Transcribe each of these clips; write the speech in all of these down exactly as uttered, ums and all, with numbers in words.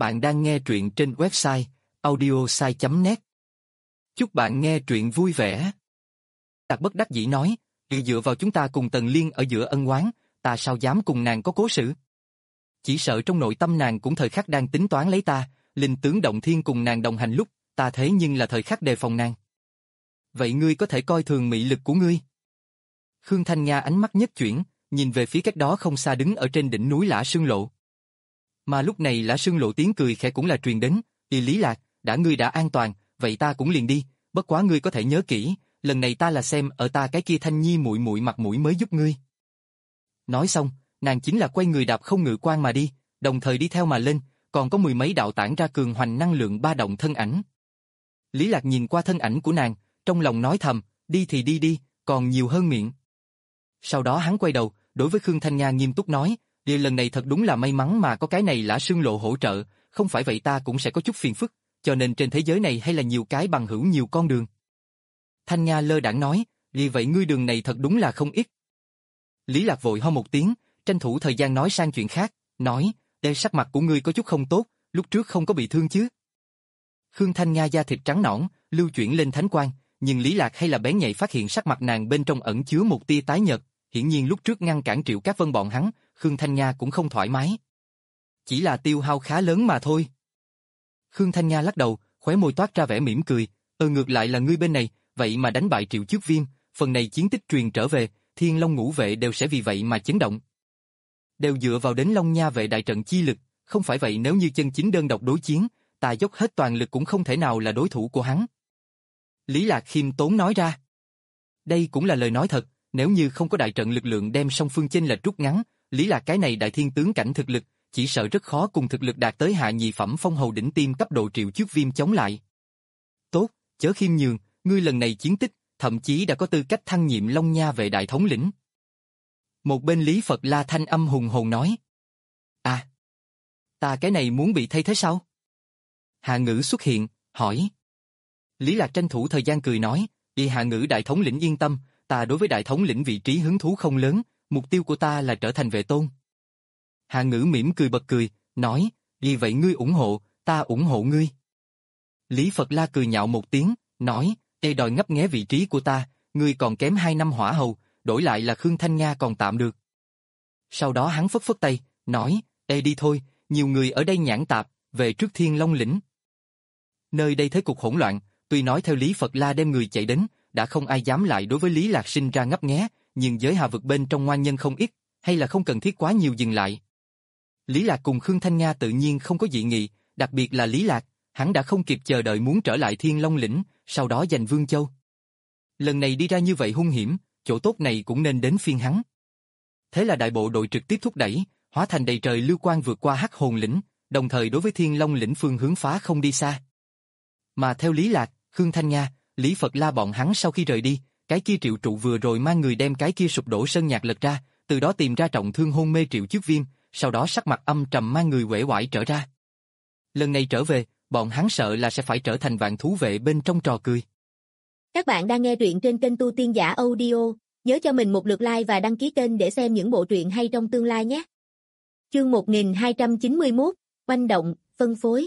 Bạn đang nghe truyện trên website audiosai chấm net. Chúc bạn nghe truyện vui vẻ. Tạc bất đắc dĩ nói, dựa vào chúng ta cùng Tần Liên ở giữa ân oán, ta sao dám cùng nàng có cố sự. Chỉ sợ trong nội tâm nàng cũng thời khắc đang tính toán lấy ta, linh tướng động thiên cùng nàng đồng hành lúc, ta thế nhưng là thời khắc đề phòng nàng. Vậy ngươi có thể coi thường mị lực của ngươi? Khương Thanh Nga ánh mắt nhất chuyển, nhìn về phía cách đó không xa đứng ở trên đỉnh núi Lã Sương Lộ. Mà lúc này Lã Sương Lộ tiếng cười khẽ cũng là truyền đến, "Y Lý Lạc, đã ngươi đã an toàn, vậy ta cũng liền đi, bất quá ngươi có thể nhớ kỹ, lần này ta là xem ở ta cái kia Thanh Nhi muội muội mặt mũi mới giúp ngươi." Nói xong, nàng chính là quay người đạp không ngự quan mà đi, đồng thời đi theo mà lên, còn có mười mấy đạo tản ra cường hoành năng lượng ba động thân ảnh. Lý Lạc nhìn qua thân ảnh của nàng, trong lòng nói thầm, đi thì đi đi, còn nhiều hơn miệng. Sau đó hắn quay đầu, đối với Khương Thanh Nga nghiêm túc nói, "Điều lần này thật đúng là may mắn mà có cái này Lã Sương Lộ hỗ trợ, không phải vậy ta cũng sẽ có chút phiền phức, cho nên trên thế giới này hay là nhiều cái bằng hữu nhiều con đường." Thanh Nga lơ đãng nói, "Vì vậy ngươi đường này thật đúng là không ít." Lý Lạc vội ho một tiếng, tranh thủ thời gian nói sang chuyện khác, nói, "Đây sắc mặt của ngươi có chút không tốt, lúc trước không có bị thương chứ?" Khương Thanh Nga da thịt trắng nõn, lưu chuyển lên thánh quang, nhưng Lý Lạc hay là bén nhạy phát hiện sắc mặt nàng bên trong ẩn chứa một tia tái nhợt, hiển nhiên lúc trước ngăn cản Triệu Cát Vân bọn hắn, Khương Thanh Nga cũng không thoải mái. Chỉ là tiêu hao khá lớn mà thôi. Khương Thanh Nga lắc đầu, khóe môi toát ra vẻ mỉm cười, "Ờ ngược lại là ngươi bên này, vậy mà đánh bại Triệu Chước Viêm, phần này chiến tích truyền trở về, Thiên Long Ngũ Vệ đều sẽ vì vậy mà chấn động. Đều dựa vào đến Long Nha vệ đại trận chi lực, không phải vậy nếu như chân chính đơn độc đối chiến, ta dốc hết toàn lực cũng không thể nào là đối thủ của hắn." Lý Lạc khiêm tốn nói ra. Đây cũng là lời nói thật, nếu như không có đại trận lực lượng đem song phương chênh lệch rút ngắn, Lý Lạc cái này đại thiên tướng cảnh thực lực, chỉ sợ rất khó cùng thực lực đạt tới hạ nhị phẩm phong hầu đỉnh tiêm cấp độ Triệu Chước Viêm chống lại. "Tốt, chớ khiêm nhường, ngươi lần này chiến tích, thậm chí đã có tư cách thăng nhiệm Long Nha vệ đại thống lĩnh." Một bên Lý Phật La thanh âm hùng hồn nói. "À, ta cái này muốn bị thay thế sao?" Hạ Ngữ xuất hiện, hỏi. Lý Lạc tranh thủ thời gian cười nói, "Đi Hạ Ngữ đại thống lĩnh yên tâm, ta đối với đại thống lĩnh vị trí hứng thú không lớn, mục tiêu của ta là trở thành vệ tôn." Hạ Ngữ mỉm cười bật cười, nói, "Vì vậy ngươi ủng hộ, ta ủng hộ ngươi." Lý Phật La cười nhạo một tiếng, nói, "Ê đòi ngấp nghé vị trí của ta, ngươi còn kém hai năm hỏa hầu, đổi lại là Khương Thanh Nga còn tạm được." Sau đó hắn phất phất tay, nói, "Ê đi thôi, nhiều người ở đây nhãn tạp, về trước Thiên Long lĩnh." Nơi đây thế cục hỗn loạn, tuy nói theo Lý Phật La đem người chạy đến, đã không ai dám lại đối với Lý Lạc sinh ra ngấp nghé, nhưng giới hà vực bên trong ngoan nhân không ít, hay là không cần thiết quá nhiều dừng lại. Lý Lạc cùng Khương Thanh Nga tự nhiên không có dị nghị, đặc biệt là Lý Lạc, hắn đã không kịp chờ đợi muốn trở lại Thiên Long lĩnh, sau đó giành Vương Châu. Lần này đi ra như vậy hung hiểm, chỗ tốt này cũng nên đến phiên hắn. Thế là đại bộ đội trực tiếp thúc đẩy, hóa thành đầy trời lưu quang vượt qua Hắc Hồn lĩnh, đồng thời đối với Thiên Long lĩnh phương hướng phá không đi xa. Mà theo Lý Lạc, Khương Thanh Nga, Lý Phật La bọn hắn sau khi rời đi, cái kia Triệu Trụ vừa rồi mang người đem cái kia sụp đổ sơn nhạc lật ra, từ đó tìm ra trọng thương hôn mê Triệu Chước Viêm, sau đó sắc mặt âm trầm mang người uể oải trở ra. Lần này trở về, bọn hắn sợ là sẽ phải trở thành vạn thú vệ bên trong trò cười. Các bạn đang nghe truyện trên kênh Tu Tiên Giả Audio, nhớ cho mình một lượt like và đăng ký kênh để xem những bộ truyện hay trong tương lai nhé. Chương một nghìn hai trăm chín mươi mốt, oanh động, phân phối.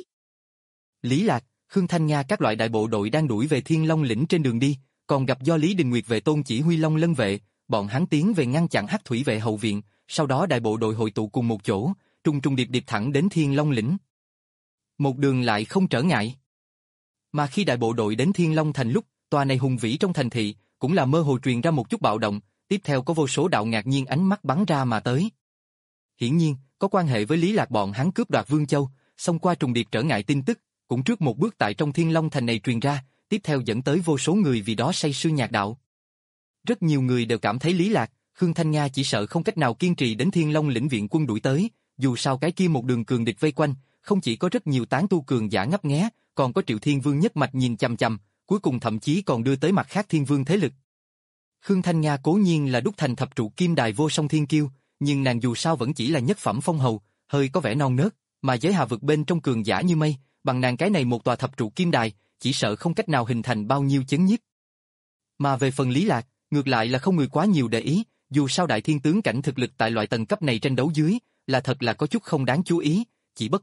Lý Lạc, Khương Thanh Nga các loại đại bộ đội đang đuổi về Thiên Long lĩnh trên đường đi, còn gặp do Lý Đình Nguyệt vệ tôn chỉ huy Long Lân vệ, bọn hắn tiến về ngăn chặn Hắc Thủy vệ hậu viện, sau đó đại bộ đội hội tụ cùng một chỗ, trung trung điệp điệp thẳng đến Thiên Long lĩnh. Một đường lại không trở ngại. Mà khi đại bộ đội đến Thiên Long thành lúc, tòa này hùng vĩ trong thành thị, cũng là mơ hồ truyền ra một chút bạo động, tiếp theo có vô số đạo ngạc nhiên ánh mắt bắn ra mà tới. Hiển nhiên, có quan hệ với Lý Lạc bọn hắn cướp đoạt Vương Châu, xông qua trùng điệp trở ngại tin tức, cũng trước một bước tại trong Thiên Long thành này truyền ra, tiếp theo dẫn tới vô số người vì đó say sưa nhạc đạo. Rất nhiều người đều cảm thấy Lý Lạc, Khương Thanh Nga chỉ sợ không cách nào kiên trì đến Thiên Long lĩnh viện quân đuổi tới, dù sao cái kia một đường cường địch vây quanh, không chỉ có rất nhiều tán tu cường giả ngấp nghé, còn có Triệu Thiên Vương nhất mạch nhìn chằm chằm, cuối cùng thậm chí còn đưa tới mặt khác Thiên Vương thế lực. Khương Thanh Nga cố nhiên là đúc thành thập trụ kim đài vô song thiên kiêu, nhưng nàng dù sao vẫn chỉ là nhất phẩm phong hầu, hơi có vẻ non nớt, mà giới hà vực bên trong cường giả như mây, bằng nàng cái này một tòa thập trụ kim đài, chỉ sợ không cách nào hình thành bao nhiêu chấn nhiếp. Mà về phần Lý Lạc, ngược lại là không người quá nhiều để ý, dù sao đại thiên tướng cảnh thực lực tại loại tầng cấp này tranh đấu dưới, là thật là có chút không đáng chú ý, chỉ bất quá,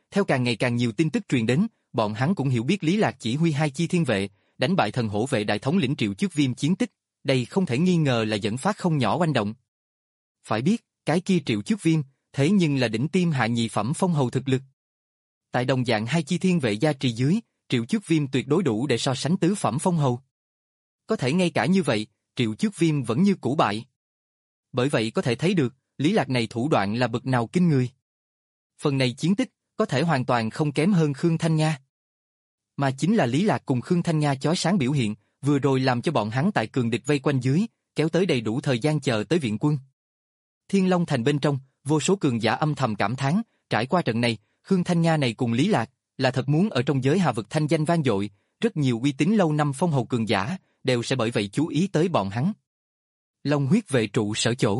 theo càng ngày càng nhiều tin tức truyền đến, bọn hắn cũng hiểu biết Lý Lạc chỉ huy hai chi thiên vệ, đánh bại thần hổ vệ đại thống lĩnh Triệu Chước Viêm chiến tích, đây không thể nghi ngờ là dẫn phát không nhỏ oanh động. Phải biết, cái kia Triệu Chước Viêm, thế nhưng là đỉnh tiêm hạ nhị phẩm phong hầu thực lực. Tại đồng dạng hai chi thiên vệ gia trì dưới, Triệu Chước Viêm tuyệt đối đủ để so sánh tứ phẩm phong hầu. Có thể ngay cả như vậy, Triệu Chước Viêm vẫn như cũ bại. Bởi vậy có thể thấy được, Lý Lạc này thủ đoạn là bậc nào kinh người. Phần này chiến tích, có thể hoàn toàn không kém hơn Khương Thanh Nha. Mà chính là Lý Lạc cùng Khương Thanh Nha chói sáng biểu hiện, vừa rồi làm cho bọn hắn tại cường địch vây quanh dưới, kéo tới đầy đủ thời gian chờ tới viện quân. Thiên Long Thành bên trong, vô số cường giả âm thầm cảm thán, trải qua trận này, Khương Thanh Nha này cùng Lý Lạc, là thật muốn ở trong giới hạ vực thanh danh vang dội, rất nhiều uy tín lâu năm phong hầu cường giả, đều sẽ bởi vậy chú ý tới bọn hắn. Long huyết vệ trụ sở chỗ.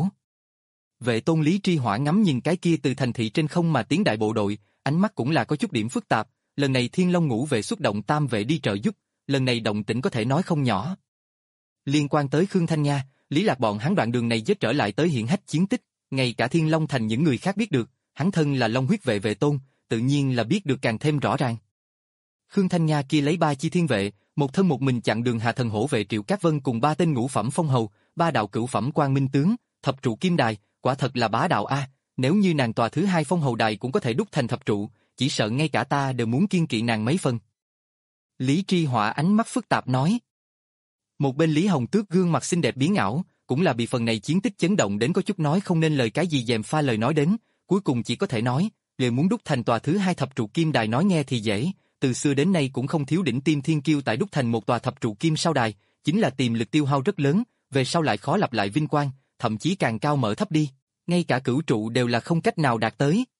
Vệ tôn Lý Tri Hỏa ngắm nhìn cái kia từ thành thị trên không mà tiến đại bộ đội, ánh mắt cũng là có chút điểm phức tạp, lần này Thiên Long ngũ vệ xuất động tam vệ đi trợ giúp, lần này động tĩnh có thể nói không nhỏ. Liên quan tới Khương Thanh Nha, Lý Lạc bọn hắn đoạn đường này dết trở lại tới hiện hách chiến tích, ngay cả Thiên Long Thành những người khác biết được, hắn thân là Long huyết vệ vệ tôn, tự nhiên là biết được càng thêm rõ ràng. Khương Thanh Nha kia lấy ba chi thiên vệ, một thân một mình chặn đường hạ thần hổ vệ Triệu Cát Vân cùng ba tên ngũ phẩm phong hầu, ba đạo cửu phẩm quang minh tướng, thập trụ kim đài, quả thật là bá đạo a, nếu như nàng tòa thứ hai phong hầu đài cũng có thể đúc thành thập trụ, chỉ sợ ngay cả ta đều muốn kiên kỵ nàng mấy phần. Lý Tri Hỏa ánh mắt phức tạp nói. Một bên Lý Hồng Tước gương mặt xinh đẹp biến ảo, cũng là bị phần này chiến tích chấn động đến có chút nói không nên lời cái gì dèm pha lời nói đến, cuối cùng chỉ có thể nói, liệu muốn đúc thành tòa thứ hai thập trụ kim đài nói nghe thì dễ, từ xưa đến nay cũng không thiếu đỉnh tiêm thiên kiêu tại đúc thành một tòa thập trụ kim sao đài, chính là tiềm lực tiêu hao rất lớn, về sau lại khó lặp lại vinh quang, thậm chí càng cao mở thấp đi, ngay cả cửu trụ đều là không cách nào đạt tới.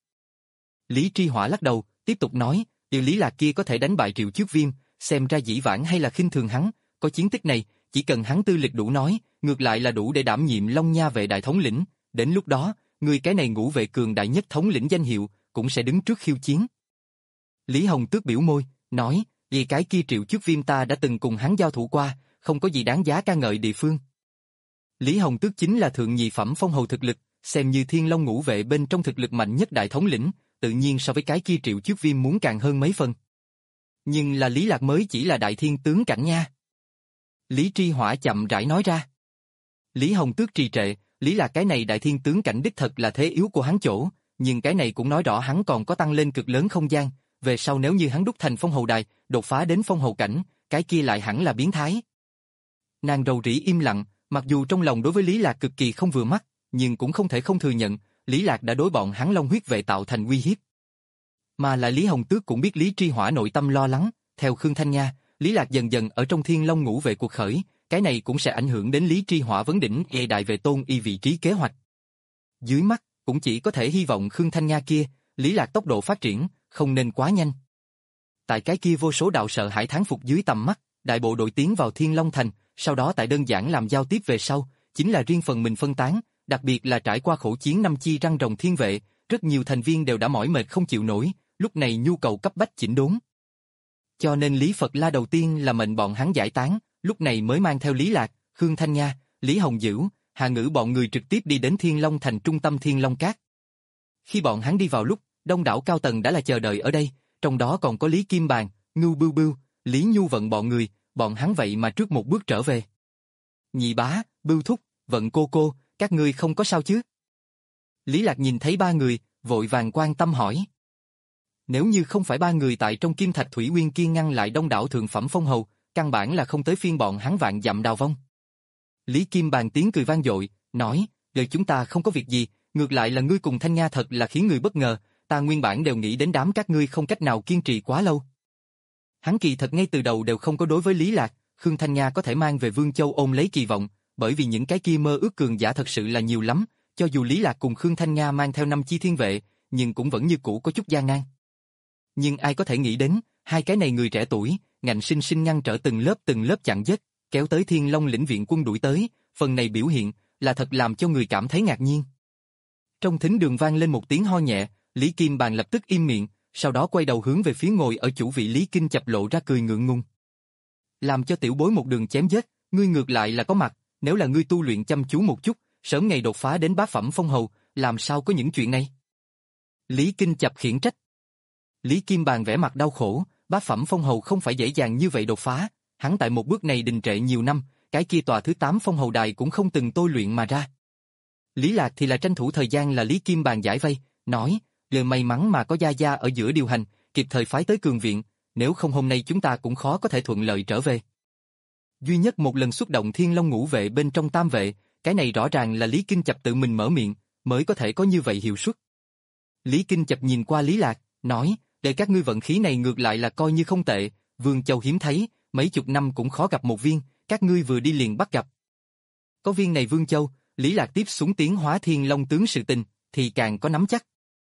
Lý Tri Hỏa lắc đầu, tiếp tục nói, điều Lý Lạc kia có thể đánh bại Triệu Chước Viêm, xem ra dĩ vãng hay là khinh thường hắn, có chiến tích này, chỉ cần hắn tư lịch đủ nói, ngược lại là đủ để đảm nhiệm Long Nha vệ đại thống lĩnh, đến lúc đó, người cái này ngũ vệ cường đại nhất thống lĩnh danh hiệu, cũng sẽ đứng trước khiêu chiến. Lý Hồng Tước biểu môi, nói, vì cái kia Triệu Chước Viêm ta đã từng cùng hắn giao thủ qua, không có gì đáng giá ca ngợi địa phương. Lý Hồng Tước chính là thượng nhị phẩm phong hầu thực lực, xem như Thiên Long ngũ vệ bên trong thực lực mạnh nhất đại thống lĩnh, tự nhiên so với cái kia Triệu Chước Viêm muốn càng hơn mấy phần. Nhưng là Lý Lạc mới chỉ là đại thiên tướng cảnh nha. Lý Tri Hỏa chậm rãi nói ra. Lý Hồng Tước trì trệ, Lý Lạc cái này đại thiên tướng cảnh đích thật là thế yếu của hắn chỗ, nhưng cái này cũng nói rõ hắn còn có tăng lên cực lớn không gian, về sau nếu như hắn đúc thành phong hầu đài, đột phá đến phong hầu cảnh, cái kia lại hẳn là biến thái. Nàng rầu rĩ im lặng, mặc dù trong lòng đối với Lý Lạc cực kỳ không vừa mắt, nhưng cũng không thể không thừa nhận, Lý Lạc đã đối bọn hắn Long huyết vệ tạo thành uy hiếp. Mà lại Lý Hồng Tước cũng biết Lý Tri Hỏa nội tâm lo lắng, theo Khương Thanh Nha, Lý Lạc dần dần ở trong Thiên Long ngũ vệ cuộc khởi, cái này cũng sẽ ảnh hưởng đến Lý Tri Hỏa vấn đỉnh e đại vệ tôn y vị trí kế hoạch. Dưới mắt, cũng chỉ có thể hy vọng Khương Thanh Nha kia, Lý Lạc tốc độ phát triển, không nên quá nhanh. Tại cái kia vô số đạo sợ hãi thán phục dưới tầm mắt, đại bộ đội tiến vào Thiên Long Thành, sau đó tại đơn giản làm giao tiếp về sau, chính là riêng phần mình phân tán, đặc biệt là trải qua khổ chiến năm chi răng rồng thiên vệ, rất nhiều thành viên đều đã mỏi mệt không chịu nổi, lúc này nhu cầu cấp bách chỉnh đốn. Cho nên Lý Phật La đầu tiên là mệnh bọn hắn giải tán, lúc này mới mang theo Lý Lạc, Khương Thanh Nha, Lý Hồng Dữ, Hà Ngữ bọn người trực tiếp đi đến Thiên Long Thành trung tâm Thiên Long Cát. Khi bọn hắn đi vào lúc, đông đảo cao tầng đã là chờ đợi ở đây, trong đó còn có Lý Kim Bàn, Ngưu Bưu Bưu, Lý Nhu Vận bọn người, bọn hắn vậy mà trước một bước trở về. Nhị bá, Bưu Thúc, Vận cô cô, các ngươi không có sao chứ? Lý Lạc nhìn thấy ba người, vội vàng quan tâm hỏi. Nếu như không phải ba người tại trong Kim Thạch Thủy Uyên kiên ngăn lại đông đảo thượng phẩm phong hầu, căn bản là không tới phiên bọn hắn vạn dặm đào vong. Lý Kim Bàn tiếng cười vang dội, nói, đời chúng ta không có việc gì, ngược lại là ngươi cùng Thanh Nha thật là khiến người bất ngờ, ta nguyên bản đều nghĩ đến đám các ngươi không cách nào kiên trì quá lâu. Hắn kỳ thật ngay từ đầu đều không có đối với Lý Lạc, Khương Thanh Nha có thể mang về Vương Châu ôm lấy kỳ vọng, bởi vì những cái kia mơ ước cường giả thật sự là nhiều lắm, cho dù Lý Lạc cùng Khương Thanh Nha mang theo năm chi thiên vệ, nhưng cũng vẫn như cũ có chút gian nan. Nhưng ai có thể nghĩ đến, hai cái này người trẻ tuổi, ngạnh sinh sinh ngăn trở từng lớp từng lớp chặn giết, kéo tới Thiên Long lĩnh viện quân đuổi tới, phần này biểu hiện, là thật làm cho người cảm thấy ngạc nhiên. Trong thính đường vang lên một tiếng ho nhẹ, Lý Kim Bàn lập tức im miệng, sau đó quay đầu hướng về phía ngồi ở chủ vị Lý Kinh Chập lộ ra cười ngượng ngùng. Làm cho tiểu bối một đường chém giết, ngươi ngược lại là có mặt, nếu là ngươi tu luyện chăm chú một chút, sớm ngày đột phá đến bá phẩm phong hầu, làm sao có những chuyện này? Lý Kinh Chập khiển trách. Lý Kim Bàn vẻ mặt đau khổ, bát phẩm phong hầu không phải dễ dàng như vậy đột phá, hắn tại một bước này đình trệ nhiều năm, cái kia tòa thứ tám phong hầu đài cũng không từng tôi luyện mà ra. Lý Lạc thì là tranh thủ thời gian là Lý Kim Bàn giải vây, nói, lời may mắn mà có Gia Gia ở giữa điều hành, kịp thời phái tới cường viện, nếu không hôm nay chúng ta cũng khó có thể thuận lợi trở về. Duy nhất một lần xuất động Thiên Long ngũ vệ bên trong tam vệ, cái này rõ ràng là Lý Kinh Chập tự mình mở miệng, mới có thể có như vậy hiệu suất. Lý Kinh Chập nhìn qua Lý Lạc, nói, để các ngươi vận khí này ngược lại là coi như không tệ, Vương Châu hiếm thấy, mấy chục năm cũng khó gặp một viên, các ngươi vừa đi liền bắt gặp. Có viên này Vương Châu, Lý Lạc tiếp xuống tiến hóa Thiên Long tướng sự tình, thì càng có nắm chắc.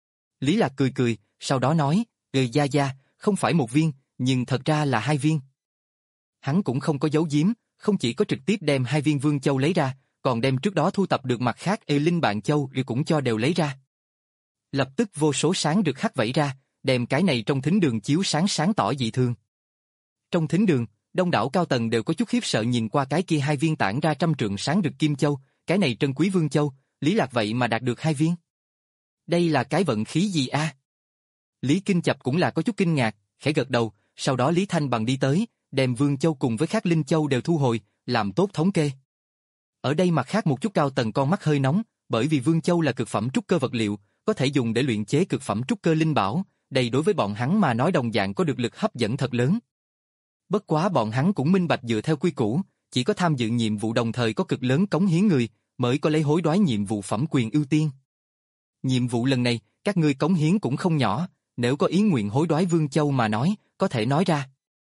Lý Lạc cười cười, sau đó nói, ừ Gia Gia, không phải một viên, nhưng thật ra là hai viên. Hắn cũng không có giấu giếm, không chỉ có trực tiếp đem hai viên Vương Châu lấy ra, còn đem trước đó thu tập được mặt khác ê linh bạn châu rồi cũng cho đều lấy ra. Lập tức vô số sáng được hắt vẩy ra, đem cái này trong thính đường chiếu sáng sáng tỏ dị thường. Trong thính đường, đông đảo cao tầng đều có chút khiếp sợ nhìn qua cái kia hai viên tản ra trăm trượng sáng được kim châu, cái này trân quý Vương Châu, Lý Lạc vậy mà đạt được hai viên. Đây là cái vận khí gì a? Lý Kinh Chập cũng là có chút kinh ngạc, khẽ gật đầu, sau đó Lý Thanh Bằng đi tới, đem Vương Châu cùng với khác Linh Châu đều thu hồi, làm tốt thống kê. Ở đây mặt khác một chút cao tầng con mắt hơi nóng, bởi vì Vương Châu là cực phẩm trúc cơ vật liệu, có thể dùng để luyện chế cực phẩm trúc cơ linh bảo, đây đối với bọn hắn mà nói đồng dạng có được lực hấp dẫn thật lớn. Bất quá bọn hắn cũng minh bạch dựa theo quy củ, chỉ có tham dự nhiệm vụ đồng thời có cực lớn cống hiến người, mới có lấy hối đoái nhiệm vụ phẩm quyền ưu tiên. Nhiệm vụ lần này, các ngươi cống hiến cũng không nhỏ, nếu có ý nguyện hối đoái Vương Châu mà nói, có thể nói ra.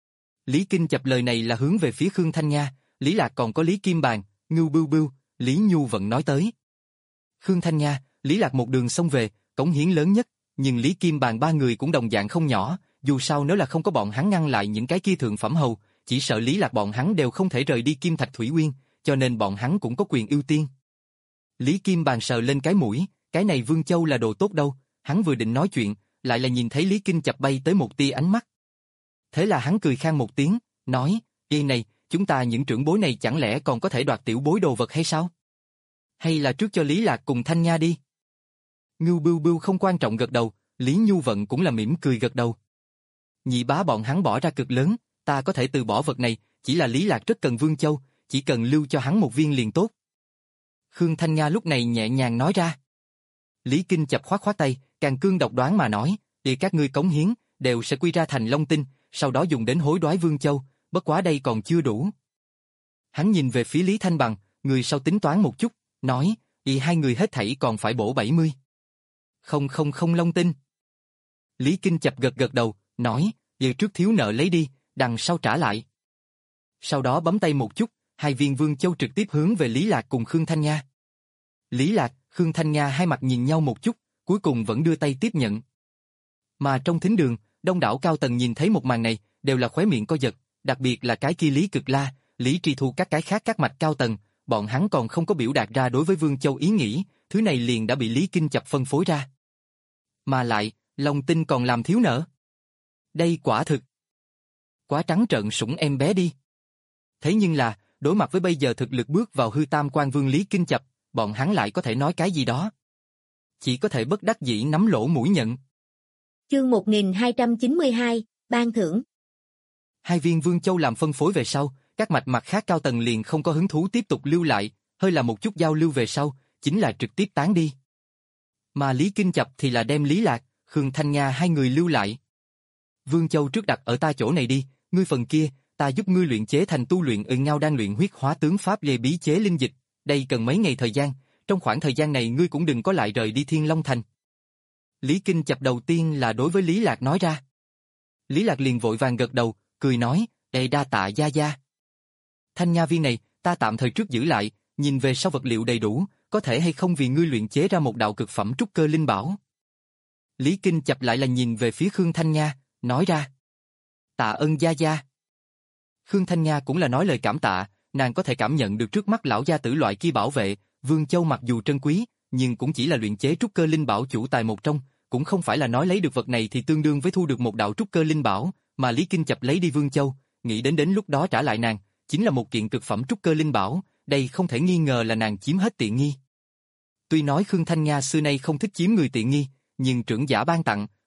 Lý Kinh Chập lời này là hướng về phía Khương Thanh Nha, Lý Lạc còn có Lý Kim Bàn, Ngưu Bưu Bưu, Lý Nhu Vận nói tới. Khương Thanh Nha, Lý Lạc một đường xông về, cống hiến lớn nhất, nhưng Lý Kim Bàn ba người cũng đồng dạng không nhỏ, dù sao nếu là không có bọn hắn ngăn lại những cái kia thượng phẩm hầu, chỉ sợ Lý Lạc bọn hắn đều không thể rời đi Kim Thạch Thủy Uyên, cho nên bọn hắn cũng có quyền ưu tiên. Lý Kim Bàn sờ lên cái mũi, cái này Vương Châu là đồ tốt đâu, hắn vừa định nói chuyện, lại là nhìn thấy Lý Kinh Chập bay tới một tia ánh mắt. Thế là hắn cười khan một tiếng, nói, "Ê này, chúng ta những trưởng bối này chẳng lẽ còn có thể đoạt tiểu bối đồ vật hay sao? Hay là trước cho Lý Lạc cùng Thanh Nha đi?" Ngưu Bưu Bưu không quan trọng gật đầu, Lý Nhu Vận cũng là mỉm cười gật đầu. Nhị bá bọn hắn bỏ ra cực lớn, ta có thể từ bỏ vật này, chỉ là Lý Lạc rất cần Vương Châu, chỉ cần lưu cho hắn một viên liền tốt. Khương Thanh Nha lúc này nhẹ nhàng nói ra. Lý Kinh Chập khoát khoát tay, càng cương độc đoán mà nói, thì các ngươi cống hiến, đều sẽ quy ra thành Long Tinh, sau đó dùng đến hối đoái Vương Châu, bất quá đây còn chưa đủ. Hắn nhìn về phía Lý Thanh Bằng, người sau tính toán một chút, nói, thì hai người hết thảy còn phải bổ bảy mươi. Không không không Long Tinh. Lý Kinh Chập gật gật đầu, nói, giờ trước thiếu nợ lấy đi, đằng sau trả lại. Sau đó bấm tay một chút, hai viên Vương Châu trực tiếp hướng về Lý Lạc cùng Khương Thanh Nha. Lý Lạc, Khương Thanh Nha hai mặt nhìn nhau một chút, cuối cùng vẫn đưa tay tiếp nhận. Mà trong thính đường, đông đảo cao tầng nhìn thấy một màn này, đều là khóe miệng co giật, đặc biệt là cái kia Lý Cực La, Lý Tri Thu các cái khác các mạch cao tầng, bọn hắn còn không có biểu đạt ra đối với Vương Châu ý nghĩ, thứ này liền đã bị Lý Kinh Chập phân phối ra. Mà lại, Long Tinh còn làm thiếu nợ. Đây quả thực quá trắng trợn sủng em bé đi. Thế nhưng là, đối mặt với bây giờ thực lực bước vào hư tam quan vương Lý Kinh Chập, bọn hắn lại có thể nói cái gì đó. Chỉ có thể bất đắc dĩ nắm lỗ mũi nhận. Chương một nghìn hai trăm chín mươi hai, ban thưởng. Hai viên Vương Châu làm phân phối về sau, các mạch mặt khác cao tầng liền không có hứng thú tiếp tục lưu lại, hơi là một chút giao lưu về sau, chính là trực tiếp tán đi. Mà Lý Kinh Chập thì là đem Lý Lạc, Khương Thanh Nha hai người lưu lại. Vương Châu trước đặt ở ta chỗ này đi, ngươi phần kia, ta giúp ngươi luyện chế thành tu luyện ừ ngao đan luyện huyết hóa tướng pháp lê bí chế linh dịch, đây cần mấy ngày thời gian, trong khoảng thời gian này ngươi cũng đừng có lại rời đi Thiên Long Thành. Lý Kinh Chập đầu tiên là đối với Lý Lạc nói ra. Lý Lạc liền vội vàng gật đầu, cười nói, đây đa tạ gia gia. Thanh Nha viên này, ta tạm thời trước giữ lại, nhìn về sau vật liệu đầy đủ, có thể hay không vì ngươi luyện chế ra một đạo cực phẩm trúc cơ linh bảo. Lý Kinh Chập lại là nhìn về phía Khương Thanh Nha, nói ra. Tạ ơn gia gia. Khương Thanh Nha cũng là nói lời cảm tạ, nàng có thể cảm nhận được trước mắt lão gia tử loại kia bảo vệ, Vương Châu mặc dù trân quý, nhưng cũng chỉ là luyện chế trúc cơ linh bảo chủ tài một trong, cũng không phải là nói lấy được vật này thì tương đương với thu được một đạo trúc cơ linh bảo, mà Lý Kinh Chập lấy đi Vương Châu, nghĩ đến đến lúc đó trả lại nàng, chính là một kiện cực phẩm trúc cơ linh bảo, đây không thể nghi ngờ là nàng chiếm hết tiện nghi. Tuy nói Khương Thanh Nha xưa nay không thích chiếm người tiện nghi, nhưng trưởng giả ban tặng,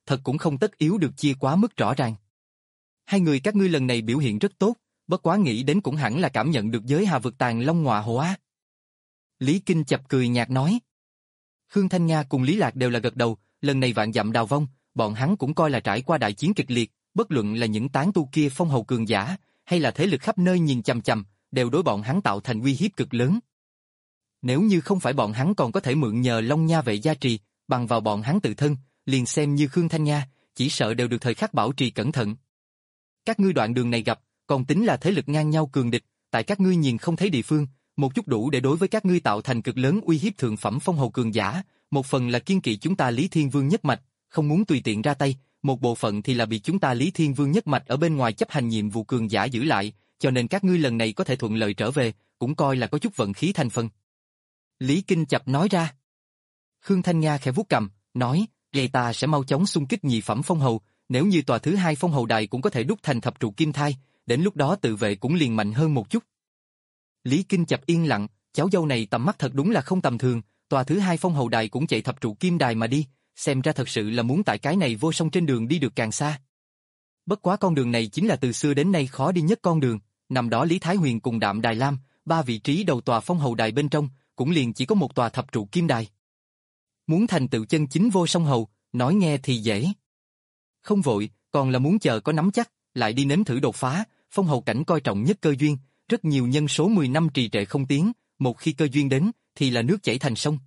thật cũng không tất yếu được chia quá mức rõ ràng. Hai người các ngươi lần này biểu hiện rất tốt, bất quá nghĩ đến cũng hẳn là cảm nhận được giới hà vực tàn long ngọa hổ á. Lý Kinh chập cười nhạt nói. Khương Thanh Nga cùng Lý Lạc đều là gật đầu, lần này vạn dặm đào vong, bọn hắn cũng coi là trải qua đại chiến kịch liệt, bất luận là những tán tu kia phong hầu cường giả, hay là thế lực khắp nơi nhìn chằm chằm, đều đối bọn hắn tạo thành uy hiếp cực lớn. Nếu như không phải bọn hắn còn có thể mượn nhờ Long Nha vệ gia trì, bằng vào bọn hắn tự thân, liền xem như Khương Thanh Nga, chỉ sợ đều được thời khắc bảo trì cẩn thận. Các ngươi đoạn đường này gặp, còn tính là thế lực ngang nhau cường địch, tại các ngươi nhìn không thấy địa phương, một chút đủ để đối với các ngươi tạo thành cực lớn uy hiếp thượng phẩm phong hầu cường giả, một phần là kiên kỵ chúng ta Lý Thiên Vương nhất mạch, không muốn tùy tiện ra tay, một bộ phận thì là bị chúng ta Lý Thiên Vương nhất mạch ở bên ngoài chấp hành nhiệm vụ cường giả giữ lại, cho nên các ngươi lần này có thể thuận lợi trở về, cũng coi là có chút vận khí thành phần. Lý Kinh Chập nói ra. Khương Thanh Nga khẽ vuốt cằm, nói, vậy ta sẽ mau chóng xung kích nhị phẩm phong hầu, nếu như tòa thứ hai phong hầu đài cũng có thể đúc thành thập trụ kim thai, đến lúc đó tự vệ cũng liền mạnh hơn một chút. Lý Kinh Chập yên lặng, cháu dâu này tầm mắt thật đúng là không tầm thường, tòa thứ hai phong hầu đài cũng chạy thập trụ kim đài mà đi, xem ra thật sự là muốn tại cái này vô song trên đường đi được càng xa. Bất quá con đường này chính là từ xưa đến nay khó đi nhất con đường, nằm đó Lý Thái Huyền cùng Đạm Đài Lam, ba vị trí đầu tòa phong hầu đài bên trong, cũng liền chỉ có một tòa thập trụ kim đài. Muốn thành tựu chân chính vô song hầu, nói nghe thì dễ. Không vội, còn là muốn chờ có nắm chắc, lại đi nếm thử đột phá, phong hầu cảnh coi trọng nhất cơ duyên, rất nhiều nhân số mười năm trì trệ không tiến, một khi cơ duyên đến, thì là nước chảy thành sông.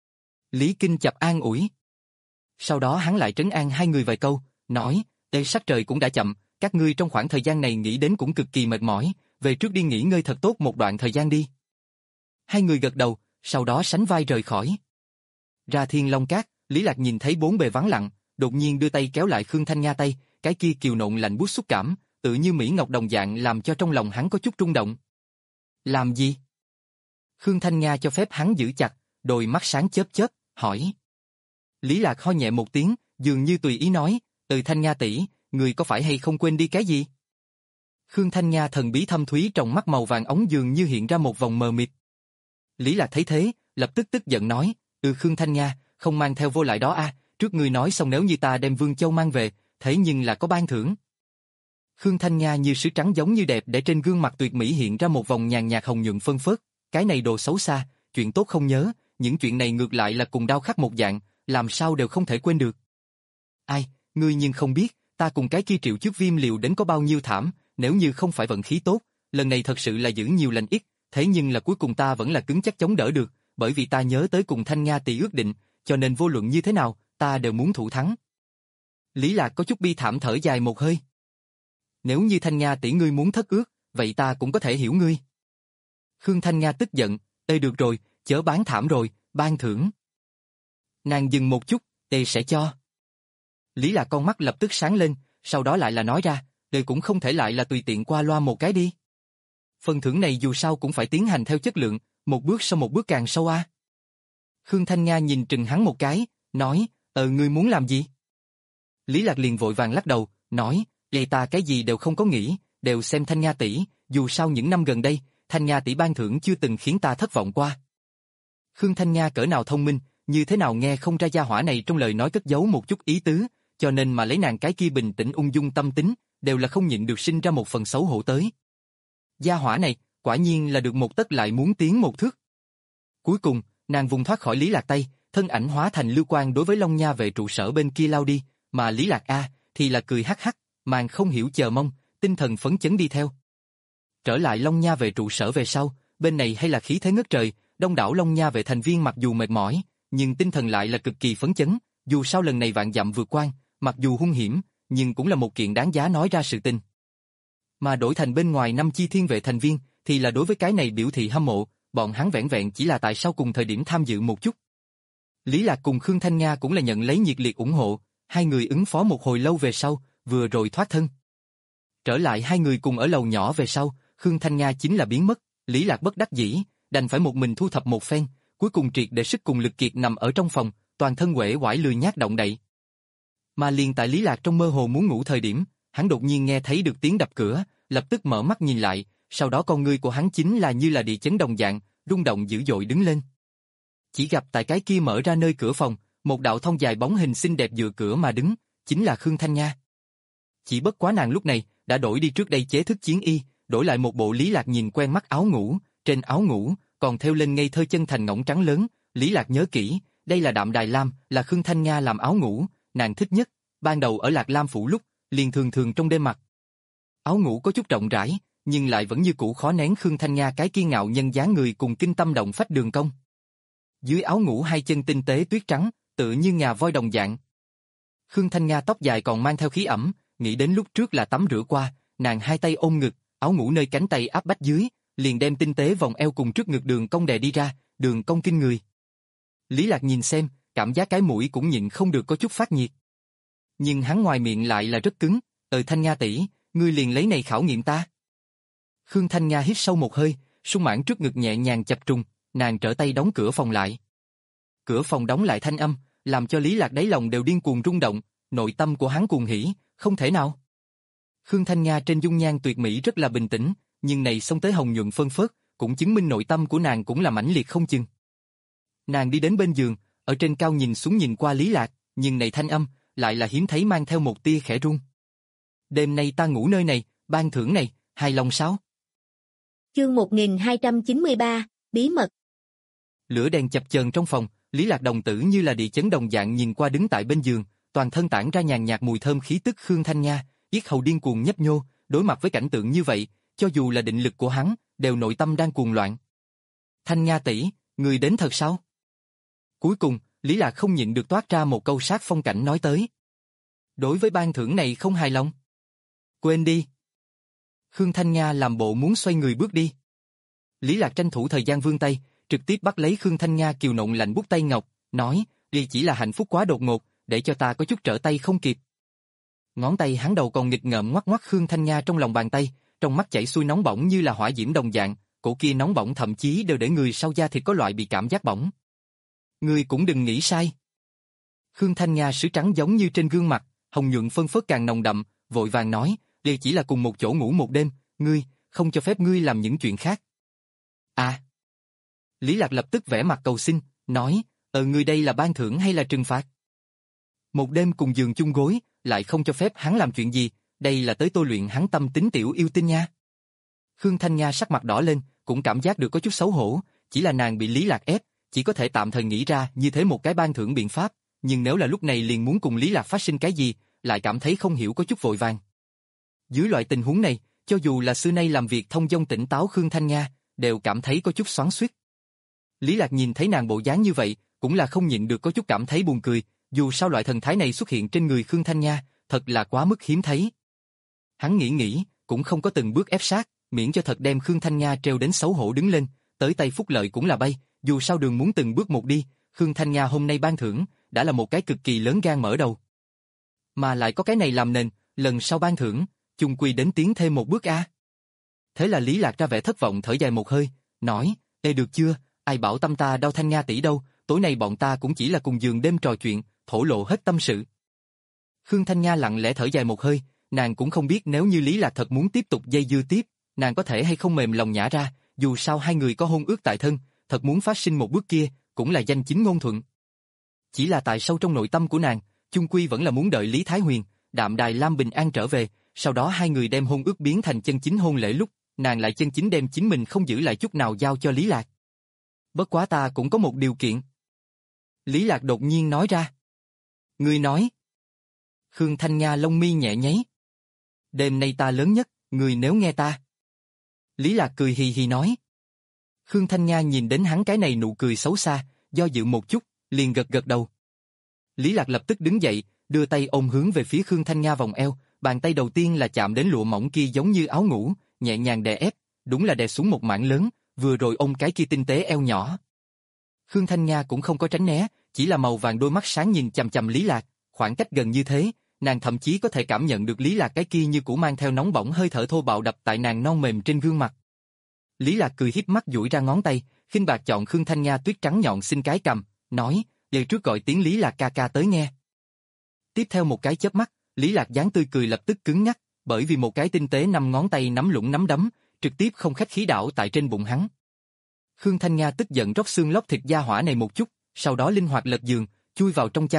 Lý Kinh Chập an ủi. Sau đó hắn lại trấn an hai người vài câu, nói, tê sắc trời cũng đã chậm, các ngươi trong khoảng thời gian này nghĩ đến cũng cực kỳ mệt mỏi, về trước đi nghỉ ngơi thật tốt một đoạn thời gian đi. Hai người gật đầu, sau đó sánh vai rời khỏi. Ra Thiên Long Cát, Lý Lạc nhìn thấy bốn bề vắng lặng, đột nhiên đưa tay kéo lại Khương Thanh Nga tay, cái kia kiều nộn lạnh buốt xúc cảm, tự như mỹ ngọc đồng dạng làm cho trong lòng hắn có chút rung động. Làm gì? Khương Thanh Nga cho phép hắn giữ chặt, đôi mắt sáng chớp chớp, hỏi. Lý Lạc ho nhẹ một tiếng, dường như tùy ý nói, từ Thanh Nga tỷ, người có phải hay không quên đi cái gì? Khương Thanh Nga thần bí thâm thúy trong mắt màu vàng ống dường như hiện ra một vòng mờ mịt. Lý Lạc thấy thế, lập tức tức giận nói, ừ Khương Thanh Nga, không mang theo vô lại đó a, trước ngươi nói xong nếu như ta đem Vương Châu mang về, thế nhưng là có ban thưởng. Khương Thanh Nga như sứ trắng giống như đẹp để trên gương mặt tuyệt mỹ hiện ra một vòng nhàn nhạt hồng nhuận phân phớt, cái này đồ xấu xa, chuyện tốt không nhớ, những chuyện này ngược lại là cùng đau khắc một dạng, làm sao đều không thể quên được. Ai, ngươi nhưng không biết, ta cùng cái kia triệu trước viêm liều đến có bao nhiêu thảm, nếu như không phải vận khí tốt, lần này thật sự là giữ nhiều lành ít, thế nhưng là cuối cùng ta vẫn là cứng chắc chống đỡ được, bởi vì ta nhớ tới cùng Thanh Nga tỷ ước định, cho nên vô luận như thế nào, ta đều muốn thủ thắng. Lý Lạc có chút bi thảm thở dài một hơi. Nếu như Thanh Nga tỷ ngươi muốn thất ước, vậy ta cũng có thể hiểu ngươi. Khương Thanh Nga tức giận, ê được rồi, chớ bán thảm rồi, ban thưởng. Nàng dừng một chút, tê sẽ cho. Lý Lạc con mắt lập tức sáng lên, sau đó lại là nói ra, tê cũng không thể lại là tùy tiện qua loa một cái đi. Phần thưởng này dù sao cũng phải tiến hành theo chất lượng, một bước sau một bước càng sâu a. À. Khương Thanh Nga nhìn trừng hắn một cái, nói, ờ ngươi muốn làm gì? Lý Lạc liền vội vàng lắc đầu, nói, vậy ta cái gì đều không có nghĩ, đều xem Thanh Nga tỷ, dù sao những năm gần đây, Thanh Nga tỷ ban thưởng chưa từng khiến ta thất vọng qua. Khương Thanh Nga cỡ nào thông minh, như thế nào nghe không ra gia hỏa này trong lời nói cất giấu một chút ý tứ, cho nên mà lấy nàng cái kia bình tĩnh ung dung tâm tính, đều là không nhịn được sinh ra một phần xấu hổ tới. Gia hỏa này, quả nhiên là được một tấc lại muốn tiến một thước. Cuối cùng, nàng vùng thoát khỏi Lý Lạc tay, thân ảnh hóa thành lưu quang đối với Long Nha vệ trụ sở bên kia lao đi, mà Lý Lạc A thì là cười hắc hắc, màn không hiểu chờ mong, tinh thần phấn chấn đi theo. Trở lại Long Nha vệ trụ sở về sau, bên này hay là khí thế ngất trời, đông đảo Long Nha vệ thành viên mặc dù mệt mỏi, nhưng tinh thần lại là cực kỳ phấn chấn, dù sao lần này vạn dặm vượt quan, mặc dù hung hiểm, nhưng cũng là một kiện đáng giá nói ra sự tình. Mà đổi thành bên ngoài năm chi thiên vệ thành viên, thì là đối với cái này biểu thị hâm mộ, bọn hắn vẻn vẹn chỉ là tại sao cùng thời điểm tham dự một chút. Lý Lạc cùng Khương Thanh Nga cũng là nhận lấy nhiệt liệt ủng hộ, hai người ứng phó một hồi lâu về sau, vừa rồi thoát thân. Trở lại hai người cùng ở lầu nhỏ về sau, Khương Thanh Nga chính là biến mất, Lý Lạc bất đắc dĩ, đành phải một mình thu thập một phen, cuối cùng triệt để sức cùng lực kiệt nằm ở trong phòng, toàn thân uể oải lười nhác động đậy. Mà liền tại Lý Lạc trong mơ hồ muốn ngủ thời điểm, hắn đột nhiên nghe thấy được tiếng đập cửa, lập tức mở mắt nhìn lại, sau đó con ngươi của hắn chính là như là địa chấn đồng dạng, rung động dữ dội đứng lên. Chỉ gặp tại cái kia mở ra nơi cửa phòng, một đạo thông dài bóng hình xinh đẹp dựa cửa mà đứng, chính là Khương Thanh Nha. Chỉ bất quá nàng lúc này đã đổi đi trước đây chế thức chiến y, đổi lại một bộ Lý Lạc nhìn quen mắt áo ngủ, trên áo ngủ còn thêu lên ngây thơ chân thành ngỗng trắng lớn. Lý Lạc nhớ kỹ, đây là Đạm Đài Lam, là Khương Thanh Nha làm áo ngủ, nàng thích nhất. Ban đầu ở Lạc Lam phủ lúc, liền thường thường trong đêm mặc. Áo ngủ có chút rộng rãi, nhưng lại vẫn như cũ khó nén Khương Thanh Nha cái kiêu ngạo nhân dáng người cùng kinh tâm động phách đường cong. Dưới áo ngủ hai chân tinh tế tuyết trắng, tựa như ngà voi đồng dạng. Khương Thanh Nha tóc dài còn mang theo khí ẩm, nghĩ đến lúc trước là tắm rửa qua, nàng hai tay ôm ngực, áo ngủ nơi cánh tay áp bách dưới, liền đem tinh tế vòng eo cùng trước ngực đường cong đè đi ra, đường cong kinh người. Lý Lạc nhìn xem, cảm giác cái mũi cũng nhịn không được có chút phát nhiệt. Nhưng hắn ngoài miệng lại là rất cứng, "Ờ Thanh Nha tỷ, ngươi liền lấy này khảo nghiệm ta." Khương Thanh Nha hít sâu một hơi, sung mãn trước ngực nhẹ nhàng chập trùng, nàng trở tay đóng cửa phòng lại. Cửa phòng đóng lại thanh âm, làm cho Lý Lạc đáy lòng đều điên cuồng rung động, nội tâm của hắn cuồng hỉ, không thể nào. Khương Thanh Nha trên dung nhan tuyệt mỹ rất là bình tĩnh, nhưng này xông tới hồng nhuận phân phớt, cũng chứng minh nội tâm của nàng cũng là mãnh liệt không chừng. Nàng đi đến bên giường, ở trên cao nhìn xuống nhìn qua Lý Lạc, nhưng này thanh âm lại là hiếm thấy mang theo một tia khẽ run. "Đêm nay ta ngủ nơi này, ban thưởng này, hài lòng sao?" Chương một nghìn hai trăm chín mươi ba, bí mật. Lửa đèn chập chờn trong phòng, Lý Lạc đồng tử như là địa chấn đồng dạng nhìn qua đứng tại bên giường, toàn thân tản ra nhàn nhạt mùi thơm khí tức Khương Thanh Nha, yết hầu điên cuồng nhấp nhô, đối mặt với cảnh tượng như vậy, cho dù là định lực của hắn, đều nội tâm đang cuồng loạn. "Thanh Nha tỷ, người đến thật sao?" Cuối cùng, Lý Lạc không nhịn được toát ra một câu sát phong cảnh nói tới. "Đối với ban thưởng này không hài lòng?" "Quên đi." Khương Thanh Nha làm bộ muốn xoay người bước đi. Lý Lạc tranh thủ thời gian vươn tay, trực tiếp bắt lấy Khương Thanh Nha kiều nộn lạnh bút tay ngọc, nói, "Đây chỉ là hạnh phúc quá đột ngột, để cho ta có chút trở tay không kịp." Ngón tay hắn đầu còn nghịch ngợm ngoắc ngoắc Khương Thanh Nha trong lòng bàn tay, trong mắt chảy xuôi nóng bỏng như là hỏa diễm đồng dạng, cổ kia nóng bỏng thậm chí đều để người sau da thịt có loại bị cảm giác bỏng. "Ngươi cũng đừng nghĩ sai." Khương Thanh Nha sứ trắng giống như trên gương mặt, hồng nhuận phân phớt càng nồng đậm, vội vàng nói, "Đây chỉ là cùng một chỗ ngủ một đêm, ngươi, không cho phép ngươi làm những chuyện khác." "À." Lý Lạc lập tức vẻ mặt cầu xin, nói, "Ờ ngươi đây là ban thưởng hay là trừng phạt?" Một đêm cùng giường chung gối, lại không cho phép hắn làm chuyện gì, đây là tới tôi luyện hắn tâm tính tiểu yêu tinh nha. Khương Thanh Nha sắc mặt đỏ lên, cũng cảm giác được có chút xấu hổ, chỉ là nàng bị Lý Lạc ép, chỉ có thể tạm thời nghĩ ra như thế một cái ban thưởng biện pháp, nhưng nếu là lúc này liền muốn cùng Lý Lạc phát sinh cái gì, lại cảm thấy không hiểu có chút vội vàng. Dưới loại tình huống này, cho dù là xưa nay làm việc thông dong tỉnh táo Khương Thanh Nha, đều cảm thấy có chút xoắn xuýt. Lý Lạc nhìn thấy nàng bộ dáng như vậy, cũng là không nhịn được có chút cảm thấy buồn cười, dù sao loại thần thái này xuất hiện trên người Khương Thanh Nha, thật là quá mức hiếm thấy. Hắn nghĩ nghĩ, cũng không có từng bước ép sát, miễn cho thật đem Khương Thanh Nha treo đến xấu hổ đứng lên, tới tay phúc lợi cũng là bay, dù sao đường muốn từng bước một đi, Khương Thanh Nha hôm nay ban thưởng, đã là một cái cực kỳ lớn gan mở đầu. Mà lại có cái này làm nền, lần sau ban thưởng, chung quy đến tiến thêm một bước a. Thế là Lý Lạc ra vẻ thất vọng thở dài một hơi, nói, "Ê được chưa, ai bảo tâm ta đau Thanh Nha tỷ đâu, tối nay bọn ta cũng chỉ là cùng giường đêm trò chuyện, thổ lộ hết tâm sự." Khương Thanh Nha lặng lẽ thở dài một hơi, nàng cũng không biết nếu như Lý Lạc thật muốn tiếp tục dây dưa tiếp, nàng có thể hay không mềm lòng nhả ra, dù sao hai người có hôn ước tại thân, thật muốn phát sinh một bước kia, cũng là danh chính ngôn thuận. Chỉ là tại sâu trong nội tâm của nàng, chung quy vẫn là muốn đợi Lý Thái Huyền, Đạm Đài Lam bình an trở về, sau đó hai người đem hôn ước biến thành chân chính hôn lễ lúc, nàng lại chân chính đem chính mình không giữ lại chút nào giao cho Lý Lạc. "Bất quá ta cũng có một điều kiện." Lý Lạc đột nhiên nói ra. "Ngươi nói." Khương Thanh Nha lông mi nhẹ nháy. "Đêm nay ta lớn nhất, ngươi nếu nghe ta." Lý Lạc cười hì hì nói. Khương Thanh Nha nhìn đến hắn cái này nụ cười xấu xa, do dự một chút, liền gật gật đầu. Lý Lạc lập tức đứng dậy, đưa tay ôm hướng về phía Khương Thanh Nha vòng eo, bàn tay đầu tiên là chạm đến lụa mỏng kia giống như áo ngủ, nhẹ nhàng đè ép, đúng là đè xuống một mảng lớn, vừa rồi ôm cái kia tinh tế eo nhỏ. Khương Thanh Nha cũng không có tránh né, chỉ là màu vàng đôi mắt sáng nhìn chằm chằm Lý Lạc, khoảng cách gần như thế, nàng thậm chí có thể cảm nhận được Lý Lạc cái kia như cũ mang theo nóng bỏng hơi thở thô bạo đập tại nàng non mềm trên gương mặt. Lý Lạc cười híp mắt duỗi ra ngón tay, khinh bạc chọn Khương Thanh Nha tuyết trắng nhọn xinh cái cằm, nói, "Giờ trước gọi tiếng Lý Lạc ca ca tới nghe." Tiếp theo một cái chớp mắt, Lý Lạc dáng tươi cười lập tức cứng nhắc, bởi vì một cái tinh tế năm ngón tay nắm lũng nắm đấm, trực tiếp không khách khí đảo tại trên bụng hắn. Khương Thanh Nha tức giận róc xương lóc thịt da hỏa này một chút, sau đó linh hoạt lật giường, chui vào trong chăn,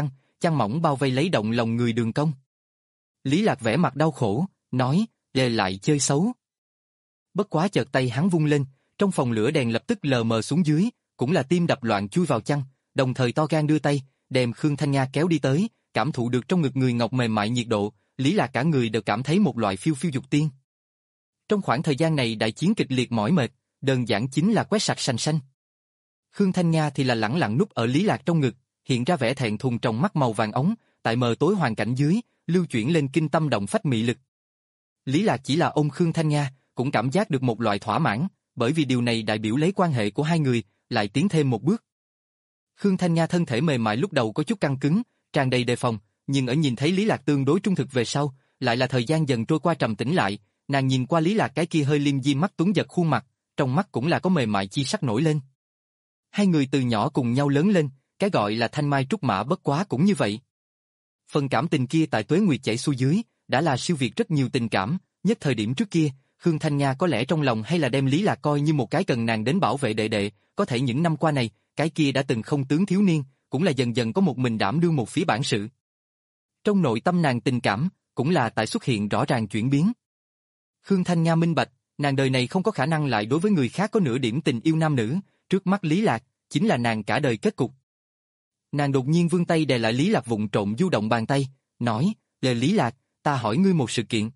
chăn mỏng bao vây lấy động lòng người Đường Công. Lý Lạc vẻ mặt đau khổ, nói, "Lê lại chơi xấu." Bất quá chợt tay hắn vung lên, trong phòng lửa đèn lập tức lờ mờ xuống dưới, cũng là tim đập loạn chui vào chăn, đồng thời to gan đưa tay, đem Khương Thanh Nga kéo đi tới, cảm thụ được trong ngực người ngọc mềm mại nhiệt độ, Lý Lạc cả người đều cảm thấy một loại phiêu phiêu dục tiên. Trong khoảng thời gian này đại chiến kịch liệt mỏi mệt, đơn giản chính là quét sạch sành xanh. Khương Thanh Nga thì là lẳng lặng núp ở Lý Lạc trong ngực, hiện ra vẻ thẹn thùng trong mắt màu vàng ống, tại mờ tối hoàn cảnh dưới, lưu chuyển lên kinh tâm động phách mị lực. Lý Lạc chỉ là ôm Khương Thanh Nga, cũng cảm giác được một loại thỏa mãn, bởi vì điều này đại biểu lấy quan hệ của hai người, lại tiến thêm một bước. Khương Thanh Nga thân thể mềm mại lúc đầu có chút căng cứng, tràn đầy đề phòng, nhưng ở nhìn thấy Lý Lạc tương đối trung thực về sau, lại là thời gian dần trôi qua trầm tĩnh lại, nàng nhìn qua Lý Lạc cái kia hơi liêm diêm mắt tuấn giật khuôn mặt, trong mắt cũng là có mềm mại chi sắc nổi lên. Hai người từ nhỏ cùng nhau lớn lên, cái gọi là thanh mai trúc mã bất quá cũng như vậy. Phần cảm tình kia tại tuế nguyệt chảy xuôi dưới, đã là siêu việt rất nhiều tình cảm, nhất thời điểm trước kia, Khương Thanh Nga có lẽ trong lòng hay là đem Lý Lạc coi như một cái cần nàng đến bảo vệ đệ đệ, có thể những năm qua này, cái kia đã từng không tướng thiếu niên, cũng là dần dần có một mình đảm đương một phía bản sự. Trong nội tâm nàng tình cảm, cũng là tại xuất hiện rõ ràng chuyển biến. Khương Thanh Nga minh bạch, nàng đời này không có khả năng lại đối với người khác có nửa điểm tình yêu nam nữ, trước mắt Lý Lạc, chính là nàng cả đời kết cục. Nàng đột nhiên vươn tay đè lại Lý Lạc vụng trộm du động bàn tay, nói, "Lời Lý Lạc, ta hỏi ngươi một sự kiện."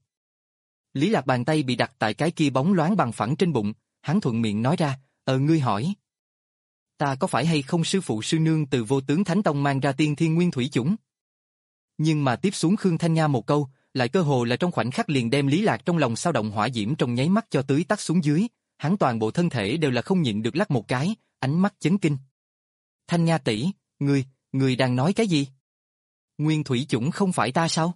Lý Lạc bàn tay bị đặt tại cái kia bóng loáng bằng phẳng trên bụng, hắn thuận miệng nói ra, "Ờ ngươi hỏi. Ta có phải hay không sư phụ sư nương từ Vô Tướng Thánh Tông mang ra tiên thiên nguyên thủy chủng?" Nhưng mà tiếp xuống Khương Thanh Nga một câu, lại cơ hồ là trong khoảnh khắc liền đem Lý Lạc trong lòng sao động hỏa diễm trong nháy mắt cho tưới tắt xuống dưới, hắn toàn bộ thân thể đều là không nhịn được lắc một cái, ánh mắt chấn kinh. "Thanh Nga tỷ, ngươi, ngươi đang nói cái gì? Nguyên thủy chủng không phải ta sao?"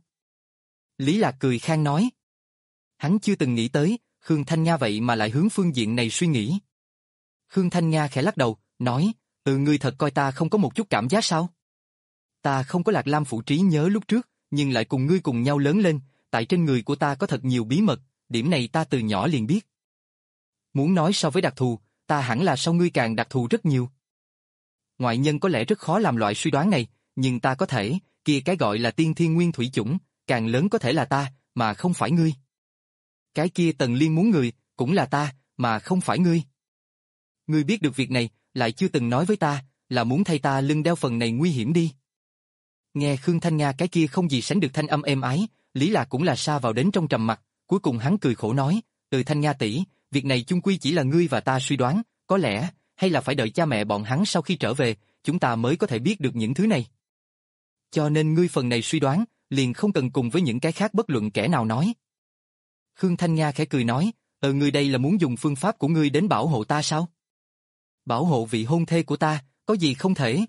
Lý Lạc cười khan nói. Hắn chưa từng nghĩ tới, Khương Thanh Nga vậy mà lại hướng phương diện này suy nghĩ. Khương Thanh Nga khẽ lắc đầu, nói, "Ừ ngươi thật coi ta không có một chút cảm giác sao? Ta không có Lạc Lam phủ trí nhớ lúc trước, nhưng lại cùng ngươi cùng nhau lớn lên, tại trên người của ta có thật nhiều bí mật, điểm này ta từ nhỏ liền biết. Muốn nói so với đặc thù, ta hẳn là so ngươi càng đặc thù rất nhiều. Ngoại nhân có lẽ rất khó làm loại suy đoán này, nhưng ta có thể, kia cái gọi là tiên thiên nguyên thủy chủng, càng lớn có thể là ta, mà không phải ngươi. Cái kia Tần Liên muốn người, cũng là ta, mà không phải ngươi. Ngươi biết được việc này, lại chưa từng nói với ta, là muốn thay ta lưng đeo phần này nguy hiểm đi." Nghe Khương Thanh Nga cái kia không gì sánh được thanh âm êm ái, Lý Lạc cũng là sa vào đến trong trầm mặc, cuối cùng hắn cười khổ nói, "Ừ Thanh Nga tỷ, việc này chung quy chỉ là ngươi và ta suy đoán, có lẽ, hay là phải đợi cha mẹ bọn hắn sau khi trở về, chúng ta mới có thể biết được những thứ này. Cho nên ngươi phần này suy đoán, liền không cần cùng với những cái khác bất luận kẻ nào nói." Khương Thanh Nga khẽ cười nói, "Ờ ngươi đây là muốn dùng phương pháp của ngươi đến bảo hộ ta sao? Bảo hộ vị hôn thê của ta, có gì không thể?"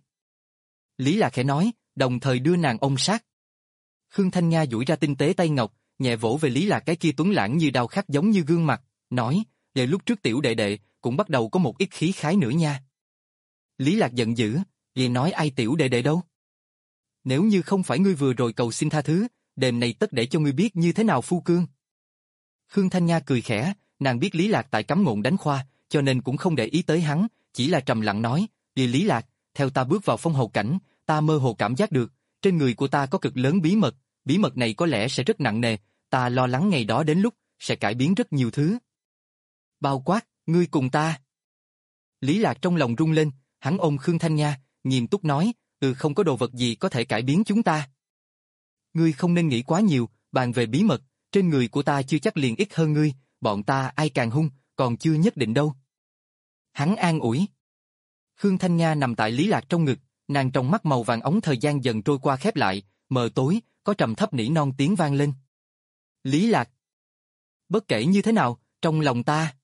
Lý Lạc khẽ nói, đồng thời đưa nàng ôm sát. Khương Thanh Nga duỗi ra tinh tế tay ngọc, nhẹ vỗ về Lý Lạc cái kia tuấn lãng như đao khắc giống như gương mặt, nói, "Để lúc trước tiểu đệ đệ, cũng bắt đầu có một ít khí khái nữa nha." Lý Lạc giận dữ, "Vậy nói ai tiểu đệ đệ đâu? Nếu như không phải ngươi vừa rồi cầu xin tha thứ, đêm này tất để cho ngươi biết như thế nào phu cương." Khương Thanh Nga cười khẽ, nàng biết Lý Lạc tại cắm ngộn đánh khoa, cho nên cũng không để ý tới hắn, chỉ là trầm lặng nói, "Đi Lý Lạc, theo ta bước vào phong hầu cảnh, ta mơ hồ cảm giác được, trên người của ta có cực lớn bí mật, bí mật này có lẽ sẽ rất nặng nề, ta lo lắng ngày đó đến lúc, sẽ cải biến rất nhiều thứ." "Bao quát, ngươi cùng ta." Lý Lạc trong lòng rung lên, hắn ôm Khương Thanh Nga, nghiêm túc nói, "Ừ không có đồ vật gì có thể cải biến chúng ta. Ngươi không nên nghĩ quá nhiều, bàn về bí mật, trên người của ta chưa chắc liền ít hơn ngươi, bọn ta ai càng hung, còn chưa nhất định đâu." Hắn an ủi. Khương Thanh Nga nằm tại Lý Lạc trong ngực, nàng trong mắt màu vàng ống thời gian dần trôi qua khép lại, mờ tối, có trầm thấp nỉ non tiếng vang lên. "Lý Lạc, bất kể như thế nào, trong lòng ta,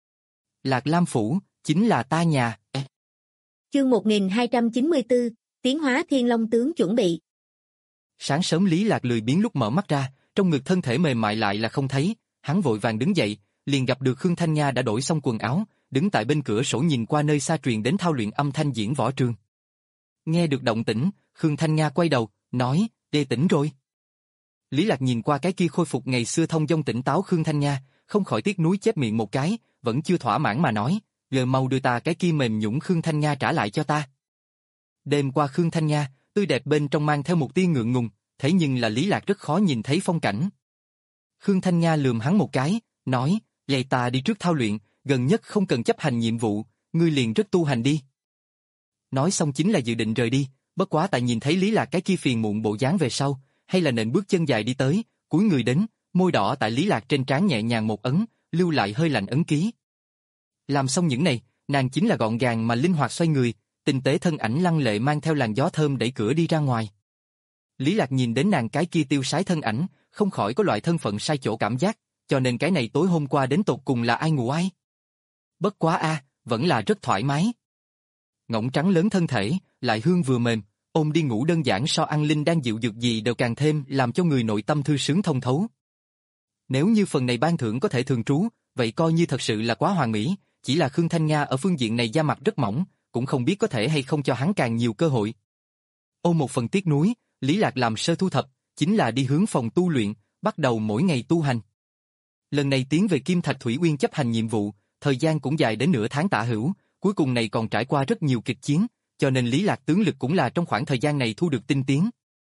Lạc Lam phủ, chính là ta nhà." Chương một nghìn hai trăm chín mươi tư, tiến hóa Thiên Long tướng chuẩn bị. Sáng sớm Lý Lạc lười biếng lúc mở mắt ra, trong ngực thân thể mềm mại lại là không thấy, hắn vội vàng đứng dậy, liền gặp được Khương Thanh Nga đã đổi xong quần áo, đứng tại bên cửa sổ nhìn qua nơi xa truyền đến thao luyện âm thanh diễn võ trường. Nghe được động tĩnh, Khương Thanh Nga quay đầu, nói, "Đê tỉnh rồi." Lý Lạc nhìn qua cái kia khôi phục ngày xưa thông dong tỉnh táo Khương Thanh Nga, không khỏi tiếc nuối chép miệng một cái, vẫn chưa thỏa mãn mà nói, "Giờ mau đưa ta cái kia mềm nhũn Khương Thanh Nga trả lại cho ta." Đêm qua Khương Thanh Nga, tươi đẹp bên trong mang theo một tia ngượng ngùng, thế nhưng là Lý Lạc rất khó nhìn thấy phong cảnh. Khương Thanh Nga lườm hắn một cái, nói, vậy ta đi trước thao luyện, gần nhất không cần chấp hành nhiệm vụ, ngươi liền rất tu hành đi. Nói xong chính là dự định rời đi, bất quá tại nhìn thấy Lý Lạc cái kia phiền muộn bộ dáng về sau, hay là nện bước chân dài đi tới, cúi người đến, môi đỏ tại Lý Lạc trên trán nhẹ nhàng một ấn, lưu lại hơi lạnh ấn ký. Làm xong những này, nàng chính là gọn gàng mà linh hoạt xoay người, tinh tế thân ảnh lăng lệ mang theo làn gió thơm đẩy cửa đi ra ngoài. Lý Lạc nhìn đến nàng cái kia tiêu sái thân ảnh, không khỏi có loại thân phận sai chỗ cảm giác, cho nên cái này tối hôm qua đến tột cùng là ai ngủ ai. Bất quá a, vẫn là rất thoải mái. Ngỗng trắng lớn thân thể, lại hương vừa mềm, ôm đi ngủ đơn giản so ăn linh đang dịu dược gì đều càng thêm làm cho người nội tâm thư sướng thông thấu. Nếu như phần này ban thưởng có thể thường trú, vậy coi như thật sự là quá hoàn mỹ, chỉ là Khương Thanh Nga ở phương diện này da mặt rất mỏng, cũng không biết có thể hay không cho hắn càng nhiều cơ hội. Ôm một phần tiếc nuối, Lý Lạc làm sơ thu thập, chính là đi hướng phòng tu luyện, bắt đầu mỗi ngày tu hành. Lần này tiến về Kim Thạch Thủy Uyên chấp hành nhiệm vụ, thời gian cũng dài đến nửa tháng tả hữu, cuối cùng này còn trải qua rất nhiều kịch chiến, cho nên Lý Lạc tướng lực cũng là trong khoảng thời gian này thu được tinh tiến.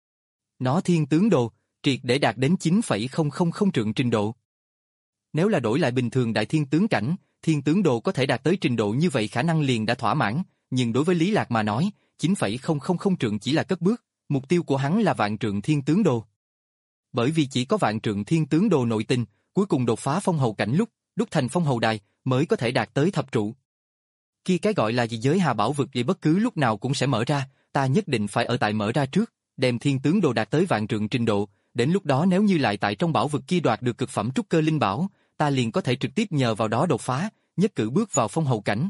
Nó thiên tướng đồ, triệt để đạt đến chín phẩy không không không trượng trình độ. Nếu là đổi lại bình thường đại thiên tướng cảnh, thiên tướng đồ có thể đạt tới trình độ như vậy khả năng liền đã thỏa mãn, nhưng đối với Lý Lạc mà nói, chín phẩy không không không trượng chỉ là cất bước, mục tiêu của hắn là vạn trượng thiên tướng đồ. Bởi vì chỉ có vạn trượng thiên tướng đồ nội tình, cuối cùng đột phá phong hầu cảnh lúc, đúc thành phong hầu đài, mới có thể đạt tới thập trụ. Kia cái gọi là gì giới hà bảo vực thì bất cứ lúc nào cũng sẽ mở ra, ta nhất định phải ở tại mở ra trước, đem thiên tướng đồ đạt tới vạn trượng trình độ, đến lúc đó nếu như lại tại trong bảo vực kia đoạt được cực phẩm trúc cơ linh bảo, ta liền có thể trực tiếp nhờ vào đó đột phá, nhất cử bước vào phong hầu cảnh.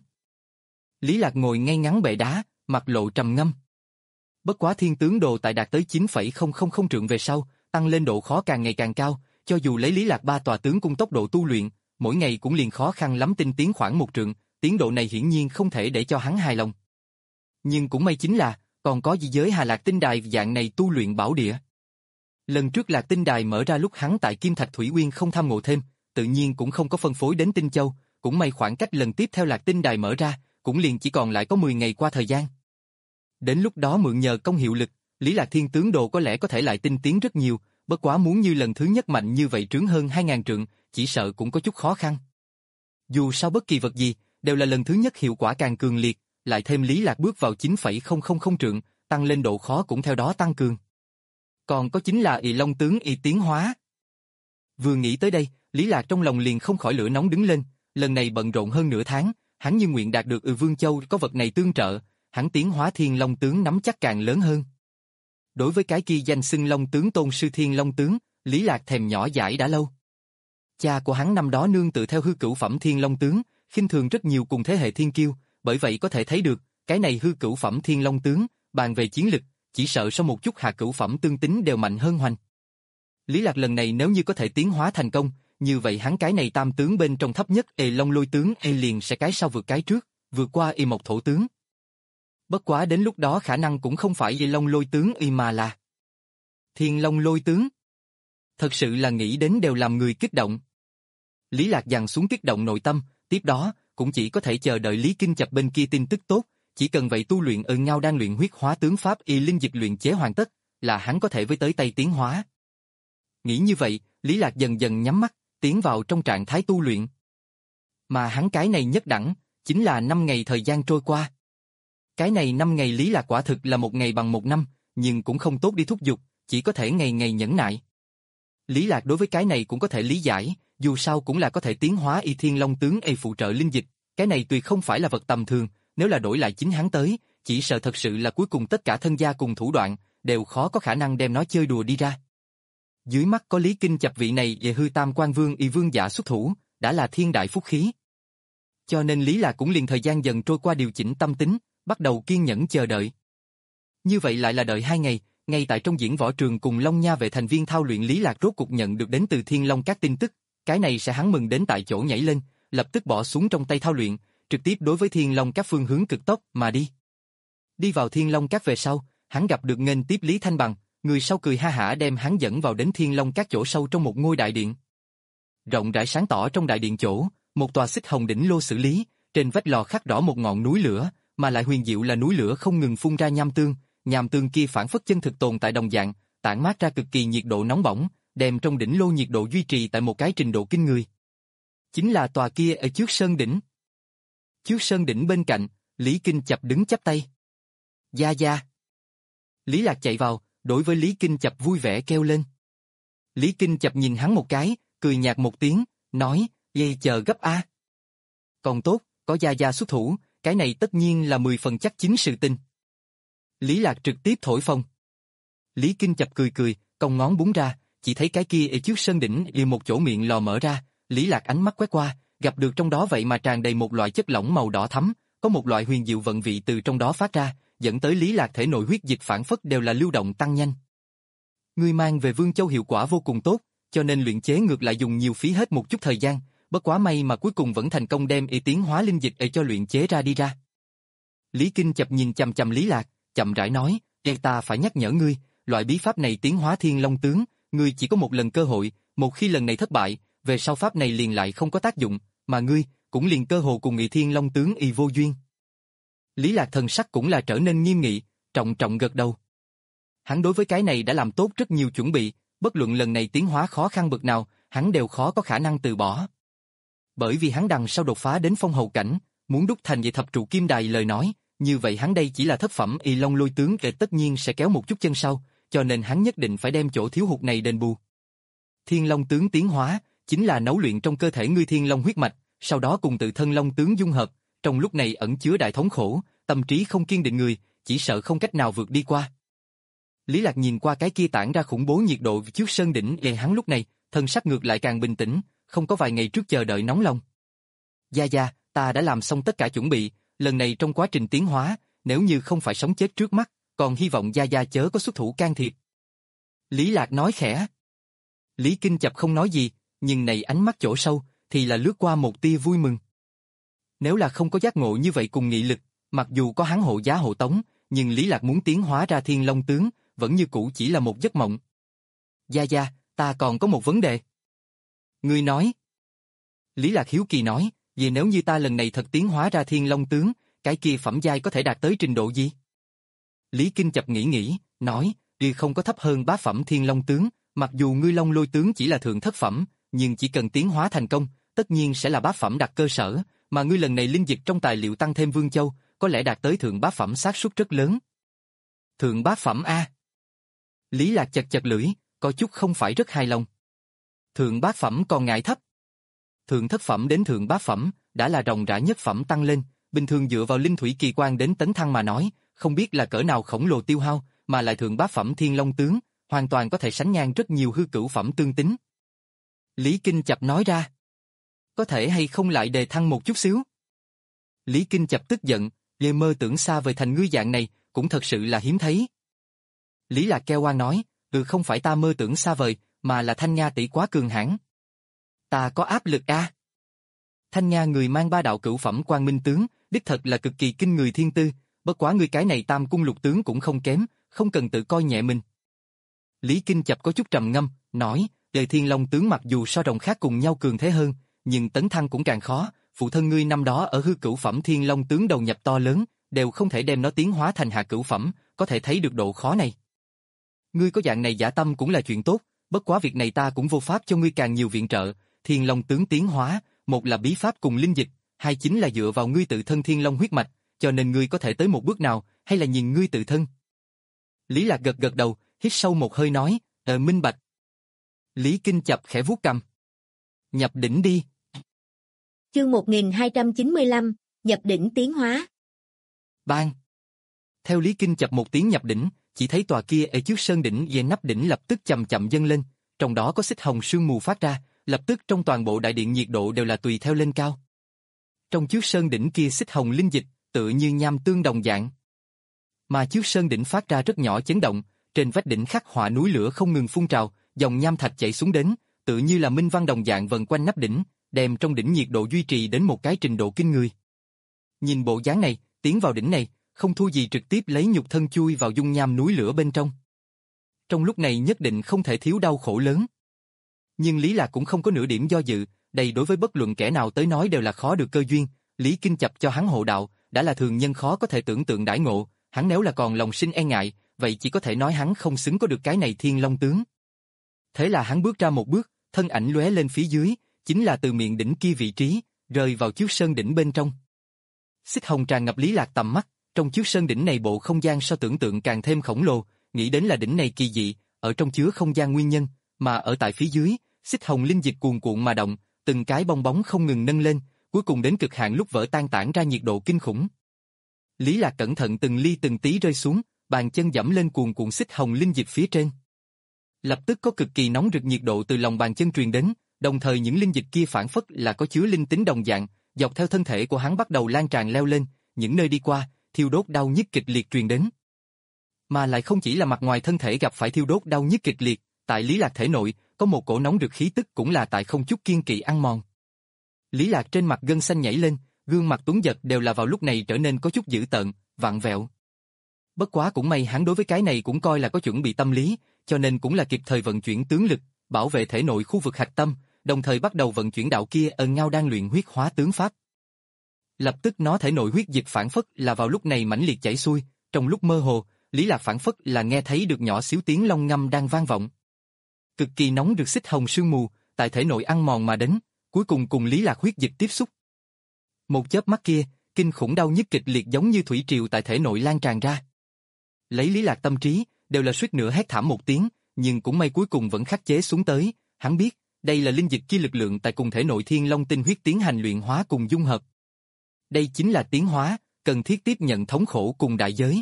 Lý Lạc ngồi ngay ngắn bệ đá, mặt lộ trầm ngâm. Bất quá thiên tướng đồ tại đạt tới chín phẩy không không không trượng về sau, tăng lên độ khó càng ngày càng cao, cho dù lấy Lý Lạc ba tòa tướng cung tốc độ tu luyện, mỗi ngày cũng liền khó khăn lắm tinh tiến khoảng một trượng, tiến độ này hiển nhiên không thể để cho hắn hài lòng. Nhưng cũng may chính là, còn có dị giới Hà Lạc Tinh Đài dạng này tu luyện bảo địa. Lần trước Lạc Tinh Đài mở ra lúc hắn tại Kim Thạch Thủy Uyên không tham ngộ thêm, tự nhiên cũng không có phân phối đến Tinh Châu, cũng may khoảng cách lần tiếp theo Lạc Tinh Đài mở ra, cũng liền chỉ còn lại có mười ngày qua thời gian. Đến lúc đó mượn nhờ công hiệu lực, Lý Lạc Thiên tướng đồ có lẽ có thể lại tinh tiến rất nhiều, bất quá muốn như lần thứ nhất mạnh như vậy trướng hơn hai ngàn trượng, chỉ sợ cũng có chút khó khăn. Dù sao bất kỳ vật gì, đều là lần thứ nhất hiệu quả càng cường liệt, lại thêm Lý Lạc bước vào chín phẩy không không không trượng, tăng lên độ khó cũng theo đó tăng cường. Còn có chính là ị long tướng y tiến hóa. Vừa nghĩ tới đây, Lý Lạc trong lòng liền không khỏi lửa nóng đứng lên, lần này bận rộn hơn nửa tháng, hắn như nguyện đạt được ừ Vương Châu có vật này tương trợ, hắn tiến hóa thiên long tướng nắm chắc càng lớn hơn. Đối với cái kia danh xưng long tướng tôn sư thiên long tướng, Lý Lạc thèm nhỏ dãi đã lâu. Cha của hắn năm đó nương tự theo hư cửu phẩm thiên long tướng, khinh thường rất nhiều cùng thế hệ thiên kiêu, bởi vậy có thể thấy được, cái này hư cửu phẩm thiên long tướng, bàn về chiến lực, chỉ sợ so một chút hạ cửu phẩm tương tính đều mạnh hơn hoành. Lý Lạc lần này nếu như có thể tiến hóa thành công, như vậy hắn cái này tam tướng bên trong thấp nhất ê long lôi tướng ê liền sẽ cái sau vượt cái trước, vượt qua y mộc thổ tướng. Bất quá đến lúc đó khả năng cũng không phải ê long lôi tướng y mà là thiên long lôi tướng. Thật sự là nghĩ đến đều làm người kích động. Lý Lạc dằn xuống kích động nội tâm, tiếp đó cũng chỉ có thể chờ đợi Lý Kinh Chập bên kia tin tức tốt, chỉ cần vậy tu luyện ở ngao đan luyện huyết hóa tướng pháp y linh dịch luyện chế hoàn tất, là hắn có thể với tới tay tiến hóa. Nghĩ như vậy, Lý Lạc dần dần nhắm mắt, tiến vào trong trạng thái tu luyện. Mà hắn cái này nhất đẳng, chính là năm ngày thời gian trôi qua. Cái này năm ngày Lý Lạc quả thực là một ngày bằng một năm, nhưng cũng không tốt đi thúc giục, chỉ có thể ngày ngày nhẫn nại. Lý Lạc đối với cái này cũng có thể lý giải, dù sao cũng là có thể tiến hóa y thiên long tướng y phụ trợ linh dịch, cái này tuy không phải là vật tầm thường, nếu là đổi lại chính hắn tới, chỉ sợ thật sự là cuối cùng tất cả thân gia cùng thủ đoạn, đều khó có khả năng đem nó chơi đùa đi ra. Dưới mắt có Lý Kinh Chập vị này về hư tam quan vương y vương giả xuất thủ, đã là thiên đại phúc khí. Cho nên Lý Lạc cũng liền thời gian dần trôi qua điều chỉnh tâm tính, bắt đầu kiên nhẫn chờ đợi. Như vậy lại là đợi hai ngày, ngay tại trong diễn võ trường cùng Long Nha vệ thành viên thao luyện Lý Lạc rốt cục nhận được đến từ Thiên Long các tin tức, cái này sẽ hắn mừng đến tại chỗ nhảy lên, lập tức bỏ xuống trong tay thao luyện, trực tiếp đối với Thiên Long các phương hướng cực tốc mà đi. Đi vào Thiên Long các về sau, hắn gặp được nghênh tiếp Lý Thanh Bằng, người sau cười ha hả đem hắn dẫn vào đến Thiên Long các chỗ sâu trong một ngôi đại điện. Rộng rãi sáng tỏ trong đại điện chỗ, một tòa xích hồng đỉnh lô xử lý, trên vách lò khắc rõ một ngọn núi lửa, mà lại huyền diệu là núi lửa không ngừng phun ra nham tương, nham tương kia phản phất chân thực tồn tại đồng dạng, tản mát ra cực kỳ nhiệt độ nóng bỏng, đem trong đỉnh lô nhiệt độ duy trì tại một cái trình độ kinh người. Chính là tòa kia ở trước sơn đỉnh. Trước sơn đỉnh bên cạnh, Lý Kinh Chập đứng chắp tay. Gia gia. Lý Lạc chạy vào, đối với Lý Kinh Chập vui vẻ kêu lên. Lý Kinh Chập nhìn hắn một cái, cười nhạt một tiếng, nói, dây chờ gấp a. Còn tốt, có gia gia xuất thủ, cái này tất nhiên là mười phần chắc chính sự tình. Lý Lạc trực tiếp thổi phồng. Lý Kinh Chập cười cười, cong ngón búng ra, chỉ thấy cái kia ở trước sơn đỉnh liền một chỗ miệng lò mở ra, Lý Lạc ánh mắt quét qua, gặp được trong đó vậy mà tràn đầy một loại chất lỏng màu đỏ thắm, có một loại huyền diệu vận vị từ trong đó phát ra, dẫn tới Lý Lạc thể nội huyết dịch phản phất đều là lưu động tăng nhanh. Ngươi mang về Vương Châu hiệu quả vô cùng tốt, cho nên luyện chế ngược lại dùng nhiều phí hết một chút thời gian, bất quá may mà cuối cùng vẫn thành công đem y tiến hóa linh dịch để cho luyện chế ra đi ra. Lý Kinh Chập nhìn chằm chằm Lý Lạc, chậm rãi nói, "Ê ta phải nhắc nhở ngươi, loại bí pháp này tiến hóa Thiên Long tướng, ngươi chỉ có một lần cơ hội, một khi lần này thất bại, về sau pháp này liền lại không có tác dụng, mà ngươi cũng liền cơ hồ cùng nghị Thiên Long tướng y vô duyên." Lý Lạc thần sắc cũng là trở nên nghiêm nghị, trọng trọng gật đầu. Hắn đối với cái này đã làm tốt rất nhiều chuẩn bị, bất luận lần này tiến hóa khó khăn bậc nào, hắn đều khó có khả năng từ bỏ. Bởi vì hắn đằng sau đột phá đến phong hầu cảnh, muốn đúc thành vậy thập trụ kim đài lời nói, như vậy hắn đây chỉ là thất phẩm y long lôi tướng kể tất nhiên sẽ kéo một chút chân sau, cho nên hắn nhất định phải đem chỗ thiếu hụt này đền bù. Thiên Long tướng tiến hóa, chính là nấu luyện trong cơ thể ngươi Thiên Long huyết mạch, sau đó cùng tự thân Long tướng dung hợp, trong lúc này ẩn chứa đại thống khổ, tâm trí không kiên định người, chỉ sợ không cách nào vượt đi qua. Lý Lạc nhìn qua cái kia tản ra khủng bố nhiệt độ trước sơn đỉnh, e hắn lúc này, thân sắc ngược lại càng bình tĩnh, không có vài ngày trước chờ đợi nóng lòng. Gia gia, ta đã làm xong tất cả chuẩn bị, lần này trong quá trình tiến hóa, nếu như không phải sống chết trước mắt, còn hy vọng gia gia chớ có xuất thủ can thiệp. Lý Lạc nói khẽ. Lý Kinh Chập không nói gì, nhưng này ánh mắt chỗ sâu, thì là lướt qua một tia vui mừng. Nếu là không có giác ngộ như vậy cùng nghị lực, mặc dù có hắn hộ giá hộ tống, nhưng Lý Lạc muốn tiến hóa ra Thiên Long tướng, vẫn như cũ chỉ là một giấc mộng. Gia gia, ta còn có một vấn đề. Ngươi nói. Lý Lạc hiếu kỳ nói, vì nếu như ta lần này thật tiến hóa ra Thiên Long tướng, cái kia phẩm giai có thể đạt tới trình độ gì? Lý Kinh Chập nghĩ nghĩ, nói, đi không có thấp hơn bá phẩm Thiên Long tướng, mặc dù ngươi Long Lôi tướng chỉ là thượng thất phẩm, nhưng chỉ cần tiến hóa thành công, tất nhiên sẽ là bá phẩm đặt cơ sở, mà ngươi lần này linh dịch trong tài liệu tăng thêm Vương Châu, có lẽ đạt tới thượng bá phẩm xác suất rất lớn. Thượng bá phẩm a? Lý Lạc chật chật lưỡi, có chút không phải rất hài lòng. Thượng bá phẩm còn ngại thấp. Thượng thất phẩm đến thượng bá phẩm, đã là ròng rã nhất phẩm tăng lên, bình thường dựa vào linh thủy kỳ quan đến tấn thăng mà nói, không biết là cỡ nào khổng lồ tiêu hao, mà lại thượng bá phẩm Thiên Long tướng, hoàn toàn có thể sánh ngang rất nhiều hư cửu phẩm tương tính. Lý Kinh Chập nói ra, có thể hay không lại đề thăng một chút xíu? Lý Kinh Chập tức giận, lê mơ tưởng xa vời thành ngươi dạng này, cũng thật sự là hiếm thấy. Lý Lạc kêu oan nói, ừ không phải ta mơ tưởng xa vời, mà là Thanh Nga tỷ quá cường hãn. Ta có áp lực a. À? Thanh Nga người mang ba đạo cửu phẩm quang minh tướng, đích thật là cực kỳ kinh người thiên tư, bất quá người cái này tam cung lục tướng cũng không kém, không cần tự coi nhẹ mình. Lý Kinh Chập có chút trầm ngâm, nói, đời Thiên Long tướng mặc dù so rồng khác cùng nhau cường thế hơn, nhưng tấn thăng cũng càng khó, phụ thân ngươi năm đó ở hư cửu phẩm Thiên Long tướng đầu nhập to lớn, đều không thể đem nó tiến hóa thành hạ cửu phẩm, có thể thấy được độ khó này. Ngươi có dạng này giả tâm cũng là chuyện tốt, bất quá việc này ta cũng vô pháp cho ngươi càng nhiều viện trợ, Thiên Long tướng tiến hóa, một là bí pháp cùng linh dịch, hai chính là dựa vào ngươi tự thân Thiên Long huyết mạch, cho nên ngươi có thể tới một bước nào, hay là nhìn ngươi tự thân. Lý Lạc gật gật đầu, hít sâu một hơi nói, ờ minh bạch. Lý Kinh Chập khẽ vuốt cằm. Nhập đỉnh đi. Chương một nghìn hai trăm chín mươi lăm, nhập đỉnh tiến hóa. Bang. Theo Lý Kinh Chập một tiếng nhập đỉnh, chỉ thấy tòa kia ở trước sơn đỉnh về nắp đỉnh lập tức chậm chậm dâng lên, trong đó có xích hồng sương mù phát ra, lập tức trong toàn bộ đại điện nhiệt độ đều là tùy theo lên cao. Trong trước sơn đỉnh kia xích hồng linh dịch, tựa như nham tương đồng dạng. Mà trước sơn đỉnh phát ra rất nhỏ chấn động, trên vách đỉnh khắc họa núi lửa không ngừng phun trào, dòng nham thạch chảy xuống đến, tựa như là minh văn đồng dạng vần quanh nắp đỉnh, đem trong đỉnh nhiệt độ duy trì đến một cái trình độ kinh người. Nhìn bộ dáng này, tiến vào đỉnh này, không thua gì trực tiếp lấy nhục thân chui vào dung nham núi lửa bên trong. Trong lúc này nhất định không thể thiếu đau khổ lớn. Nhưng Lý Lạc cũng không có nửa điểm do dự, đây đối với bất luận kẻ nào tới nói đều là khó được cơ duyên, Lý Kinh Chập cho hắn hộ đạo, đã là thường nhân khó có thể tưởng tượng đãi ngộ, hắn nếu là còn lòng sinh e ngại, vậy chỉ có thể nói hắn không xứng có được cái này Thiên Long tướng. Thế là hắn bước ra một bước, thân ảnh lóe lên phía dưới, chính là từ miệng đỉnh kia vị trí, rơi vào chiếu sơn đỉnh bên trong. Xích hồng tràn ngập Lý Lạc tầm mắt, trong chiếu sơn đỉnh này bộ không gian so tưởng tượng càng thêm khổng lồ, nghĩ đến là đỉnh này kỳ dị, ở trong chứa không gian nguyên nhân, mà ở tại phía dưới, xích hồng linh dịch cuồn cuộn mà động, từng cái bong bóng không ngừng nâng lên, cuối cùng đến cực hạn lúc vỡ tan tản ra nhiệt độ kinh khủng. Lý Lạc cẩn thận từng ly từng tí rơi xuống, bàn chân dẫm lên cuồn cuộn xích hồng linh dịch phía trên. Lập tức có cực kỳ nóng rực nhiệt độ từ lòng bàn chân truyền đến, đồng thời những linh dịch kia phản phất là có chứa linh tính đồng dạng, dọc theo thân thể của hắn bắt đầu lan tràn leo lên, những nơi đi qua, thiêu đốt đau nhức kịch liệt truyền đến. Mà lại không chỉ là mặt ngoài thân thể gặp phải thiêu đốt đau nhức kịch liệt, tại Lý Lạc thể nội, có một cổ nóng rực khí tức cũng là tại không chút kiên kỵ ăn mòn. Lý Lạc trên mặt gân xanh nhảy lên, gương mặt tuấn giật đều là vào lúc này trở nên có chút dữ tợn, vặn vẹo. Bất quá cũng may hắn đối với cái này cũng coi là có chuẩn bị tâm lý, cho nên cũng là kịp thời vận chuyển tướng lực, bảo vệ thể nội khu vực hạch tâm, đồng thời bắt đầu vận chuyển đạo kia ân ngao đang luyện huyết hóa tướng pháp. Lập tức nó thể nội huyết dịch phản phất là vào lúc này mãnh liệt chảy xuôi, trong lúc mơ hồ, Lý Lạc phản phất là nghe thấy được nhỏ xíu tiếng long ngâm đang vang vọng. Cực kỳ nóng được xích hồng sương mù, tại thể nội ăn mòn mà đến, cuối cùng cùng Lý Lạc huyết dịch tiếp xúc. Một chớp mắt kia, kinh khủng đau nhức kịch liệt giống như thủy triều tại thể nội lan tràn ra. Lấy Lý Lạc tâm trí, đều là suýt nữa hét thảm một tiếng, nhưng cũng may cuối cùng vẫn khắc chế xuống tới, hắn biết, đây là linh dịch chi lực lượng tại cùng thể nội Thiên Long tinh huyết tiến hành luyện hóa cùng dung hợp. Đây chính là tiến hóa, cần thiết tiếp nhận thống khổ cùng đại giới.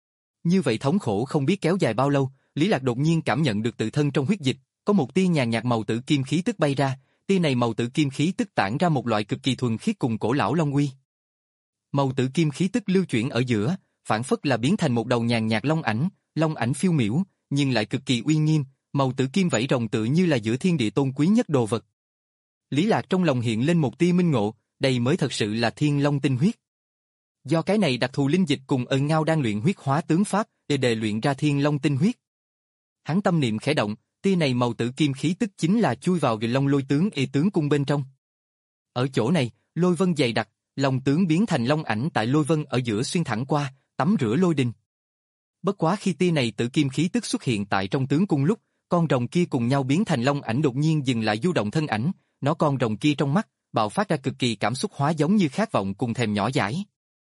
Như vậy thống khổ không biết kéo dài bao lâu, Lý Lạc đột nhiên cảm nhận được tự thân trong huyết dịch, có một tia nhàn nhạt màu tử kim khí tức bay ra, tia này màu tử kim khí tức tản ra một loại cực kỳ thuần khiết cùng cổ lão long uy. Màu tử kim khí tức lưu chuyển ở giữa, phản phất là biến thành một đầu nhàn nhạt long ảnh, long ảnh phiêu miểu, nhưng lại cực kỳ uy nghiêm, màu tử kim vảy rồng tự như là giữa thiên địa tôn quý nhất đồ vật. Lý Lạc trong lòng hiện lên một tia minh ngộ, đây mới thật sự là Thiên Long tinh huyết. Do cái này đặc thù linh dịch cùng ân ngao đang luyện huyết hóa tướng pháp để đề luyện ra Thiên Long tinh huyết. Hắn tâm niệm khẽ động, tia này màu tử kim khí tức chính là chui vào Kỳ Long lôi tướng y tướng cung bên trong. Ở chỗ này, lôi vân dày đặc, long tướng biến thành long ảnh tại lôi vân ở giữa xuyên thẳng qua, tắm rửa lôi đình. Bất quá khi tia này tử kim khí tức xuất hiện tại trong tướng cung lúc, con rồng kia cùng nhau biến thành long ảnh đột nhiên dừng lại du động thân ảnh, nó con rồng kia trong mắt bạo phát ra cực kỳ cảm xúc hóa giống như khát vọng cùng thèm nhỏ dãi.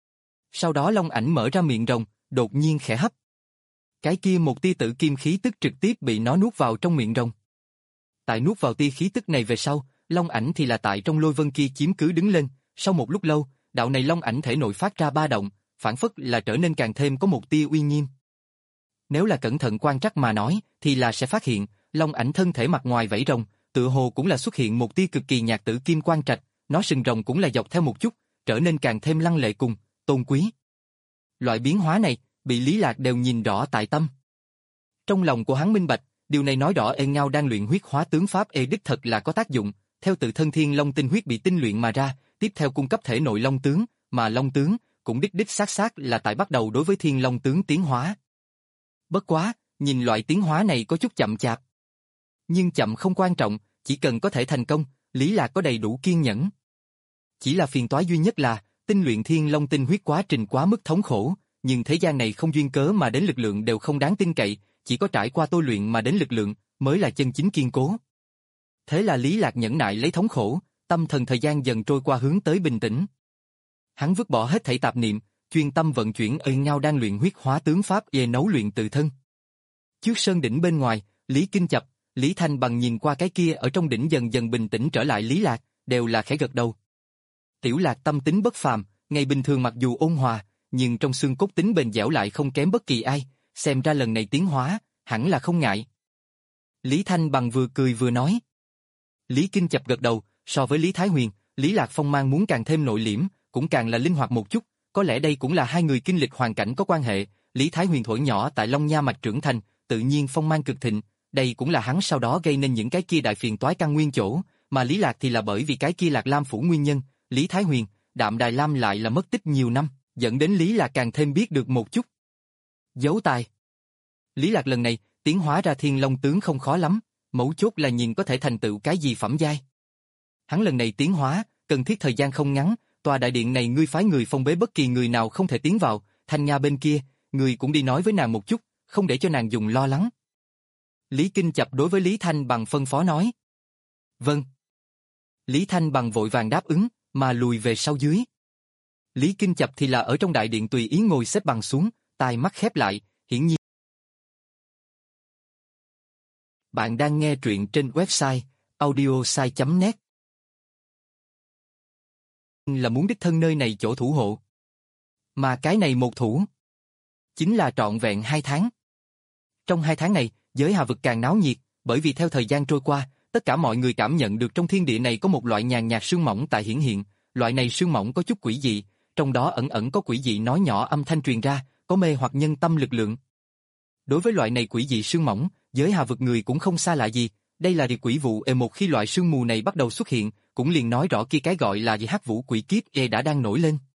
Sau đó long ảnh mở ra miệng rồng, đột nhiên khẽ hấp. Cái kia một tia tử kim khí tức trực tiếp bị nó nuốt vào trong miệng rồng. Tại nuốt vào tia khí tức này về sau, long ảnh thì là tại trong lôi vân kia chiếm cứ đứng lên, sau một lúc lâu, đạo này long ảnh thể nội phát ra ba động, phản phất là trở nên càng thêm có một tia uy nghiêm. Nếu là cẩn thận quan trắc mà nói, thì là sẽ phát hiện, long ảnh thân thể mặt ngoài vảy rồng, tựa hồ cũng là xuất hiện một tia cực kỳ nhạt tử kim quang trạch, nó sừng rồng cũng là dọc theo một chút, trở nên càng thêm lăng lệ cùng tôn quý. Loại biến hóa này, bị Lý Lạc đều nhìn rõ tại tâm. Trong lòng của hắn minh bạch, điều này nói rõ ê ngao đang luyện huyết hóa tướng pháp ê đích thật là có tác dụng, theo tự thân Thiên Long tinh huyết bị tinh luyện mà ra, tiếp theo cung cấp thể nội long tướng, mà long tướng cũng đích đích xác xác là tại bắt đầu đối với Thiên Long tướng tiến hóa. Bất quá, nhìn loại tiến hóa này có chút chậm chạp. Nhưng chậm không quan trọng, chỉ cần có thể thành công, Lý Lạc có đầy đủ kiên nhẫn. Chỉ là phiền toái duy nhất là, tinh luyện Thiên Long tinh huyết quá trình quá mức thống khổ, nhưng thế gian này không duyên cớ mà đến lực lượng đều không đáng tin cậy, chỉ có trải qua tôi luyện mà đến lực lượng, mới là chân chính kiên cố. Thế là Lý Lạc nhẫn nại lấy thống khổ, tâm thần thời gian dần trôi qua hướng tới bình tĩnh. Hắn vứt bỏ hết thảy tạp niệm, chuyên tâm vận chuyển ơi ngao đang luyện huyết hóa tướng pháp về nấu luyện tự thân. Trước sơn đỉnh bên ngoài, Lý Kinh Chập, Lý Thanh Bằng nhìn qua cái kia ở trong đỉnh dần dần bình tĩnh trở lại Lý Lạc, đều là khẽ gật đầu. Tiểu Lạc tâm tính bất phàm, ngày bình thường mặc dù ôn hòa, nhưng trong xương cốt tính bền dẻo lại không kém bất kỳ ai, xem ra lần này tiến hóa, hẳn là không ngại. Lý Thanh Bằng vừa cười vừa nói. Lý Kinh Chập gật đầu, so với Lý Thái Huyền, Lý Lạc phong mang muốn càng thêm nội liễm, cũng càng là linh hoạt một chút, có lẽ đây cũng là hai người kinh lịch hoàn cảnh có quan hệ, Lý Thái Huyền thuở nhỏ tại Long Nha mạch trưởng thành, tự nhiên phong mang cực thịnh, đây cũng là hắn sau đó gây nên những cái kia đại phiền toái căn nguyên chỗ, mà Lý Lạc thì là bởi vì cái kia Lạc Lam phủ nguyên nhân, Lý Thái Huyền, Đạm Đài Lam lại là mất tích nhiều năm, dẫn đến Lý Lạc càng thêm biết được một chút. Giấu tài. Lý Lạc lần này, tiến hóa ra Thiên Long tướng không khó lắm, mấu chốt là nhìn có thể thành tựu cái gì phẩm giai. Hắn lần này tiến hóa, cần thiết thời gian không ngắn, tòa đại điện này ngươi phái người phong bế bất kỳ người nào không thể tiến vào, Thanh Nga bên kia, người cũng đi nói với nàng một chút, không để cho nàng dùng lo lắng. Lý Kinh Chập đối với Lý Thanh Bằng phân phó nói. Vâng. Lý Thanh Bằng vội vàng đáp ứng, mà lùi về sau dưới. Lý Kinh Chập thì là ở trong đại điện tùy ý ngồi xếp bằng xuống, tai mắt khép lại, hiển nhiên. Bạn đang nghe truyện trên website audiosai chấm net. Là muốn đích thân nơi này chỗ thủ hộ. Mà cái này một thủ, chính là trọn vẹn hai tháng. Trong hai tháng này, giới hà vực càng náo nhiệt, bởi vì theo thời gian trôi qua, tất cả mọi người cảm nhận được trong thiên địa này có một loại nhàn nhạt sương mỏng tại hiển hiện, loại này sương mỏng có chút quỷ dị, trong đó ẩn ẩn có quỷ dị nói nhỏ âm thanh truyền ra, có mê hoặc nhân tâm lực lượng. Đối với loại này quỷ dị sương mỏng, giới hà vực người cũng không xa lạ gì, đây là địa quỷ vụ e một khi loại sương mù này bắt đầu xuất hiện, cũng liền nói rõ kia cái gọi là gì hắc vũ quỷ kiếp e đã đang nổi lên.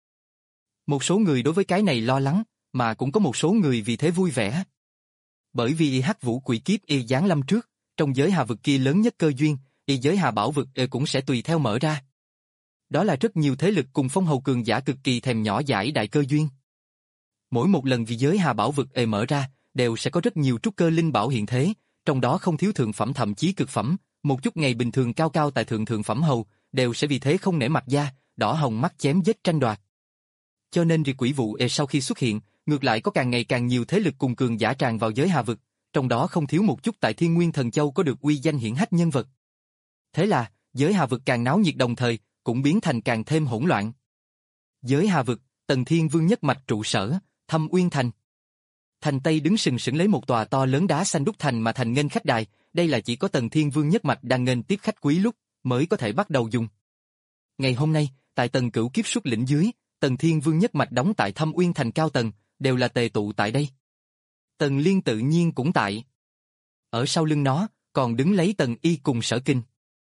Một số người đối với cái này lo lắng, mà cũng có một số người vì thế vui vẻ. Bởi vì hắc vũ quỷ kiếp e giáng lâm trước, trong giới hà vực kia lớn nhất cơ duyên, e giới hà bảo vực e cũng sẽ tùy theo mở ra. Đó là rất nhiều thế lực cùng phong hầu cường giả cực kỳ thèm nhỏ dãi đại cơ duyên. Mỗi một lần vì giới hà bảo vực e mở ra, đều sẽ có rất nhiều trúc cơ linh bảo hiện thế, trong đó không thiếu thượng phẩm thậm chí cực phẩm, một chút ngày bình thường cao cao tại thượng thượng phẩm hầu, đều sẽ vì thế không nể mặt da, đỏ hồng mắt chém giết tranh đoạt. Cho nên địa quỷ vụ e sau khi xuất hiện, ngược lại có càng ngày càng nhiều thế lực cùng cường giả tràn vào giới hà vực, trong đó không thiếu một chút tại Thiên Nguyên Thần Châu có được uy danh hiển hách nhân vật. Thế là, giới hà vực càng náo nhiệt đồng thời, cũng biến thành càng thêm hỗn loạn. Giới hà vực, Tần Thiên Vương nhất mạch trụ sở, Thâm Uyên Thành. Thành Tây đứng sừng sững lấy một tòa to lớn đá xanh đúc thành mà thành nghênh khách đài, đây là chỉ có Tần Thiên Vương nhất mạch đang nghênh tiếp khách quý lúc mới có thể bắt đầu dùng. Ngày hôm nay, tại Tần Cửu Kiếp xuất lĩnh dưới, Tần Thiên Vương nhất mạch đóng tại Thâm Uyên Thành cao tầng, đều là tề tụ tại đây. Tần Liên tự nhiên cũng tại. Ở sau lưng nó, còn đứng lấy Tần Y cùng Sở Kinh.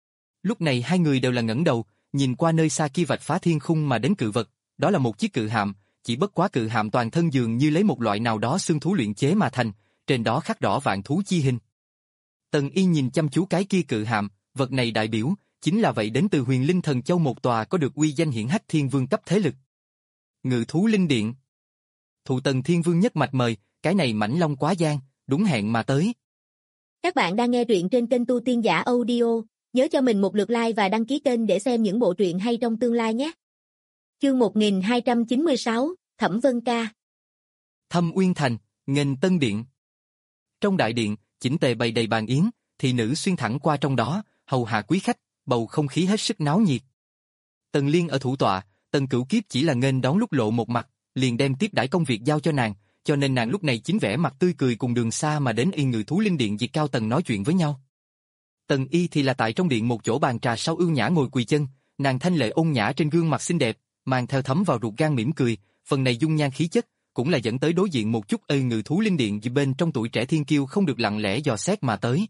Lúc này hai người đều là ngẩng đầu, nhìn qua nơi xa kia vạch phá thiên khung mà đến cự vật, đó là một chiếc cự hạm, chỉ bất quá cự hạm toàn thân dường như lấy một loại nào đó xương thú luyện chế mà thành, trên đó khắc đỏ vạn thú chi hình. Tần Y nhìn chăm chú cái kia cự hạm, vật này đại biểu, chính là vậy đến từ Huyền Linh Thần Châu một tòa có được uy danh hiển hách thiên vương cấp thế lực. Ngự thú linh điện. Thụ Tần Thiên Vương nhất mạch mời, cái này mãnh long quá giang, đúng hẹn mà tới. Các bạn đang nghe truyện trên kênh Tu Tiên Giả Audio, nhớ cho mình một lượt like và đăng ký kênh để xem những bộ truyện hay trong tương lai nhé. Chương một nghìn hai trăm chín mươi sáu, Thẩm Vân Ca. Thâm Uyên Thành, nghênh tân điện. Trong đại điện, chỉnh tề bày đầy bàn yến, thị nữ xuyên thẳng qua trong đó, hầu hạ quý khách, bầu không khí hết sức náo nhiệt. Tần Liên ở thủ tọa, Tần Cửu Kiếp chỉ là nghênh đón lúc lộ một mặt, liền đem tiếp đãi công việc giao cho nàng, cho nên nàng lúc này chính vẻ mặt tươi cười cùng Đường Xa mà đến Y Ngự Thú Linh Điện diệt cao tầng nói chuyện với nhau. Tần Y thì là tại trong điện một chỗ bàn trà sau ưu nhã ngồi quỳ chân, nàng thanh lệ ôn nhã trên gương mặt xinh đẹp, mang theo thấm vào ruột gan mỉm cười, phần này dung nhan khí chất, cũng là dẫn tới đối diện một chút Y Ngự Thú Linh Điện vì bên trong tuổi trẻ thiên kiêu không được lặng lẽ dò xét mà tới.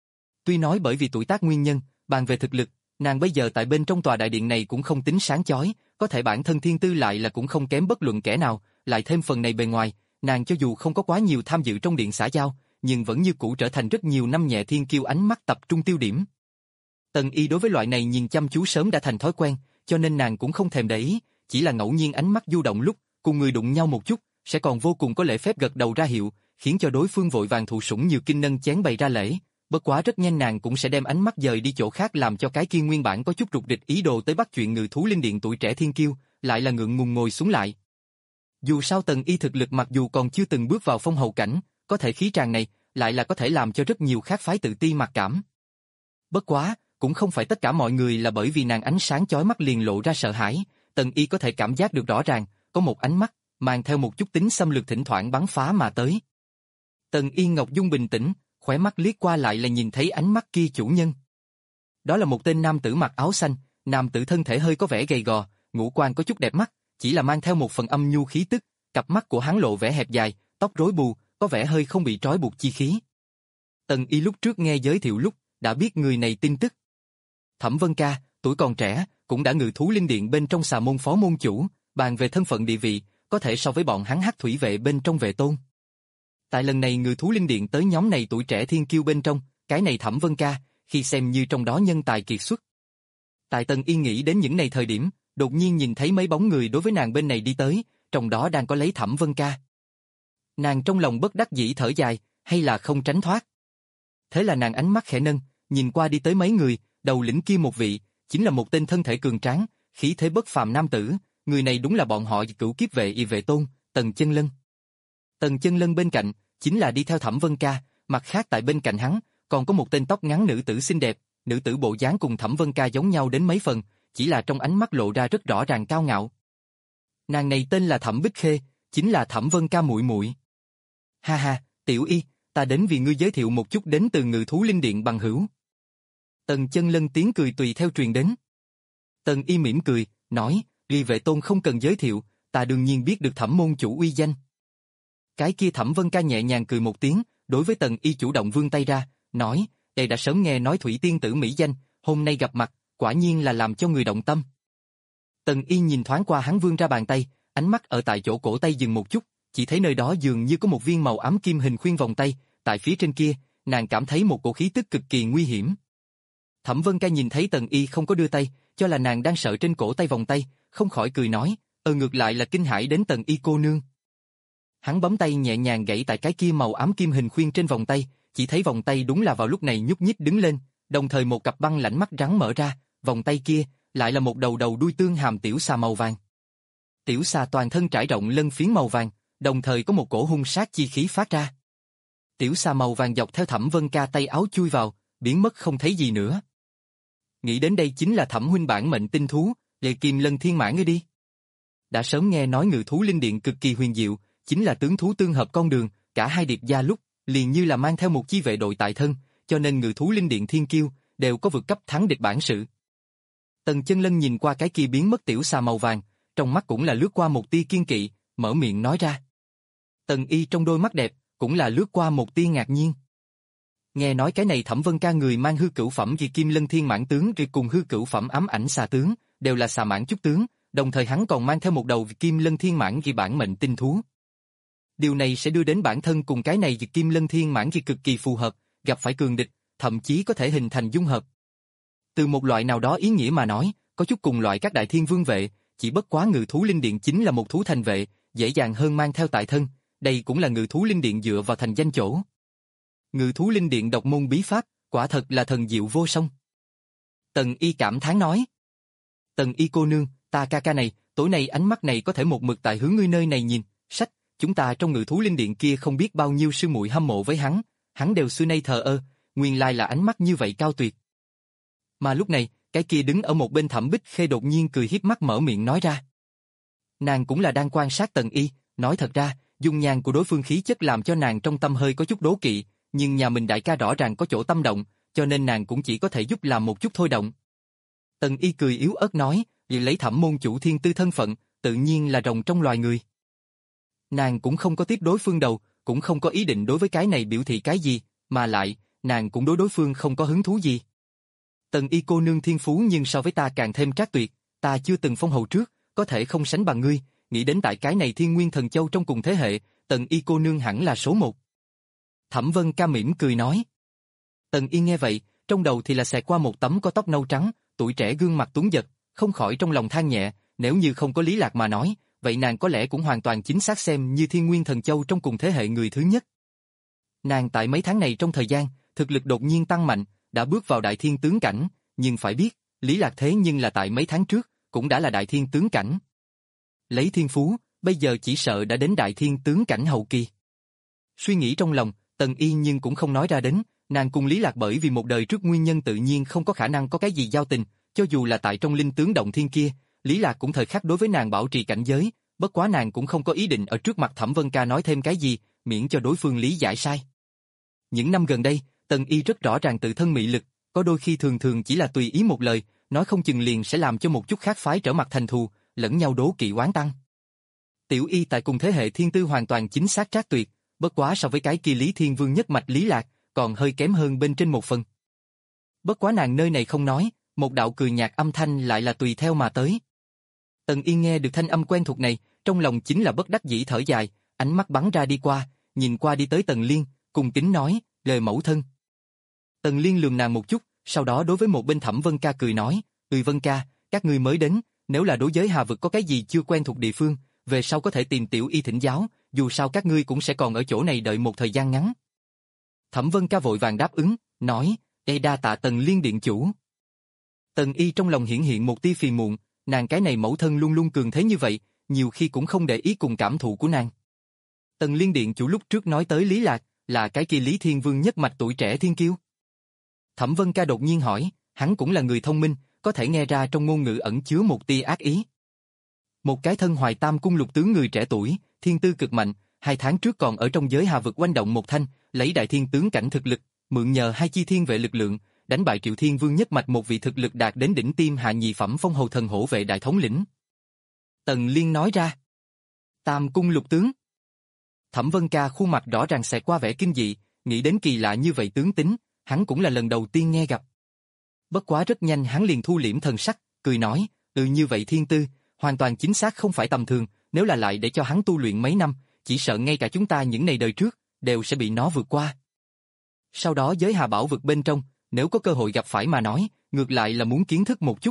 Tuy nói bởi vì tuổi tác nguyên nhân, bàn về thực lực, nàng bây giờ tại bên trong tòa đại điện này cũng không tính sáng chói, có thể bản thân thiên tư lại là cũng không kém bất luận kẻ nào, lại thêm phần này bề ngoài, nàng cho dù không có quá nhiều tham dự trong điện xã giao, nhưng vẫn như cũ trở thành rất nhiều năm nhẹ thiên kiêu ánh mắt tập trung tiêu điểm. Tần Y đối với loại này nhìn chăm chú sớm đã thành thói quen, cho nên nàng cũng không thèm để ý, chỉ là ngẫu nhiên ánh mắt du động lúc, cùng người đụng nhau một chút, sẽ còn vô cùng có lễ phép gật đầu ra hiệu, khiến cho đối phương vội vàng thụ sủng nhiều kinh nâng chén bày ra lễ. Bất quá rất nhanh nàng cũng sẽ đem ánh mắt dời đi chỗ khác làm cho cái kia nguyên bản có chút rụt rịch ý đồ tới bắt chuyện Ngự Thú Linh Điện tuổi trẻ thiên kiêu, lại là ngượng ngùng ngồi xuống lại. Dù sao Tần Y thực lực mặc dù còn chưa từng bước vào phong hầu cảnh, có thể khí tràng này, lại là có thể làm cho rất nhiều khác phái tự ti mặc cảm. Bất quá, cũng không phải tất cả mọi người là bởi vì nàng ánh sáng chói mắt liền lộ ra sợ hãi, Tần Y có thể cảm giác được rõ ràng, có một ánh mắt, mang theo một chút tính xâm lược thỉnh thoảng bắn phá mà tới. Tần Y Ngọc Dung bình tĩnh, khóe mắt liếc qua lại là nhìn thấy ánh mắt kia chủ nhân. Đó là một tên nam tử mặc áo xanh, nam tử thân thể hơi có vẻ gầy gò, ngũ quan có chút đẹp mắt, chỉ là mang theo một phần âm nhu khí tức, cặp mắt của hắn lộ vẻ hẹp dài, tóc rối bù, có vẻ hơi không bị trói buộc chi khí. Tần Y lúc trước nghe giới thiệu lúc, đã biết người này tin tức. Thẩm Vân Ca, tuổi còn trẻ, cũng đã Ngự Thú Linh Điện bên trong Xà Môn phó môn chủ, bàn về thân phận địa vị, có thể so với bọn hắn Hắc Thủy vệ bên trong vệ tôn. Tại lần này Ngự Thú Linh Điện tới nhóm này tuổi trẻ thiên kiêu bên trong, cái này Thẩm Vân Ca, khi xem như trong đó nhân tài kiệt xuất. Tại Tần Y nghĩ đến những này thời điểm, đột nhiên nhìn thấy mấy bóng người đối với nàng bên này đi tới, trong đó đang có lấy Thẩm Vân Ca. Nàng trong lòng bất đắc dĩ thở dài, hay là không tránh thoát. Thế là nàng ánh mắt khẽ nâng, nhìn qua đi tới mấy người, đầu lĩnh kia một vị, chính là một tên thân thể cường tráng, khí thế bất phàm nam tử, người này đúng là bọn họ Cửu Kiếp vệ Y Vệ Tôn, Tần Chân Lân. Tần Chân Lân bên cạnh, chính là đi theo Thẩm Vân Ca, mặt khác tại bên cạnh hắn, còn có một tên tóc ngắn nữ tử xinh đẹp, nữ tử bộ dáng cùng Thẩm Vân Ca giống nhau đến mấy phần, chỉ là trong ánh mắt lộ ra rất rõ ràng cao ngạo. Nàng này tên là Thẩm Bích Khê, chính là Thẩm Vân Ca muội muội. Ha ha, Tiểu Y, ta đến vì ngươi giới thiệu một chút đến từ Ngự Thú Linh Điện bằng hữu. Tần Chân Lân tiếng cười tùy theo truyền đến. Tần Y mỉm cười, nói, Y Vệ Tôn không cần giới thiệu, ta đương nhiên biết được Thẩm môn chủ uy danh. Cái kia Thẩm Vân Ca nhẹ nhàng cười một tiếng, đối với Tần Y chủ động vươn tay ra, nói, đây đã sớm nghe nói Thủy tiên tử mỹ danh, hôm nay gặp mặt, quả nhiên là làm cho người động tâm. Tần Y nhìn thoáng qua hắn vươn ra bàn tay, ánh mắt ở tại chỗ cổ tay dừng một chút, chỉ thấy nơi đó dường như có một viên màu ám kim hình khuyên vòng tay, tại phía trên kia, nàng cảm thấy một cổ khí tức cực kỳ nguy hiểm. Thẩm Vân Ca nhìn thấy Tần Y không có đưa tay, cho là nàng đang sợ trên cổ tay vòng tay, không khỏi cười nói, ờ ngược lại là kinh hãi đến Tần Y cô nương. Hắn bấm tay nhẹ nhàng gãy tại cái kia màu ám kim hình khuyên trên vòng tay, chỉ thấy vòng tay đúng là vào lúc này nhúc nhích đứng lên, đồng thời một cặp băng lãnh mắt rắn mở ra, vòng tay kia lại là một đầu đầu đuôi tương hàm tiểu xà màu vàng. Tiểu xà toàn thân trải rộng lân phiến màu vàng, đồng thời có một cổ hung sát chi khí phát ra. Tiểu xà màu vàng dọc theo Thẩm Vân Ca tay áo chui vào, biến mất không thấy gì nữa. Nghĩ đến đây chính là Thẩm huynh bản mệnh tinh thú, Lệ Kim Lân Thiên Mãn ngươi đi. Đã sớm nghe nói Ngự Thú Linh Điện cực kỳ huyền diệu, chính là tướng thú tương hợp con đường, cả hai điệp gia lúc liền như là mang theo một chi vệ đội tại thân, cho nên Ngự Thú Linh Điện thiên kiêu đều có vượt cấp thắng địch bản sự. Tần Chân Lân nhìn qua cái kia biến mất tiểu xà màu vàng, trong mắt cũng là lướt qua một tia kiên kỵ, mở miệng nói ra. Tần Y trong đôi mắt đẹp cũng là lướt qua một tia ngạc nhiên. Nghe nói cái này Thẩm Vân Ca người mang hư cửu phẩm Vì Kim Lân Thiên Mãn tướng rồi cùng hư cửu phẩm Ám Ảnh Xà tướng, đều là xà mãn trúc tướng, đồng thời hắn còn mang theo một đầu Vì Kim Lân Thiên Mãn Vì bản mệnh tinh thú. Điều này sẽ đưa đến bản thân cùng cái này Vì Kim Lân Thiên Mãn Vì cực kỳ phù hợp, gặp phải cường địch, thậm chí có thể hình thành dung hợp. Từ một loại nào đó ý nghĩa mà nói, có chút cùng loại các đại thiên vương vệ, chỉ bất quá Ngự Thú Linh Điện chính là một thú thành vệ, dễ dàng hơn mang theo tại thân, đây cũng là Ngự Thú Linh Điện dựa vào thành danh chỗ. Ngự Thú Linh Điện độc môn bí pháp, quả thật là thần diệu vô song. Tần Y cảm thán nói. Tần Y cô nương, ta ca ca này, tối nay ánh mắt này có thể một mực tại hướng ngươi nơi này nhìn, sách, chúng ta trong Ngự Thú Linh Điện kia không biết bao nhiêu sư muội hâm mộ với hắn, hắn đều xưa nay thờ ơ, nguyên lai là ánh mắt như vậy cao tuyệt. Mà lúc này, cái kia đứng ở một bên Thẩm Bích Khê đột nhiên cười hiếp mắt mở miệng nói ra. Nàng cũng là đang quan sát Tần Y, nói thật ra, dung nhan của đối phương khí chất làm cho nàng trong tâm hơi có chút đố kỵ, nhưng nhà mình đại ca rõ ràng có chỗ tâm động, cho nên nàng cũng chỉ có thể giúp làm một chút thôi động. Tần Y cười yếu ớt nói, vì lấy Thẩm môn chủ thiên tư thân phận, tự nhiên là rồng trong loài người. Nàng cũng không có tiếp đối phương đầu, cũng không có ý định đối với cái này biểu thị cái gì, mà lại, nàng cũng đối đối phương không có hứng thú gì. Tần Y cô nương thiên phú nhưng so với ta càng thêm trác tuyệt, ta chưa từng phong hầu trước, có thể không sánh bằng ngươi, nghĩ đến tại cái này Thiên Nguyên Thần Châu trong cùng thế hệ, Tần Y cô nương hẳn là số một. Thẩm Vân Ca mỉm cười nói. Tần Y nghe vậy, trong đầu thì là xẹt qua một tấm có tóc nâu trắng, tuổi trẻ gương mặt tuấn giật, không khỏi trong lòng than nhẹ, nếu như không có Lý Lạc mà nói, vậy nàng có lẽ cũng hoàn toàn chính xác xem như Thiên Nguyên Thần Châu trong cùng thế hệ người thứ nhất. Nàng tại mấy tháng này trong thời gian, thực lực đột nhiên tăng mạnh, đã bước vào đại thiên tướng cảnh, nhưng phải biết, Lý Lạc thế nhưng là tại mấy tháng trước, cũng đã là đại thiên tướng cảnh. Lấy thiên phú, bây giờ chỉ sợ đã đến đại thiên tướng cảnh hậu kỳ. Suy nghĩ trong lòng, Tần Y nhưng cũng không nói ra đến, nàng cùng Lý Lạc bởi vì một đời trước nguyên nhân tự nhiên không có khả năng có cái gì giao tình, cho dù là tại trong linh tướng động thiên kia, Lý Lạc cũng thời khắc đối với nàng bảo trì cảnh giới, bất quá nàng cũng không có ý định ở trước mặt Thẩm Vân Ca nói thêm cái gì, miễn cho đối phương lý giải sai. Những năm gần đây, Tần Y rất rõ ràng tự thân mị lực, có đôi khi thường thường chỉ là tùy ý một lời, nói không chừng liền sẽ làm cho một chút khác phái trở mặt thành thù, lẫn nhau đố kỵ oán tăng. Tiểu Y tại cùng thế hệ thiên tư hoàn toàn chính xác trác tuyệt, bất quá so với cái kia Lý Thiên Vương nhất mạch Lý Lạc, còn hơi kém hơn bên trên một phần. Bất quá nàng nơi này không nói, một đạo cười nhạt âm thanh lại là tùy theo mà tới. Tần Y nghe được thanh âm quen thuộc này, trong lòng chính là bất đắc dĩ thở dài, ánh mắt bắn ra đi qua, nhìn qua đi tới Tần Liên, cùng kính nói, lời mẫu thân. Tần Liên lườm nàng một chút, sau đó đối với một bên Thẩm Vân Ca cười nói, "Ừ Vân Ca, các ngươi mới đến, nếu là đối giới Hà vực có cái gì chưa quen thuộc địa phương, về sau có thể tìm Tiểu Y thỉnh giáo, dù sao các ngươi cũng sẽ còn ở chỗ này đợi một thời gian ngắn. Thẩm Vân Ca vội vàng đáp ứng, nói, ê đa tạ Tần Liên điện chủ. Tần Y trong lòng hiện hiện một tia phiền muộn, nàng cái này mẫu thân luôn luôn cường thế như vậy, nhiều khi cũng không để ý cùng cảm thụ của nàng. Tần Liên điện chủ lúc trước nói tới Lý Lạc, là cái kia Lý Thiên Vương nhất mạch tuổi trẻ thiên kiêu. Thẩm Vân Ca đột nhiên hỏi, hắn cũng là người thông minh, có thể nghe ra trong ngôn ngữ ẩn chứa một tia ác ý. Một cái thân hoài tam cung lục tướng người trẻ tuổi, thiên tư cực mạnh, hai tháng trước còn ở trong giới hà vực oanh động một thanh, lấy đại thiên tướng cảnh thực lực, mượn nhờ hai chi thiên vệ lực lượng, đánh bại Triệu Thiên Vương nhất mạch một vị thực lực đạt đến đỉnh tiêm hạ nhị phẩm phong hầu thần hổ vệ đại thống lĩnh. Tần Liên nói ra, tam cung lục tướng. Thẩm Vân Ca khuôn mặt rõ ràng xẹt qua vẻ kinh dị, nghĩ đến kỳ lạ như vậy tướng tính, hắn cũng là lần đầu tiên nghe gặp. Bất quá rất nhanh hắn liền thu liễm thần sắc, cười nói, ừ như vậy thiên tư, hoàn toàn chính xác không phải tầm thường, nếu là lại để cho hắn tu luyện mấy năm, chỉ sợ ngay cả chúng ta những này đời trước, đều sẽ bị nó vượt qua. Sau đó giới hà bảo vực bên trong, nếu có cơ hội gặp phải mà nói, ngược lại là muốn kiến thức một chút.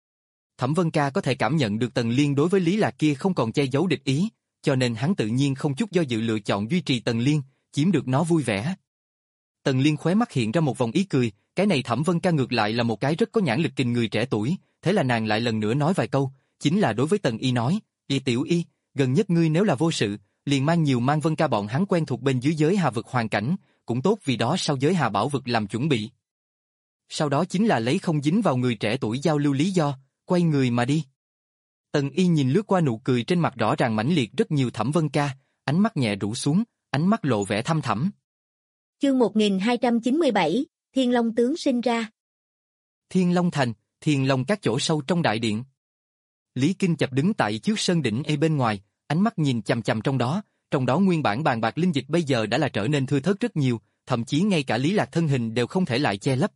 Thẩm Vân Ca có thể cảm nhận được Tần Liên đối với Lý Lạc kia không còn che giấu địch ý, cho nên hắn tự nhiên không chút do dự lựa chọn duy trì Tần Liên, chiếm được nó vui vẻ. Tần Liên khóe mắt hiện ra một vòng ý cười, cái này Thẩm Vân Ca ngược lại là một cái rất có nhãn lực kình người trẻ tuổi, thế là nàng lại lần nữa nói vài câu, chính là đối với Tần Y nói, Y tiểu Y, gần nhất ngươi nếu là vô sự, liền mang nhiều mang Vân Ca bọn hắn quen thuộc bên dưới giới hà vực hoàn cảnh, cũng tốt vì đó sau giới hà bảo vực làm chuẩn bị. Sau đó chính là lấy không dính vào người trẻ tuổi giao lưu lý do, quay người mà đi. Tần Y nhìn lướt qua nụ cười trên mặt rõ ràng mãnh liệt rất nhiều Thẩm Vân Ca, ánh mắt nhẹ rũ xuống, ánh mắt lộ vẻ thâm thẳm. Chương một nghìn hai trăm chín mươi bảy, Thiên Long tướng sinh ra. Thiên Long Thành, Thiên Long các chỗ sâu trong đại điện. Lý Kinh Chập đứng tại trước sơn đỉnh e bên ngoài, ánh mắt nhìn chằm chằm trong đó, trong đó nguyên bản bàn bạc linh dịch bây giờ đã là trở nên thưa thớt rất nhiều, thậm chí ngay cả Lý Lạc thân hình đều không thể lại che lấp.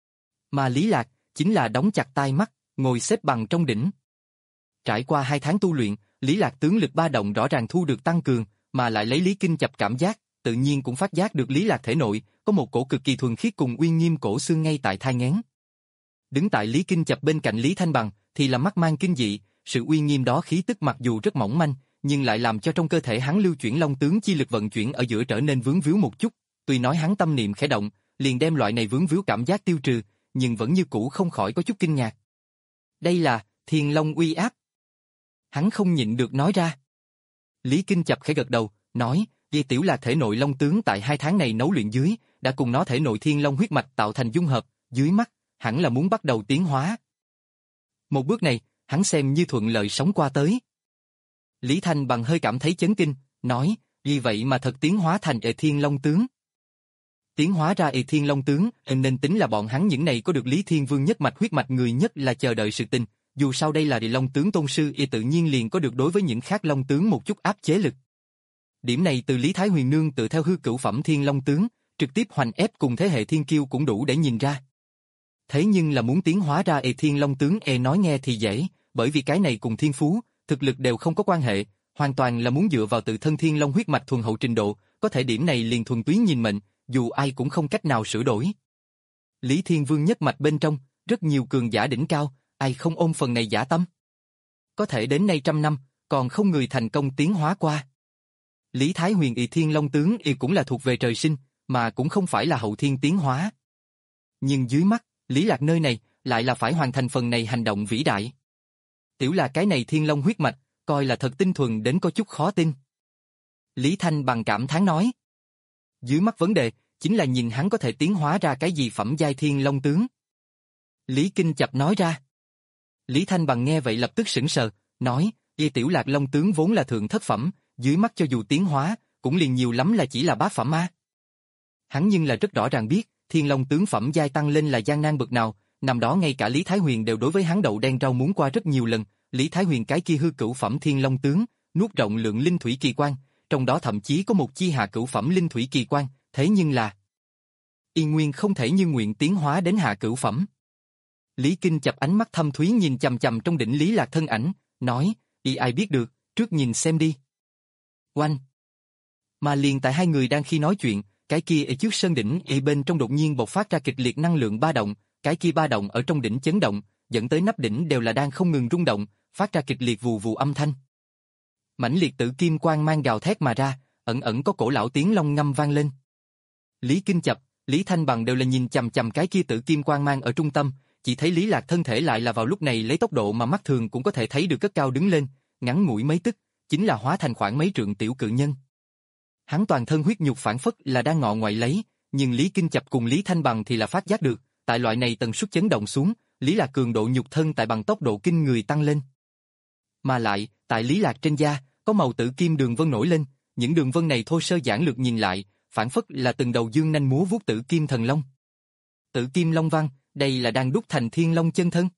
Mà Lý Lạc, chính là đóng chặt tai mắt, ngồi xếp bằng trong đỉnh. Trải qua hai tháng tu luyện, Lý Lạc tướng lực ba động rõ ràng thu được tăng cường, mà lại lấy Lý Kinh Chập cảm giác, tự nhiên cũng phát giác được Lý Lạc thể nội, có một cổ cực kỳ thuần khiết cùng uy nghiêm cổ xương ngay tại thai nghén. Đứng tại Lý Kinh Chập bên cạnh Lý Thanh Bằng, thì là mắt mang kinh dị, sự uy nghiêm đó khí tức mặc dù rất mỏng manh, nhưng lại làm cho trong cơ thể hắn lưu chuyển long tướng chi lực vận chuyển ở giữa trở nên vướng víu một chút, tuy nói hắn tâm niệm khẽ động, liền đem loại này vướng víu cảm giác tiêu trừ, nhưng vẫn như cũ không khỏi có chút kinh ngạc. Đây là Thiên Long uy áp. Hắn không nhịn được nói ra. Lý Kinh Chập khẽ gật đầu, nói, Di Tiểu Lạc thể nội long tướng tại hai tháng này nấu luyện dưới, đã cùng nó thể nội Thiên Long huyết mạch tạo thành dung hợp, dưới mắt, hẳn là muốn bắt đầu tiến hóa. Một bước này, hắn xem như thuận lợi sống qua tới. Lý Thanh Bằng hơi cảm thấy chấn kinh, nói, vì vậy mà thật tiến hóa thành Ệ Thiên Long tướng. Tiến hóa ra Ệ Thiên Long tướng, nên tính là bọn hắn những này có được Lý Thiên Vương nhất mạch huyết mạch người nhất là chờ đợi sự tình, dù sao đây là Địa Long tướng tôn sư y tự nhiên liền có được đối với những khác Long tướng một chút áp chế lực. Điểm này từ Lý Thái Huyền Nương tự theo hư cửu phẩm Thiên Long tướng, trực tiếp hoành ép cùng thế hệ thiên kiêu cũng đủ để nhìn ra. Thế nhưng là muốn tiến hóa ra Ệ Thiên Long tướng e nói nghe thì dễ, bởi vì cái này cùng thiên phú, thực lực đều không có quan hệ, hoàn toàn là muốn dựa vào tự thân Thiên Long huyết mạch thuần hậu trình độ, có thể điểm này liền thuần túy nhìn mệnh, dù ai cũng không cách nào sửa đổi. Lý Thiên Vương nhất mạch bên trong, rất nhiều cường giả đỉnh cao, ai không ôm phần này giả tâm. Có thể đến nay trăm năm, còn không người thành công tiến hóa qua. Lý Thái Huyền y Thiên Long tướng y cũng là thuộc về trời sinh, mà cũng không phải là hậu thiên tiến hóa. Nhưng dưới mắt, Lý Lạc nơi này, lại là phải hoàn thành phần này hành động vĩ đại. Tiểu là cái này Thiên Long huyết mạch, coi là thật tinh thuần đến có chút khó tin. Lý Thanh bằng cảm thán nói. Dưới mắt vấn đề, chính là nhìn hắn có thể tiến hóa ra cái gì phẩm giai Thiên Long tướng. Lý Kinh Chập nói ra. Lý Thanh bằng nghe vậy lập tức sững sờ, nói, y Tiểu Lạc Long tướng vốn là thượng thất phẩm, dưới mắt cho dù tiến hóa, cũng liền nhiều lắm là chỉ là bát phẩm a. Hắn nhưng là rất rõ ràng biết, Thiên Long tướng phẩm giai tăng lên là gian nan bậc nào, năm đó ngay cả Lý Thái Huyền đều đối với hắn đậu đen rau muống qua rất nhiều lần, Lý Thái Huyền cái kia hư cửu phẩm Thiên Long tướng, nuốt rộng lượng linh thủy kỳ quan, trong đó thậm chí có một chi hạ cửu phẩm linh thủy kỳ quan, thế nhưng là y nguyên không thể như nguyện tiến hóa đến hạ cửu phẩm. Lý Kinh Chập ánh mắt thâm thúy nhìn chằm chằm trong đỉnh Lý Lạc thân ảnh, nói, y ai biết được, trước nhìn xem đi. Oanh! Mà liền tại hai người đang khi nói chuyện, cái kia ở trước sơn đỉnh y bên trong đột nhiên bộc phát ra kịch liệt năng lượng ba động, cái kia ba động ở trong đỉnh chấn động, dẫn tới nắp đỉnh đều là đang không ngừng rung động, phát ra kịch liệt vù vù âm thanh. Mãnh liệt tử kim quang mang gào thét mà ra, ẩn ẩn có cổ lão tiếng long ngâm vang lên. Lý Kinh Chập, Lý Thanh Bằng đều là nhìn chằm chằm cái kia tử kim quang mang ở trung tâm, chỉ thấy Lý Lạc thân thể lại là vào lúc này lấy tốc độ mà mắt thường cũng có thể thấy được cất cao đứng lên, ngắn ngủi mấy tức, chính là hóa thành khoảng mấy trượng tiểu cự nhân. Hắn toàn thân huyết nhục phản phất là đang ngọ ngoại lấy, nhưng Lý Kinh Chập cùng Lý Thanh Bằng thì là phát giác được, tại loại này tần suất chấn động xuống, Lý Lạc cường độ nhục thân tại bằng tốc độ kinh người tăng lên. Mà lại, tại Lý Lạc trên da, có màu tử kim đường vân nổi lên, những đường vân này thô sơ giản lược nhìn lại, phản phất là từng đầu dương nanh múa vuốt tử kim thần long. Tử kim long văn, đây là đang đúc thành thiên long chân thân.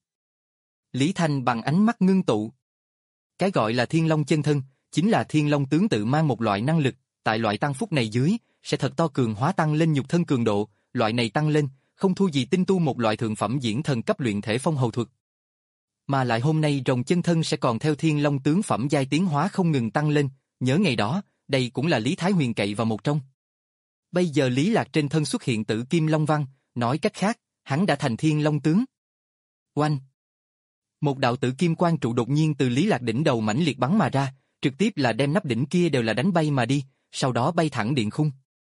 Lý Thanh Bằng ánh mắt ngưng tụ. Cái gọi là thiên long chân thân, chính là thiên long tướng tự mang một loại năng lực, tại loại tăng phúc này dưới, sẽ thật to cường hóa tăng lên nhục thân cường độ, loại này tăng lên, không thua gì tinh tu một loại thượng phẩm diễn thần cấp luyện thể phong hầu thuật. Mà lại hôm nay rồng chân thân sẽ còn theo thiên long tướng phẩm giai tiến hóa không ngừng tăng lên, nhớ ngày đó, đây cũng là Lý Thái Huyền cậy vào một trong. Bây giờ Lý Lạc trên thân xuất hiện tử kim long văn, nói cách khác, hắn đã thành thiên long tướng. Oanh! Một đạo tử kim quang trụ đột nhiên từ Lý Lạc đỉnh đầu mãnh liệt bắn mà ra, trực tiếp là đem nắp đỉnh kia đều là đánh bay mà đi, sau đó bay thẳng điện khung.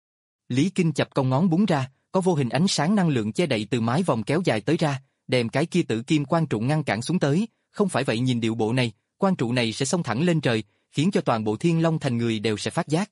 Lý Kinh Chập cong ngón búng ra, có vô hình ánh sáng năng lượng che đậy từ mái vòng kéo dài tới ra, đem cái kia tử kim quang trụ ngăn cản xuống tới, không phải vậy nhìn điệu bộ này, quang trụ này sẽ xông thẳng lên trời, khiến cho toàn bộ thiên long thành người đều sẽ phát giác.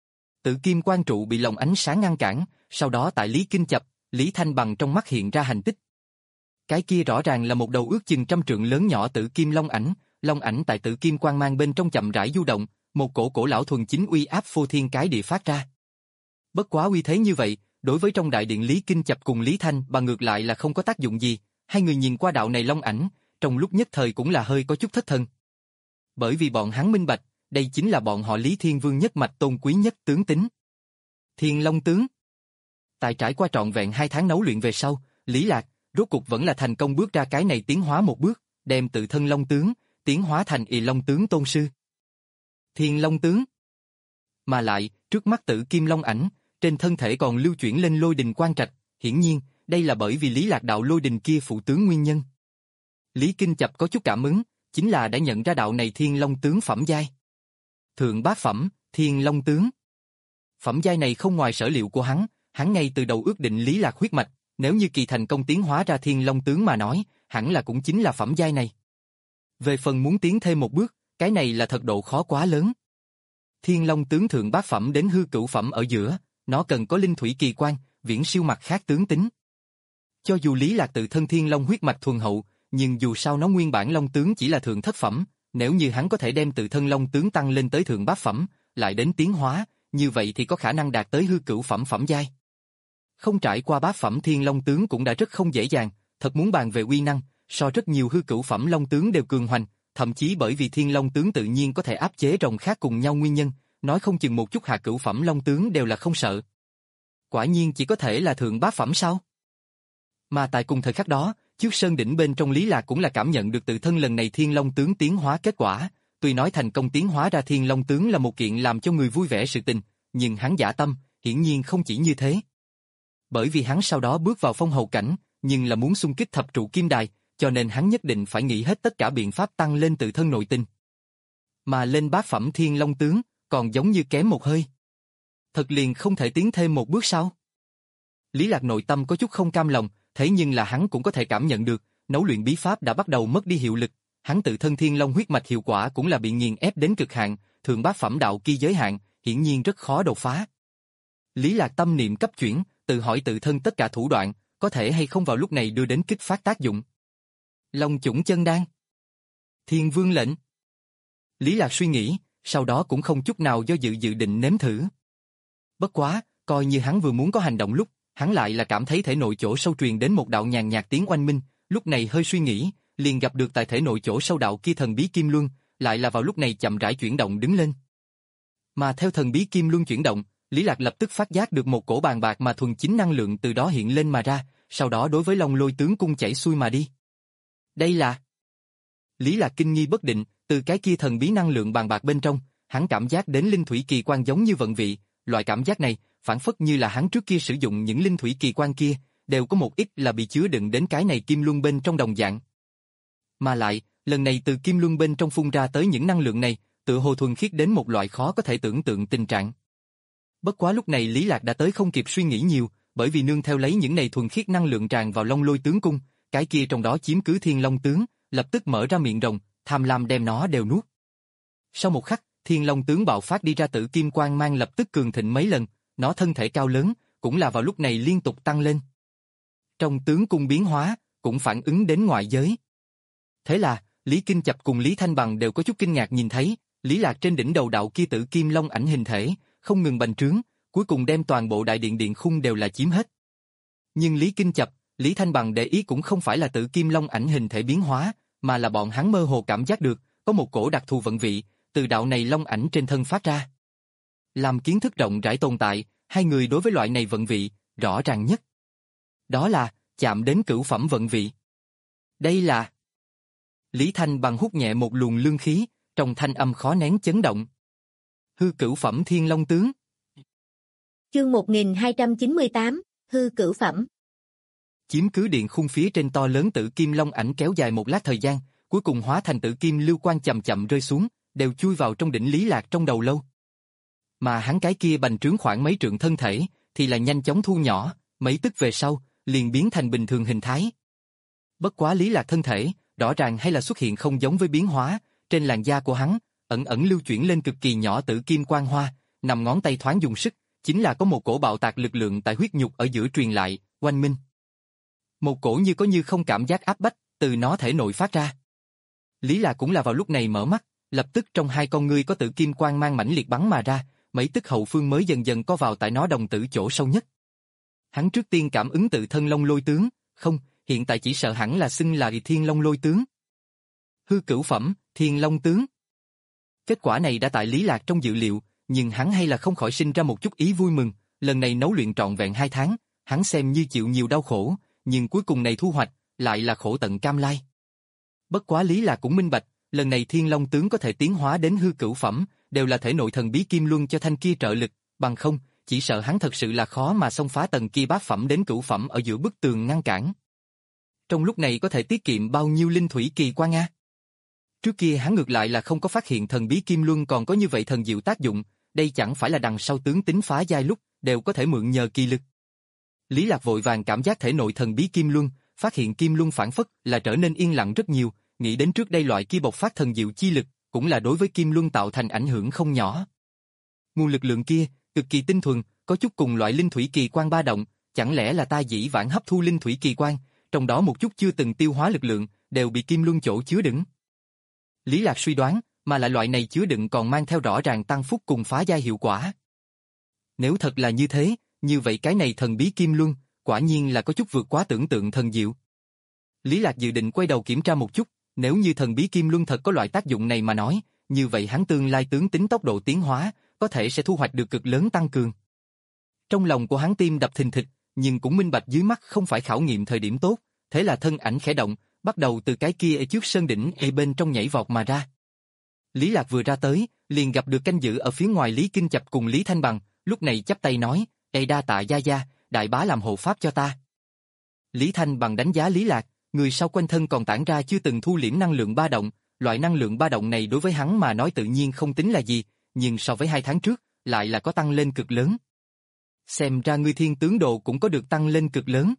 Tử kim quang trụ bị lồng ánh sáng ngăn cản, sau đó tại Lý Kinh Chập, Lý Thanh Bằng trong mắt hiện ra hành tích. Cái kia rõ ràng là một đầu ước chừng trăm trượng lớn nhỏ tử kim long ảnh, long ảnh tại tử kim quang mang bên trong chậm rãi du động, một cổ cổ lão thuần chính uy áp phô thiên cái địa phát ra. Bất quá uy thế như vậy, đối với trong đại điện Lý Kinh Chập cùng Lý Thanh Bằng ngược lại là không có tác dụng gì, hai người nhìn qua đạo này long ảnh, trong lúc nhất thời cũng là hơi có chút thất thần. Bởi vì bọn hắn minh bạch, đây chính là bọn họ Lý Thiên Vương nhất mạch tôn quý nhất tướng tính. Thiên Long tướng. Tại trải qua trọn vẹn hai tháng nấu luyện về sau, Lý Lạc, rốt cục vẫn là thành công bước ra cái này tiến hóa một bước, đem tự thân Long tướng, tiến hóa thành ì Long tướng tôn sư. Thiên Long tướng. Mà lại, trước mắt tử kim long ảnh, trên thân thể còn lưu chuyển lên lôi đình quang trạch, hiển nhiên, đây là bởi vì Lý Lạc đạo lôi đình kia phụ tướng nguyên nhân. Lý Kinh Chập có chút cảm ứng, chính là đã nhận ra đạo này thiên long tướng phẩm giai. Thượng bát phẩm, thiên long tướng. Phẩm giai này không ngoài sở liệu của hắn, hắn ngay từ đầu ước định Lý Lạc huyết mạch, nếu như kỳ thành công tiến hóa ra thiên long tướng mà nói, hẳn là cũng chính là phẩm giai này. Về phần muốn tiến thêm một bước, cái này là thật độ khó quá lớn. Thiên long tướng thượng bát phẩm đến hư cửu phẩm ở giữa, nó cần có linh thủy kỳ quan, viễn siêu mặt khác tướng tính. Cho dù Lý Lạc tự thân thiên long huyết mạch thuần hậu, nhưng dù sao nó nguyên bản long tướng chỉ là thượng thất phẩm, nếu như hắn có thể đem tự thân long tướng tăng lên tới thượng bát phẩm, lại đến tiến hóa, như vậy thì có khả năng đạt tới hư cửu phẩm phẩm giai. Không trải qua bát phẩm thiên long tướng cũng đã rất không dễ dàng, thật muốn bàn về uy năng, so rất nhiều hư cửu phẩm long tướng đều cường hoành, thậm chí bởi vì thiên long tướng tự nhiên có thể áp chế rồng khác cùng nhau nguyên nhân, nói không chừng một chút hạ cửu phẩm long tướng đều là không sợ. Quả nhiên chỉ có thể là thượng bát phẩm sao? Mà tại cùng thời khắc đó, trước sơn đỉnh bên trong Lý Lạc cũng là cảm nhận được tự thân lần này thiên long tướng tiến hóa kết quả, tuy nói thành công tiến hóa ra thiên long tướng là một kiện làm cho người vui vẻ sự tình, nhưng hắn giả tâm, hiển nhiên không chỉ như thế. Bởi vì hắn sau đó bước vào phong hầu cảnh, nhưng là muốn xung kích thập trụ kim đài, cho nên hắn nhất định phải nghĩ hết tất cả biện pháp tăng lên tự thân nội tình. Mà lên bát phẩm thiên long tướng, còn giống như kém một hơi. Thật liền không thể tiến thêm một bước sao? Lý Lạc nội tâm có chút không cam lòng, thế nhưng là hắn cũng có thể cảm nhận được, nấu luyện bí pháp đã bắt đầu mất đi hiệu lực, hắn tự thân thiên long huyết mạch hiệu quả cũng là bị nghiền ép đến cực hạn, thượng bát phẩm đạo kia giới hạn, hiển nhiên rất khó đột phá. Lý Lạc tâm niệm cấp chuyển, tự hỏi tự thân tất cả thủ đoạn, có thể hay không vào lúc này đưa đến kích phát tác dụng. Long chủng chân đan. Thiên vương lệnh. Lý Lạc suy nghĩ, sau đó cũng không chút nào do dự dự định nếm thử. Bất quá, coi như hắn vừa muốn có hành động lúc, hắn lại là cảm thấy thể nội chỗ sâu truyền đến một đạo nhàn nhạt tiếng oanh minh, lúc này hơi suy nghĩ, liền gặp được tại thể nội chỗ sâu đạo kia thần bí kim luân, lại là vào lúc này chậm rãi chuyển động đứng lên. Mà theo thần bí kim luân chuyển động, Lý Lạc lập tức phát giác được một cổ bàn bạc mà thuần chính năng lượng từ đó hiện lên mà ra, sau đó đối với Long Lôi tướng cung chảy xuôi mà đi. Đây là... Lý Lạc kinh nghi bất định, từ cái kia thần bí năng lượng bàn bạc bên trong, hắn cảm giác đến linh thủy kỳ quan giống như vận vị, loại cảm giác này, phản phất như là hắn trước kia sử dụng những linh thủy kỳ quan kia, đều có một ít là bị chứa đựng đến cái này kim luân bên trong đồng dạng. Mà lại, lần này từ kim luân bên trong phun ra tới những năng lượng này, tự hồ thuần khiết đến một loại khó có thể tưởng tượng tình trạng. Bất quá lúc này Lý Lạc đã tới không kịp suy nghĩ nhiều, bởi vì nương theo lấy những này thuần khiết năng lượng tràn vào Long Lôi tướng cung, cái kia trong đó chiếm cứ Thiên Long tướng, lập tức mở ra miệng rồng, tham lam đem nó đều nuốt. Sau một khắc, Thiên Long tướng bạo phát đi ra tử kim quang mang lập tức cường thịnh mấy lần, nó thân thể cao lớn, cũng là vào lúc này liên tục tăng lên. Trong tướng cung biến hóa, cũng phản ứng đến ngoại giới. Thế là, Lý Kinh Chập cùng Lý Thanh Bằng đều có chút kinh ngạc nhìn thấy, Lý Lạc trên đỉnh đầu đạo kia tử kim long ảnh hình thể, không ngừng bành trướng, cuối cùng đem toàn bộ đại điện điện khung đều là chiếm hết. Nhưng Lý Kinh Chập, Lý Thanh Bằng để ý cũng không phải là tử kim long ảnh hình thể biến hóa, mà là bọn hắn mơ hồ cảm giác được, có một cổ đặc thù vận vị, từ đạo này long ảnh trên thân phát ra. Làm kiến thức rộng rãi tồn tại, hai người đối với loại này vận vị, rõ ràng nhất. Đó là, chạm đến cửu phẩm vận vị. Đây là... Lý Thanh Bằng hút nhẹ một luồng lương khí, trong thanh âm khó nén chấn động. Hư cửu phẩm Thiên Long tướng. Chương một nghìn hai trăm chín mươi tám, hư cửu phẩm. Chiếm cứ điện khung phía trên to lớn tử kim long ảnh kéo dài một lát thời gian, cuối cùng hóa thành tử kim lưu quang chậm chậm rơi xuống, đều chui vào trong đỉnh Lý Lạc trong đầu lâu. Mà hắn cái kia bành trướng khoảng mấy trượng thân thể, thì là nhanh chóng thu nhỏ, mấy tức về sau, liền biến thành bình thường hình thái. Bất quá Lý Lạc thân thể, rõ ràng hay là xuất hiện không giống với biến hóa, trên làn da của hắn, ẩn ẩn lưu chuyển lên cực kỳ nhỏ tử kim quang hoa, nằm ngón tay thoáng dùng sức, chính là có một cổ bạo tạc lực lượng tại huyết nhục ở giữa truyền lại, oanh minh. Một cổ như có như không cảm giác áp bách, từ nó thể nội phát ra. Lý Lạc cũng là vào lúc này mở mắt, lập tức trong hai con ngươi có tử kim quang mang mãnh liệt bắn mà ra, mấy tức hậu phương mới dần dần có vào tại nó đồng tử chỗ sâu nhất. Hắn trước tiên cảm ứng tự thân Long Lôi tướng, không, hiện tại chỉ sợ hẳn là xưng là Thiên Long Lôi tướng. Hư cửu phẩm, Thiên Long tướng. Kết quả này đã tại Lý Lạc trong dự liệu, nhưng hắn hay là không khỏi sinh ra một chút ý vui mừng, lần này nấu luyện trọn vẹn hai tháng, hắn xem như chịu nhiều đau khổ, nhưng cuối cùng này thu hoạch, lại là khổ tận cam lai. Bất quá Lý Lạc cũng minh bạch, lần này Thiên Long tướng có thể tiến hóa đến hư cửu phẩm, đều là thể nội thần bí kim luân cho thanh kia trợ lực, bằng không, chỉ sợ hắn thật sự là khó mà xông phá tầng kia bát phẩm đến cửu phẩm ở giữa bức tường ngăn cản. Trong lúc này có thể tiết kiệm bao nhiêu linh thủy kỳ quan a? Trước kia hắn ngược lại là không có phát hiện thần bí kim luân còn có như vậy thần diệu tác dụng, đây chẳng phải là đằng sau tướng tính phá giai lúc, đều có thể mượn nhờ kỳ lực. Lý Lạc vội vàng cảm giác thể nội thần bí kim luân, phát hiện kim luân phản phất là trở nên yên lặng rất nhiều, nghĩ đến trước đây loại kia bộc phát thần diệu chi lực, cũng là đối với kim luân tạo thành ảnh hưởng không nhỏ. Nguồn lực lượng kia, cực kỳ tinh thuần, có chút cùng loại linh thủy kỳ quan ba động, chẳng lẽ là ta dĩ vãng hấp thu linh thủy kỳ quan, trong đó một chút chưa từng tiêu hóa lực lượng, đều bị kim luân chỗ chứa đựng. Lý Lạc suy đoán, mà lại loại này chứa đựng còn mang theo rõ ràng tăng phúc cùng phá giai hiệu quả. Nếu thật là như thế, như vậy cái này thần bí kim luân, quả nhiên là có chút vượt quá tưởng tượng thần diệu. Lý Lạc dự định quay đầu kiểm tra một chút, nếu như thần bí kim luân thật có loại tác dụng này mà nói, như vậy hắn tương lai tướng tính tốc độ tiến hóa, có thể sẽ thu hoạch được cực lớn tăng cường. Trong lòng của hắn tim đập thình thịch, nhưng cũng minh bạch dưới mắt không phải khảo nghiệm thời điểm tốt, thế là thân ảnh khẽ động, bắt đầu từ cái kia ở trước sơn đỉnh ở bên trong nhảy vọt mà ra. Lý Lạc vừa ra tới, liền gặp được canh giữ ở phía ngoài Lý Kinh Chập cùng Lý Thanh Bằng, lúc này chắp tay nói, "Ê đa tạ gia gia, đại bá làm hộ pháp cho ta." Lý Thanh Bằng đánh giá Lý Lạc, người sau quanh thân còn tản ra chưa từng thu liễm năng lượng ba động, loại năng lượng ba động này đối với hắn mà nói tự nhiên không tính là gì, nhưng so với hai tháng trước, lại là có tăng lên cực lớn. Xem ra ngươi thiên tướng đồ cũng có được tăng lên cực lớn.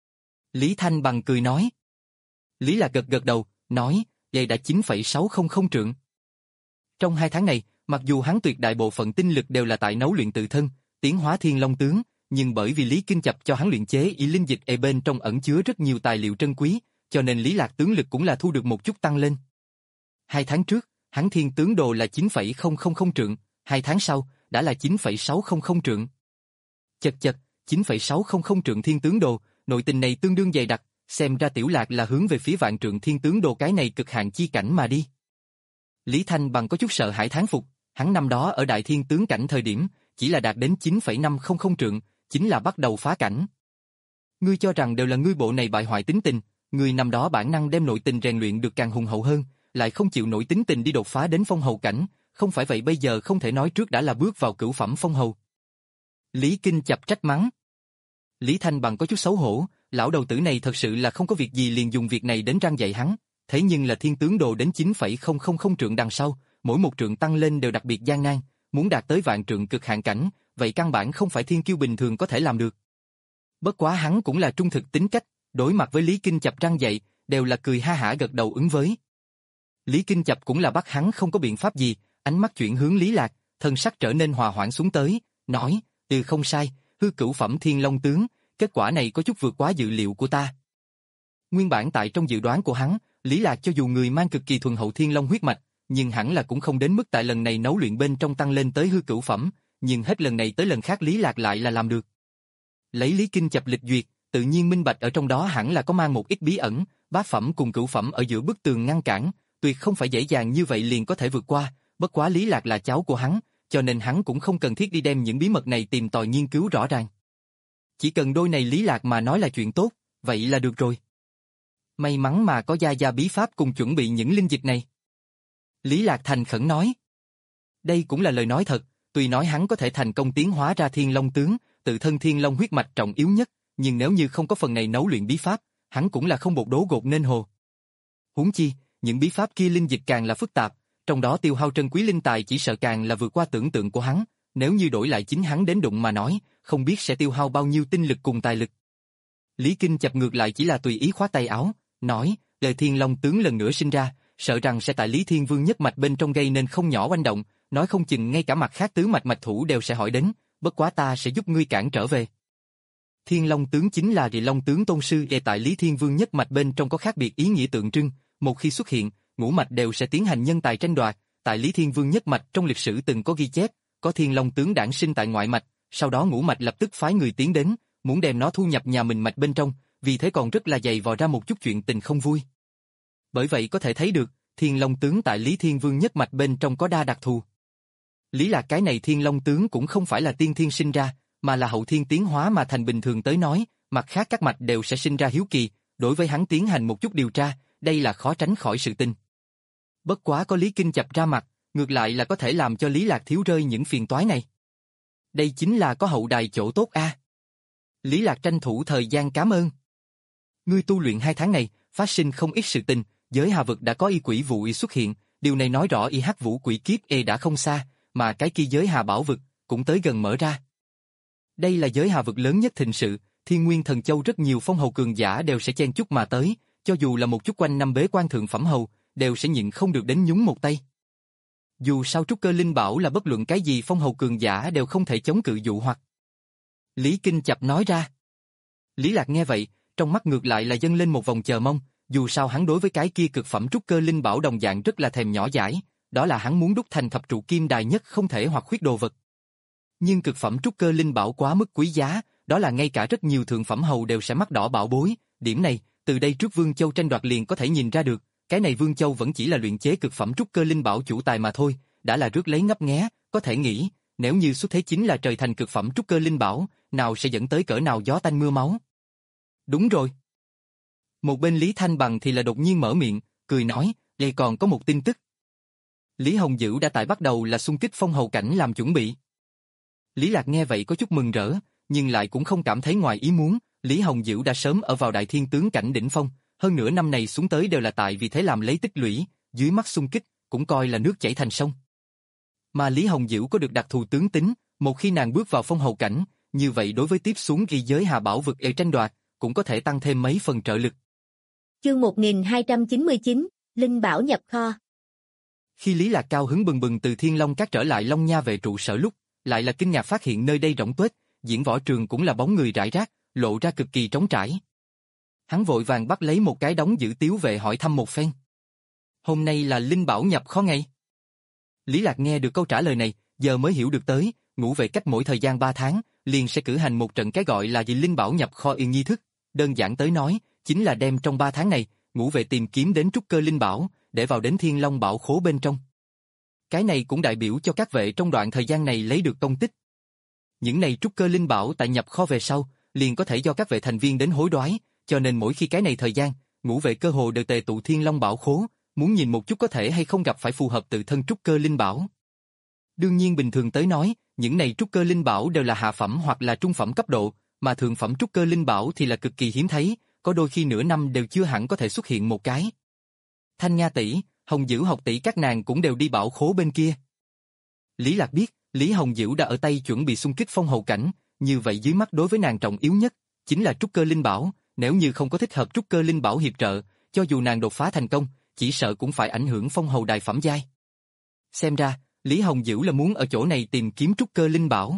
Lý Thanh Bằng cười nói. Lý Lạc gật gật đầu, nói, vậy đã chín phẩy sáu không không trượng. Trong hai tháng này, mặc dù hắn tuyệt đại bộ phận tinh lực đều là tại nấu luyện tự thân, tiến hóa thiên long tướng, nhưng bởi vì Lý Kinh Chập cho hắn luyện chế y linh dịch ở bên trong ẩn chứa rất nhiều tài liệu trân quý, cho nên Lý Lạc tướng lực cũng là thu được một chút tăng lên. Hai tháng trước, hắn thiên tướng đồ là chín phẩy không không không trượng, hai tháng sau, đã là chín phẩy sáu không không trượng. Chật chật, chín phẩy sáu không không trượng thiên tướng đồ, nội tình này tương đương dày đặc, xem ra Tiểu Lạc là hướng về phía vạn trượng thiên tướng đồ cái này cực hạn chi cảnh mà đi. Lý Thanh Bằng có chút sợ hãi thán phục, hắn năm đó ở đại thiên tướng cảnh thời điểm, chỉ là đạt đến chín phẩy năm không không trượng, chính là bắt đầu phá cảnh. Ngươi cho rằng đều là ngươi bộ này bại hoại tính tình, ngươi năm đó bản năng đem nội tình rèn luyện được càng hùng hậu hơn, lại không chịu nổi tính tình đi đột phá đến phong hầu cảnh, không phải vậy bây giờ không thể nói trước đã là bước vào cửu phẩm phong hầu. Lý Kinh Chập trách mắng. Lý Thanh Bằng có chút xấu hổ, lão đầu tử này thật sự là không có việc gì liền dùng việc này đến răng dạy hắn, thế nhưng là thiên tướng đồ đến chín phẩy không không không trượng đằng sau, mỗi một trượng tăng lên đều đặc biệt gian nan, muốn đạt tới vạn trượng cực hạn cảnh, vậy căn bản không phải thiên kiêu bình thường có thể làm được. Bất quá hắn cũng là trung thực tính cách, đối mặt với Lý Kinh Chập răng dậy, đều là cười ha hả gật đầu ứng với. Lý Kinh Chập cũng là bắt hắn không có biện pháp gì, ánh mắt chuyển hướng Lý Lạc, thân sắc trở nên hòa hoãn xuống tới, nói, từ không sai, hư cửu phẩm Thiên Long tướng, kết quả này có chút vượt quá dự liệu của ta. Nguyên bản tại trong dự đoán của hắn, Lý Lạc cho dù người mang cực kỳ thuần hậu Thiên Long huyết mạch, nhưng hẳn là cũng không đến mức tại lần này nấu luyện bên trong tăng lên tới hư cửu phẩm, nhưng hết lần này tới lần khác Lý Lạc lại là làm được. Lấy Lý Kinh Chập lịch duyệt, tự nhiên minh bạch ở trong đó hẳn là có mang một ít bí ẩn, bát phẩm cùng cửu phẩm ở giữa bức tường ngăn cản, tuyệt không phải dễ dàng như vậy liền có thể vượt qua, bất quá Lý Lạc là cháu của hắn, cho nên hắn cũng không cần thiết đi đem những bí mật này tìm tòi nghiên cứu rõ ràng. Chỉ cần đôi này Lý Lạc mà nói là chuyện tốt, vậy là được rồi. May mắn mà có gia gia bí pháp cùng chuẩn bị những linh dịch này. Lý Lạc thành khẩn nói. Đây cũng là lời nói thật, tuy nói hắn có thể thành công tiến hóa ra Thiên Long tướng, tự thân Thiên Long huyết mạch trọng yếu nhất, nhưng nếu như không có phần này nấu luyện bí pháp, hắn cũng là không bột đố gột nên hồ. Huống chi, những bí pháp kia linh dịch càng là phức tạp, trong đó tiêu hao trân quý linh tài chỉ sợ càng là vượt qua tưởng tượng của hắn, nếu như đổi lại chính hắn đến đụng mà nói, không biết sẽ tiêu hao bao nhiêu tinh lực cùng tài lực. Lý Kinh Chập ngược lại chỉ là tùy ý khoát tay áo, nói, lời Thiên Long tướng lần nữa sinh ra, sợ rằng sẽ tại Lý Thiên Vương nhất mạch bên trong gây nên không nhỏ oanh động, nói không chừng ngay cả mặt khác tứ mạch mạch thủ đều sẽ hỏi đến, bất quá ta sẽ giúp ngươi cản trở về. Thiên Long tướng chính là Địa Long tướng tôn sư về tại Lý Thiên Vương nhất mạch bên trong có khác biệt ý nghĩa tượng trưng, một khi xuất hiện, ngũ mạch đều sẽ tiến hành nhân tài tranh đoạt, tại Lý Thiên Vương nhất mạch trong lịch sử từng có ghi chép, có Thiên Long tướng đản sinh tại ngoại mạch, sau đó ngũ mạch lập tức phái người tiến đến, muốn đem nó thu nhập nhà mình mạch bên trong, vì thế còn rất là dày vò ra một chút chuyện tình không vui. Bởi vậy có thể thấy được, Thiên Long tướng tại Lý Thiên Vương nhất mạch bên trong có đa đặc thù. Lý Lạc cái này Thiên Long tướng cũng không phải là tiên thiên sinh ra, mà là hậu thiên tiến hóa mà thành bình thường tới nói, mặt khác các mạch đều sẽ sinh ra hiếu kỳ, đối với hắn tiến hành một chút điều tra, đây là khó tránh khỏi sự tình. Bất quá có Lý Kinh Chập ra mặt, ngược lại là có thể làm cho Lý Lạc thiếu rơi những phiền toái này. Đây chính là có hậu đài chỗ tốt a. À. Lý Lạc tranh thủ thời gian cảm ơn. Ngươi tu luyện hai tháng này, phát sinh không ít sự tình, giới hà vực đã có y quỷ vụ y xuất hiện, điều này nói rõ y hắc vũ quỷ kiếp e đã không xa, mà cái kia giới hà bảo vực cũng tới gần mở ra. Đây là giới hà vực lớn nhất thịnh sự, Thiên Nguyên Thần Châu rất nhiều phong hầu cường giả đều sẽ chen chúc mà tới, cho dù là một chút quanh năm bế quan thượng phẩm hầu, đều sẽ nhịn không được đến nhúng một tay. Dù sao trúc cơ linh bảo là bất luận cái gì phong hầu cường giả đều không thể chống cự dụ hoặc. Lý Kinh Chập nói ra. Lý Lạc nghe vậy, trong mắt ngược lại là dâng lên một vòng chờ mong, dù sao hắn đối với cái kia cực phẩm trúc cơ linh bảo đồng dạng rất là thèm nhỏ dãi, đó là hắn muốn đúc thành thập trụ kim đài nhất không thể hoặc khuyết đồ vật. Nhưng cực phẩm trúc cơ linh bảo quá mức quý giá, đó là ngay cả rất nhiều thượng phẩm hầu đều sẽ mắt đỏ bảo bối, điểm này, từ đây trước Vương Châu tranh đoạt liền có thể nhìn ra được, cái này Vương Châu vẫn chỉ là luyện chế cực phẩm trúc cơ linh bảo chủ tài mà thôi, đã là rước lấy ngấp nghé, có thể nghĩ, nếu như xuất thế chính là trời thành cực phẩm trúc cơ linh bảo, nào sẽ dẫn tới cỡ nào gió tanh mưa máu. Đúng rồi. Một bên Lý Thanh Bằng thì là đột nhiên mở miệng, cười nói, đây còn có một tin tức. Lý Hồng Dữ đã tại bắt đầu là xung kích phong hầu cảnh làm chuẩn bị. Lý Lạc nghe vậy có chút mừng rỡ, nhưng lại cũng không cảm thấy ngoài ý muốn, Lý Hồng Dữ đã sớm ở vào đại thiên tướng cảnh đỉnh phong, hơn nửa năm này xuống tới đều là tại vì thế làm lấy tích lũy, dưới mắt xung kích, cũng coi là nước chảy thành sông. Mà Lý Hồng Dữ có được đặc thù tướng tính, một khi nàng bước vào phong hầu cảnh, như vậy đối với tiếp xuống ghi giới hà bảo vực e tranh đoạt, cũng có thể tăng thêm mấy phần trợ lực. Chương một nghìn hai trăm chín mươi chín, Linh Bảo nhập kho. Khi Lý Lạc cao hứng bừng bừng từ Thiên Long Các trở lại Long Nha về trụ sở lúc, lại là kinh ngạc phát hiện nơi đây rỗng tuếch, diễn võ trường cũng là bóng người rải rác, lộ ra cực kỳ trống trải. Hắn vội vàng bắt lấy một cái đống giữ tiếu vệ hỏi thăm một phen. Hôm nay là Linh Bảo nhập kho ngày. Lý Lạc nghe được câu trả lời này, giờ mới hiểu được tới, ngũ vệ cách mỗi thời gian ba tháng, liền sẽ cử hành một trận cái gọi là gì Linh Bảo nhập kho yên nghi thức, đơn giản tới nói, chính là đem trong ba tháng này, ngũ vệ tìm kiếm đến trúc cơ linh bảo, để vào đến Thiên Long bảo khố bên trong. Cái này cũng đại biểu cho các vệ trong đoạn thời gian này lấy được công tích. Những này trúc cơ linh bảo tại nhập kho về sau, liền có thể do các vệ thành viên đến hối đoái, cho nên mỗi khi cái này thời gian, ngũ vệ cơ hồ đều tề tụ Thiên Long bảo khố, muốn nhìn một chút có thể hay không gặp phải phù hợp tự thân trúc cơ linh bảo. Đương nhiên bình thường tới nói, những này trúc cơ linh bảo đều là hạ phẩm hoặc là trung phẩm cấp độ, mà thượng phẩm trúc cơ linh bảo thì là cực kỳ hiếm thấy, có đôi khi nửa năm đều chưa hẳn có thể xuất hiện một cái. Thanh Nga tỷ, Hồng Dữ học tỷ các nàng cũng đều đi bảo khố bên kia. Lý Lạc biết, Lý Hồng Dữ đã ở tay chuẩn bị xung kích phong hầu cảnh, như vậy dưới mắt đối với nàng trọng yếu nhất, chính là trúc cơ linh bảo, nếu như không có thích hợp trúc cơ linh bảo hiệp trợ, cho dù nàng đột phá thành công, chỉ sợ cũng phải ảnh hưởng phong hầu đài phẩm giai. Xem ra, Lý Hồng Dữ là muốn ở chỗ này tìm kiếm trúc cơ linh bảo.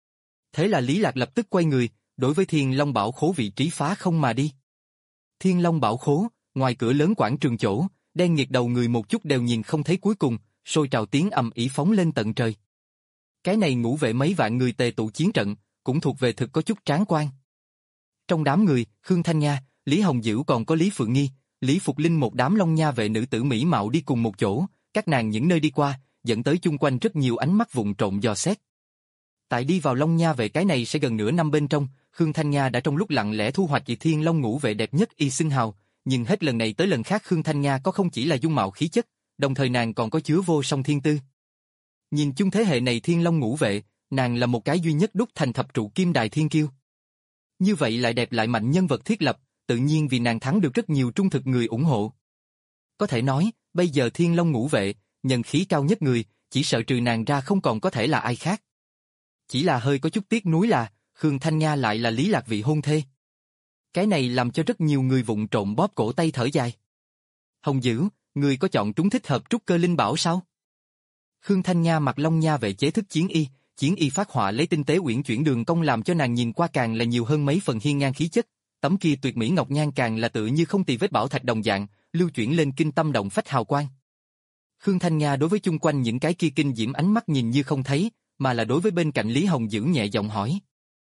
Thế là Lý Lạc lập tức quay người, đối với Thiên Long Bảo Khố vị trí phá không mà đi. Thiên Long Bảo Khố, ngoài cửa lớn quảng trường chỗ, đen nghiệt đầu người một chút đều nhìn không thấy cuối cùng, sôi trào tiếng ầm ĩ phóng lên tận trời. Cái này ngũ vệ mấy vạn người tề tụ chiến trận, cũng thuộc về thực có chút tráng quan. Trong đám người, Khương Thanh Nha, Lý Hồng Dữ còn có Lý Phượng Nghi, Lý Phục Linh một đám Long Nha vệ nữ tử mỹ mạo đi cùng một chỗ, các nàng những nơi đi qua, dẫn tới chung quanh rất nhiều ánh mắt vụng trộm dò xét. Tại đi vào Long Nha vệ cái này sẽ gần nửa năm bên trong, Khương Thanh Nha đã trong lúc lặng lẽ thu hoạch dị Thiên Long ngũ vệ đẹp nhất y xưng hào, nhưng hết lần này tới lần khác Khương Thanh Nha có không chỉ là dung mạo khí chất, đồng thời nàng còn có chứa vô song thiên tư. Nhìn chung thế hệ này Thiên Long ngũ vệ, nàng là một cái duy nhất đúc thành thập trụ kim đài thiên kiêu. Như vậy lại đẹp lại mạnh nhân vật thiết lập, tự nhiên vì nàng thắng được rất nhiều trung thực người ủng hộ. Có thể nói, bây giờ Thiên Long ngũ vệ, nhân khí cao nhất người, chỉ sợ trừ nàng ra không còn có thể là ai khác. Chỉ là hơi có chút tiếc nuối là, Khương Thanh Nha lại là Lý Lạc vị hôn thê. Cái này làm cho rất nhiều người vụng trộm bóp cổ tay thở dài. Hồng Dữ, người có chọn trúng thích hợp trúc cơ linh bảo sao? Khương Thanh Nha mặc Long Nha vệ chế thức chiến y, chiến y phát họa lấy tinh tế uyển chuyển đường cong làm cho nàng nhìn qua càng là nhiều hơn mấy phần hiên ngang khí chất, tấm kia tuyệt mỹ ngọc nhan càng là tự như không tì vết bảo thạch đồng dạng, lưu chuyển lên kinh tâm động phách hào quang. Khương Thanh Nha đối với chung quanh những cái kia kinh diễm ánh mắt nhìn như không thấy, mà là đối với bên cạnh Lý Hồng Dữ nhẹ giọng hỏi.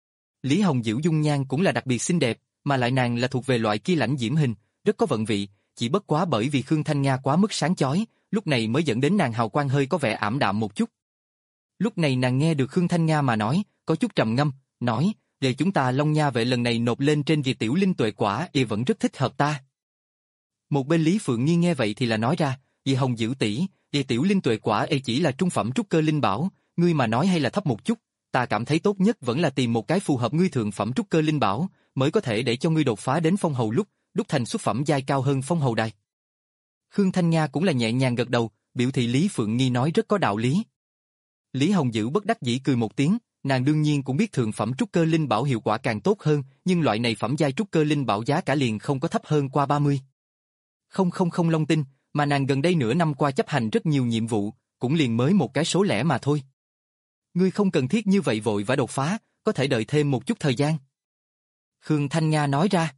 Lý Hồng Dữ dung nhan cũng là đặc biệt xinh đẹp, mà lại nàng là thuộc về loại kia lãnh diễm hình, rất có vận vị, chỉ bất quá bởi vì Khương Thanh Nha quá mức sáng chói, lúc này mới dẫn đến nàng hào quang hơi có vẻ ảm đạm một chút. Lúc này nàng nghe được Khương Thanh Nha mà nói, có chút trầm ngâm, nói, để chúng ta Long Nha vệ lần này nộp lên trên việc tiểu linh tuệ quả y vẫn rất thích hợp ta. Một bên Lý Phượng Nghi nghe vậy thì là nói ra, vì Hồng Dữ tỷ, vì tiểu linh tuệ quả y chỉ là trung phẩm trúc cơ linh bảo, ngươi mà nói hay là thấp một chút, ta cảm thấy tốt nhất vẫn là tìm một cái phù hợp ngươi thượng phẩm trúc cơ linh bảo, mới có thể để cho ngươi đột phá đến phong hầu lúc, đúc thành xuất phẩm giai cao hơn phong hầu đài. Khương Thanh Nha cũng là nhẹ nhàng gật đầu, biểu thị Lý Phượng Nghi nói rất có đạo lý. Lý Hồng Dữ bất đắc dĩ cười một tiếng, nàng đương nhiên cũng biết thượng phẩm trúc cơ linh bảo hiệu quả càng tốt hơn, nhưng loại này phẩm giai trúc cơ linh bảo giá cả liền không có thấp hơn qua ba mươi. Không không không Long Tinh, mà nàng gần đây nửa năm qua chấp hành rất nhiều nhiệm vụ, cũng liền mới một cái số lẻ mà thôi. Ngươi không cần thiết như vậy vội vã đột phá, có thể đợi thêm một chút thời gian. Khương Thanh Nha nói ra.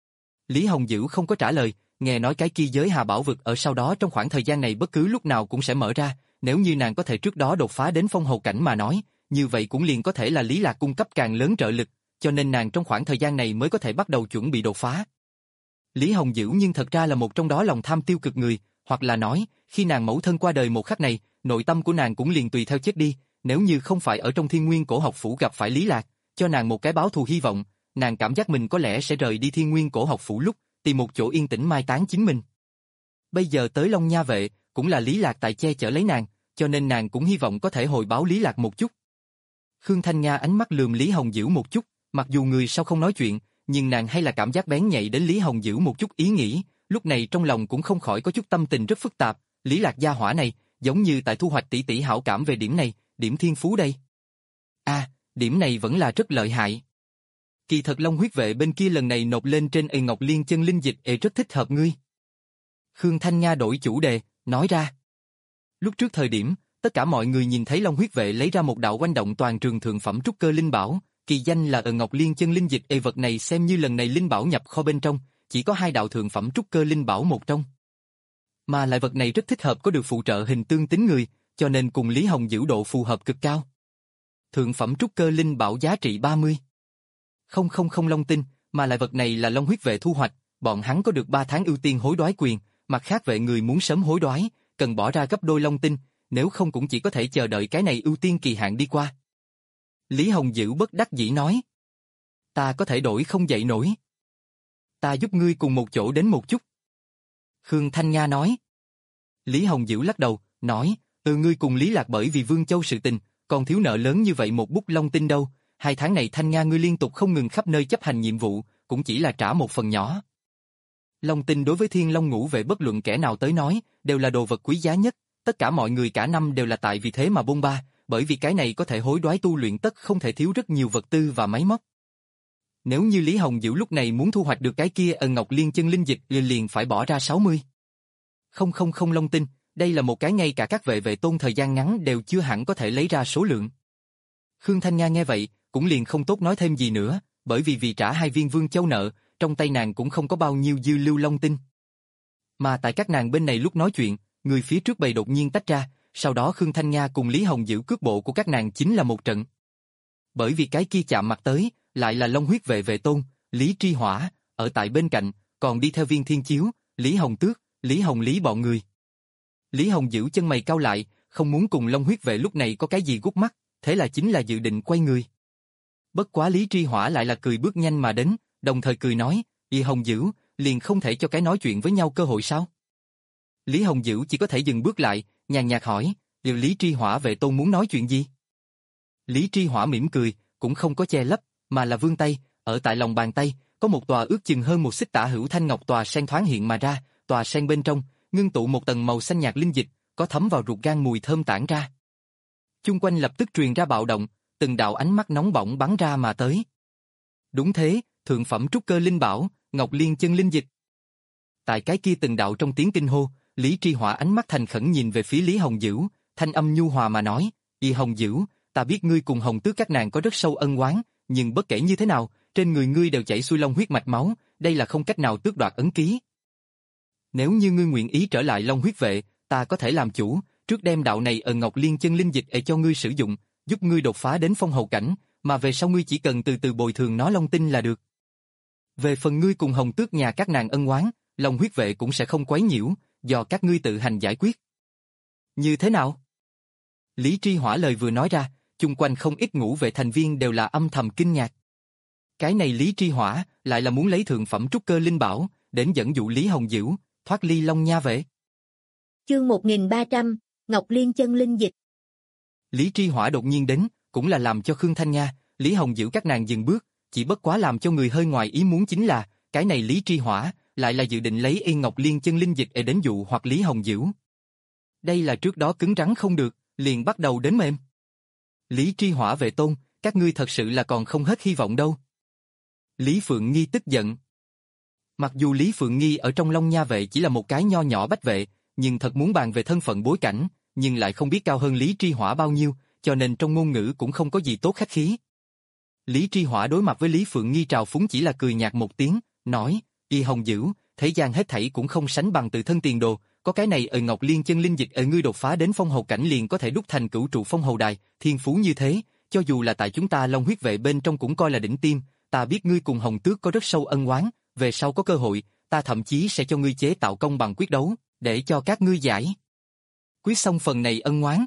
Lý Hồng Dữ không có trả lời, nghe nói cái kia giới hà bảo vực ở sau đó trong khoảng thời gian này bất cứ lúc nào cũng sẽ mở ra, nếu như nàng có thể trước đó đột phá đến phong hầu cảnh mà nói, như vậy cũng liền có thể là Lý Lạc cung cấp càng lớn trợ lực, cho nên nàng trong khoảng thời gian này mới có thể bắt đầu chuẩn bị đột phá. Lý Hồng Dữ nhưng thật ra là một trong đó lòng tham tiêu cực người, hoặc là nói, khi nàng mẫu thân qua đời một khắc này, nội tâm của nàng cũng liền tùy theo chết đi, nếu như không phải ở trong Thiên Nguyên Cổ Học Phủ gặp phải Lý Lạc, cho nàng một cái báo thù hy vọng, nàng cảm giác mình có lẽ sẽ rời đi Thiên Nguyên Cổ Học Phủ lúc, tìm một chỗ yên tĩnh mai táng chính mình. Bây giờ tới Long Nha vệ, cũng là Lý Lạc tại che chở lấy nàng, cho nên nàng cũng hy vọng có thể hồi báo Lý Lạc một chút. Khương Thanh Nha ánh mắt lườm Lý Hồng Dữ một chút, mặc dù người sau không nói chuyện, nhưng nàng hay là cảm giác bén nhạy đến Lý Hồng Dữ một chút ý nghĩ, lúc này trong lòng cũng không khỏi có chút tâm tình rất phức tạp, Lý Lạc gia hỏa này, giống như tại thu hoạch tỷ tỷ hảo cảm về điểm này, điểm thiên phú đây. À, điểm này vẫn là rất lợi hại. Kỳ thật Long huyết vệ bên kia lần này nộp lên trên Ê Ngọc Liên chân linh dịch Ê rất thích hợp ngươi. Khương Thanh Nha đổi chủ đề, nói ra. Lúc trước thời điểm, tất cả mọi người nhìn thấy Long huyết vệ lấy ra một đạo oanh động toàn trường thượng phẩm trúc cơ linh bảo, kỳ danh là Ê Ngọc Liên chân linh dịch Ê vật này xem như lần này linh bảo nhập kho bên trong, chỉ có hai đạo thượng phẩm trúc cơ linh bảo một trong. Mà lại vật này rất thích hợp có được phụ trợ hình tương tính người, cho nên cùng Lý Hồng Dữ độ phù hợp cực cao. Thượng phẩm trúc cơ linh bảo giá trị ba mươi. Không không không Long Tinh, mà lại vật này là Long huyết vệ thu hoạch, bọn hắn có được ba tháng ưu tiên hối đoái quyền, mặt khác vệ người muốn sớm hối đoái, cần bỏ ra gấp đôi Long Tinh, nếu không cũng chỉ có thể chờ đợi cái này ưu tiên kỳ hạn đi qua. Lý Hồng Dữ bất đắc dĩ nói. Ta có thể đổi không dậy nổi. Ta giúp ngươi cùng một chỗ đến một chút. Khương Thanh Nha nói. Lý Hồng Dữ lắc đầu, nói, ừ ngươi cùng Lý Lạc bởi vì Vương Châu sự tình, còn thiếu nợ lớn như vậy một bút Long Tinh đâu, hai tháng này Thanh Nha ngươi liên tục không ngừng khắp nơi chấp hành nhiệm vụ, cũng chỉ là trả một phần nhỏ. Long tinh đối với Thiên Long ngũ vệ bất luận kẻ nào tới nói, đều là đồ vật quý giá nhất, tất cả mọi người cả năm đều là tại vì thế mà bôn ba, bởi vì cái này có thể hối đoái tu luyện tất không thể thiếu rất nhiều vật tư và máy móc. Nếu như Lý Hồng Dữ lúc này muốn thu hoạch được cái kia ân ngọc liên chân linh dịch liền phải bỏ ra sáu mươi. Không không không long tinh, đây là một cái ngay cả các vệ vệ tôn thời gian ngắn đều chưa hẳn có thể lấy ra số lượng. Khương Thanh Nga nghe vậy, cũng liền không tốt nói thêm gì nữa, bởi vì vì trả hai viên vương châu nợ, trong tay nàng cũng không có bao nhiêu dư lưu long tinh. Mà tại các nàng bên này lúc nói chuyện, người phía trước bầy đột nhiên tách ra, sau đó Khương Thanh Nga cùng Lý Hồng Dữ cước bộ của các nàng chính là một trận. Bởi vì cái kia chạm mặt tới, lại là Long huyết vệ vệ tôn, Lý Tri Hỏa, ở tại bên cạnh, còn đi theo Viên Thiên Chiếu, Lý Hồng Tước, Lý Hồng Lý bọn người. Lý Hồng Dữ chân mày cau lại, không muốn cùng Long huyết vệ lúc này có cái gì gút mắt, thế là chính là dự định quay người. Bất quá Lý Tri Hỏa lại là cười bước nhanh mà đến, đồng thời cười nói, "Y Hồng Dữ, liền không thể cho cái nói chuyện với nhau cơ hội sao?" Lý Hồng Dữ chỉ có thể dừng bước lại, nhàn nhạt hỏi, "Điều Lý Tri Hỏa vệ tôn muốn nói chuyện gì?" Lý Tri Hỏa mỉm cười, cũng không có che lấp, mà là vươn tay, ở tại lòng bàn tay, có một tòa ước chừng hơn một xích tả hữu thanh ngọc tòa sen thoáng hiện mà ra, tòa sen bên trong, ngưng tụ một tầng màu xanh nhạt linh dịch, có thấm vào ruột gan mùi thơm tản ra. Chung quanh lập tức truyền ra bạo động, từng đạo ánh mắt nóng bỏng bắn ra mà tới. Đúng thế, thượng phẩm trúc cơ linh bảo, Ngọc Liên chân linh dịch. Tại cái kia từng đạo trong tiếng kinh hô, Lý Tri Hỏa ánh mắt thành khẩn nhìn về phía Lý Hồng Dữ, thanh âm nhu hòa mà nói, "Y Hồng Dữ, ta biết ngươi cùng Hồng Tước các nàng có rất sâu ân oán, nhưng bất kể như thế nào, trên người ngươi đều chảy xuôi long huyết mạch máu, đây là không cách nào tước đoạt ấn ký. Nếu như ngươi nguyện ý trở lại Long huyết vệ, ta có thể làm chủ, trước đem đạo này ở Ngọc Liên chân linh dịch để cho ngươi sử dụng, giúp ngươi đột phá đến phong hầu cảnh, mà về sau ngươi chỉ cần từ từ bồi thường nó long tinh là được. Về phần ngươi cùng Hồng Tước nhà các nàng ân oán, Long huyết vệ cũng sẽ không quấy nhiễu, do các ngươi tự hành giải quyết." "Như thế nào?" Lý Tri Hỏa lời vừa nói ra, chung quanh không ít ngũ vệ thành viên đều là âm thầm kinh ngạc. Cái này Lý Tri Hỏa lại là muốn lấy thượng phẩm trúc cơ linh bảo đến dẫn dụ Lý Hồng Dữ thoát ly Long Nha vệ. Chương một nghìn ba trăm, Ngọc Liên chân linh dịch. Lý Tri Hỏa đột nhiên đến, cũng là làm cho Khương Thanh Nga, Lý Hồng Dữ các nàng dừng bước, chỉ bất quá làm cho người hơi ngoài ý muốn chính là, cái này Lý Tri Hỏa lại là dự định lấy yên Ngọc Liên chân linh dịch để đến dụ hoặc Lý Hồng Dữ. Đây là trước đó cứng rắn không được, liền bắt đầu đến mềm. Lý Tri Hỏa vệ tôn, các ngươi thật sự là còn không hết hy vọng đâu. Lý Phượng Nghi tức giận. Mặc dù Lý Phượng Nghi ở trong Long Nha vệ chỉ là một cái nho nhỏ bách vệ, nhưng thật muốn bàn về thân phận bối cảnh, nhưng lại không biết cao hơn Lý Tri Hỏa bao nhiêu, cho nên trong ngôn ngữ cũng không có gì tốt khách khí. Lý Tri Hỏa đối mặt với Lý Phượng Nghi trào phúng chỉ là cười nhạt một tiếng, nói, "Y Hồng Dữ, thế gian hết thảy cũng không sánh bằng tự thân tiền đồ, có cái này ở Ngọc Liên chân linh dịch ở ngươi đột phá đến phong hầu cảnh liền có thể đúc thành cửu trụ phong hầu đài, thiên phú như thế, cho dù là tại chúng ta Long huyết vệ bên trong cũng coi là đỉnh tiêm, ta biết ngươi cùng Hồng Tước có rất sâu ân oán, về sau có cơ hội, ta thậm chí sẽ cho ngươi chế tạo công bằng quyết đấu, để cho các ngươi giải quyết xong phần này ân oán."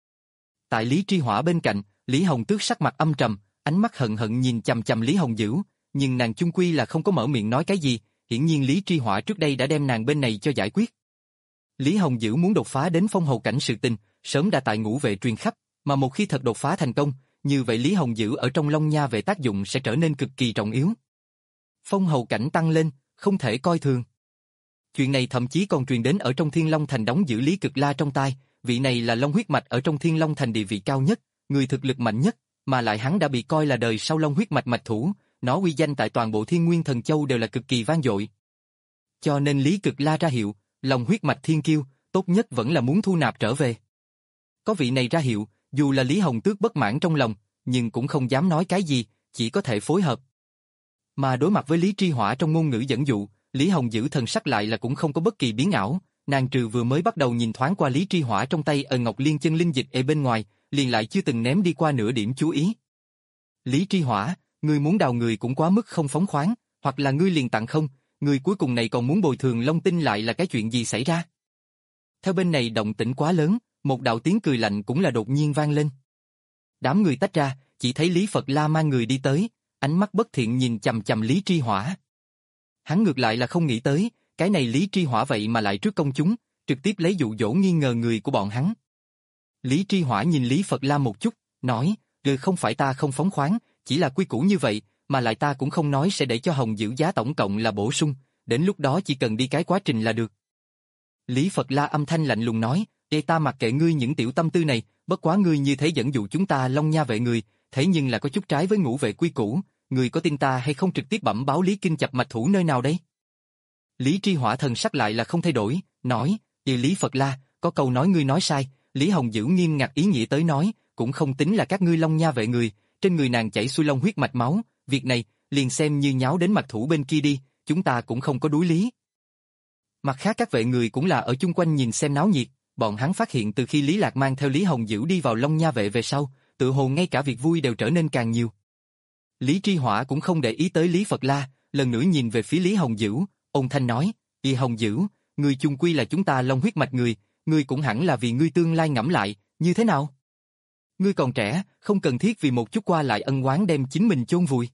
Tại Lý Tri Hỏa bên cạnh, Lý Hồng Tước sắc mặt âm trầm, ánh mắt hận hận nhìn chằm chằm Lý Hồng Dữ, nhưng nàng chung quy là không có mở miệng nói cái gì, hiển nhiên Lý Tri Hỏa trước đây đã đem nàng bên này cho giải quyết. Lý Hồng Dữ muốn đột phá đến phong hầu cảnh sự tình, sớm đã tại ngũ vệ truyền khắp, mà một khi thật đột phá thành công, như vậy Lý Hồng Dữ ở trong Long Nha vệ tác dụng sẽ trở nên cực kỳ trọng yếu. Phong hầu cảnh tăng lên, không thể coi thường. Chuyện này thậm chí còn truyền đến ở trong Thiên Long Thành đóng giữ Lý Cực La trong tai, vị này là Long huyết mạch ở trong Thiên Long Thành địa vị cao nhất, người thực lực mạnh nhất, mà lại hắn đã bị coi là đời sau Long huyết mạch mạch thủ, nó uy danh tại toàn bộ Thiên Nguyên Thần Châu đều là cực kỳ vang dội. Cho nên Lý Cực La ra hiệu, Long huyết mạch thiên kiêu, tốt nhất vẫn là muốn thu nạp trở về. Có vị này ra hiệu, dù là Lý Hồng Tước bất mãn trong lòng, nhưng cũng không dám nói cái gì, chỉ có thể phối hợp. Mà đối mặt với Lý Tri Hỏa trong ngôn ngữ dẫn dụ, Lý Hồng Dữ thần sắc lại là cũng không có bất kỳ biến ảo, nàng trừ vừa mới bắt đầu nhìn thoáng qua Lý Tri Hỏa trong tay ở Ngọc Liên chân linh dịch ở bên ngoài, liền lại chưa từng ném đi qua nửa điểm chú ý. "Lý Tri Hỏa, ngươi muốn đào người cũng quá mức không phóng khoáng, hoặc là ngươi liền tặng không, người cuối cùng này còn muốn bồi thường long tinh lại là cái chuyện gì xảy ra?" Theo bên này động tĩnh quá lớn, một đạo tiếng cười lạnh cũng là đột nhiên vang lên. Đám người tách ra, chỉ thấy Lý Phật La mang người đi tới, ánh mắt bất thiện nhìn chằm chằm Lý Tri Hỏa. Hắn ngược lại là không nghĩ tới, cái này Lý Tri Hỏa vậy mà lại trước công chúng, trực tiếp lấy dụ dỗ nghi ngờ người của bọn hắn. Lý Tri Hỏa nhìn Lý Phật La một chút, nói, "Ừ, không phải ta không phóng khoáng, chỉ là quy củ như vậy, mà lại ta cũng không nói sẽ để cho Hồng Dữ giá tổng cộng là bổ sung, đến lúc đó chỉ cần đi cái quá trình là được. Lý Phật La âm thanh lạnh lùng nói, "Ê ta mặc kệ ngươi những tiểu tâm tư này, bất quá ngươi như thế dẫn dụ chúng ta Long Nha vệ người, thế nhưng là có chút trái với ngũ vệ quy củ, ngươi có tin ta hay không trực tiếp bẩm báo Lý Kinh Chập mạch thủ nơi nào đây?" Lý Tri Hỏa thần sắc lại là không thay đổi, nói, "Ê Lý Phật La, có câu nói ngươi nói sai." Lý Hồng Dữ nghiêm ngặt ý nghĩa tới nói, cũng không tính là các ngươi Long Nha vệ người, trên người nàng chảy xuôi long huyết mạch máu, việc này liền xem như nháo đến mạch thủ bên kia đi, chúng ta cũng không có đối lý. Mặt khác các vệ người cũng là ở chung quanh nhìn xem náo nhiệt, bọn hắn phát hiện từ khi Lý Lạc mang theo Lý Hồng Dữ đi vào Long Nha vệ về sau, tự hồ ngay cả việc vui đều trở nên càng nhiều. Lý Tri Hỏa cũng không để ý tới Lý Phật La, lần nữa nhìn về phía Lý Hồng Dữ, ôn thanh nói, "Lý Hồng Dữ, ngươi chung quy là chúng ta Long huyết mạch người, ngươi cũng hẳn là vì ngươi tương lai ngẫm lại, như thế nào? Ngươi còn trẻ, không cần thiết vì một chút qua lại ân oán đem chính mình chôn vùi."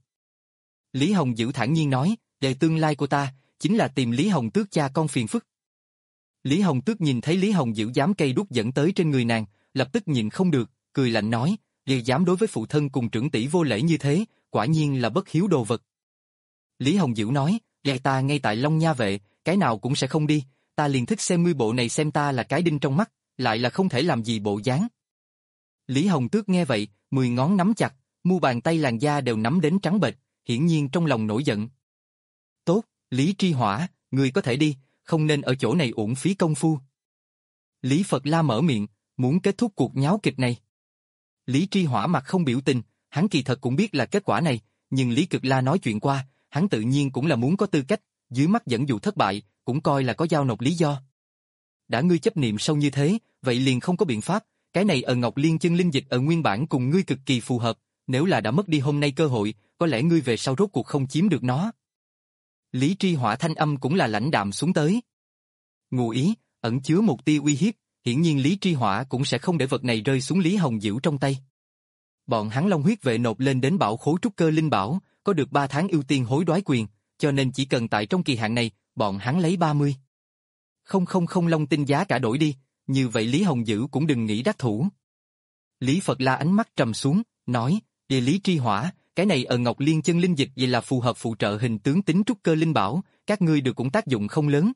Lý Hồng Dữ thản nhiên nói, "Về tương lai của ta, chính là tìm Lý Hồng Tước cha con phiền phức." Lý Hồng Tước nhìn thấy Lý Hồng Dữ dám cây đuốc dẫn tới trên người nàng, lập tức nhịn không được, cười lạnh nói, "Ngươi dám đối với phụ thân cùng trưởng tỷ vô lễ như thế, quả nhiên là bất hiếu đồ vật." Lý Hồng Dữ nói, "Vậy ta ngay tại Long Nha vệ, cái nào cũng sẽ không đi, ta liền thích xem ngươi bộ này xem ta là cái đinh trong mắt, lại là không thể làm gì bộ dáng." Lý Hồng Tước nghe vậy, mười ngón nắm chặt, mu bàn tay làn da đều nắm đến trắng bệch, hiển nhiên trong lòng nổi giận. "Tốt, Lý Tri Hỏa, ngươi có thể đi, không nên ở chỗ này uổng phí công phu." Lý Phật La mở miệng, muốn kết thúc cuộc nháo kịch này. Lý Tri Hỏa mặt không biểu tình, hắn kỳ thật cũng biết là kết quả này, nhưng Lý Cực La nói chuyện qua, hắn tự nhiên cũng là muốn có tư cách, dưới mắt dẫn dụ thất bại, cũng coi là có giao nộp lý do. Đã ngươi chấp niệm sâu như thế, vậy liền không có biện pháp, cái này ở Ngọc Liên chân linh dịch ở nguyên bản cùng ngươi cực kỳ phù hợp, nếu là đã mất đi hôm nay cơ hội, có lẽ ngươi về sau rốt cuộc không chiếm được nó. Lý Tri Hỏa thanh âm cũng là lãnh đạm xuống tới. Ngụ ý, ẩn chứa một tia uy hiếp, hiển nhiên Lý Tri Hỏa cũng sẽ không để vật này rơi xuống Lý Hồng Dữ trong tay. Bọn hắn Long huyết vệ nộp lên đến bảo khố trúc cơ linh bảo, có được ba tháng ưu tiên hối đoái quyền, cho nên chỉ cần tại trong kỳ hạn này, bọn hắn lấy ba mươi. Không không không long tinh giá cả đổi đi, như vậy Lý Hồng Dữ cũng đừng nghĩ đắc thủ. Lý Phật La ánh mắt trầm xuống, nói, "Địa Lý Tri Hỏa, cái này ở Ngọc Liên chân linh dịch vậy là phù hợp phụ trợ hình tướng tính trúc cơ linh bảo, các ngươi được cũng tác dụng không lớn."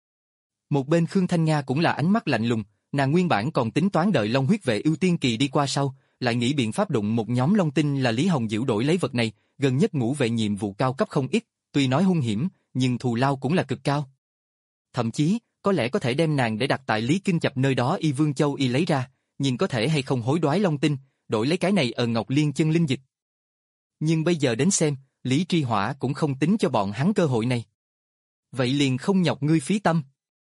Một bên Khương Thanh Nga cũng là ánh mắt lạnh lùng, nàng nguyên bản còn tính toán đợi Long huyết vệ ưu tiên kỳ đi qua sau, lại nghĩ biện pháp đụng một nhóm long tinh là Lý Hồng Dữ đổi lấy vật này, gần nhất ngũ vệ nhiệm vụ cao cấp không ít, tuy nói hung hiểm, nhưng thù lao cũng là cực cao. Thậm chí, có lẽ có thể đem nàng để đặt tại Lý Kinh Chập nơi đó y Vương Châu y lấy ra, nhìn có thể hay không hối đoái long tinh, đổi lấy cái này ở Ngọc Liên chân linh dịch. Nhưng bây giờ đến xem, Lý Tri Hỏa cũng không tính cho bọn hắn cơ hội này. Vậy liền không nhọc ngươi phí tâm.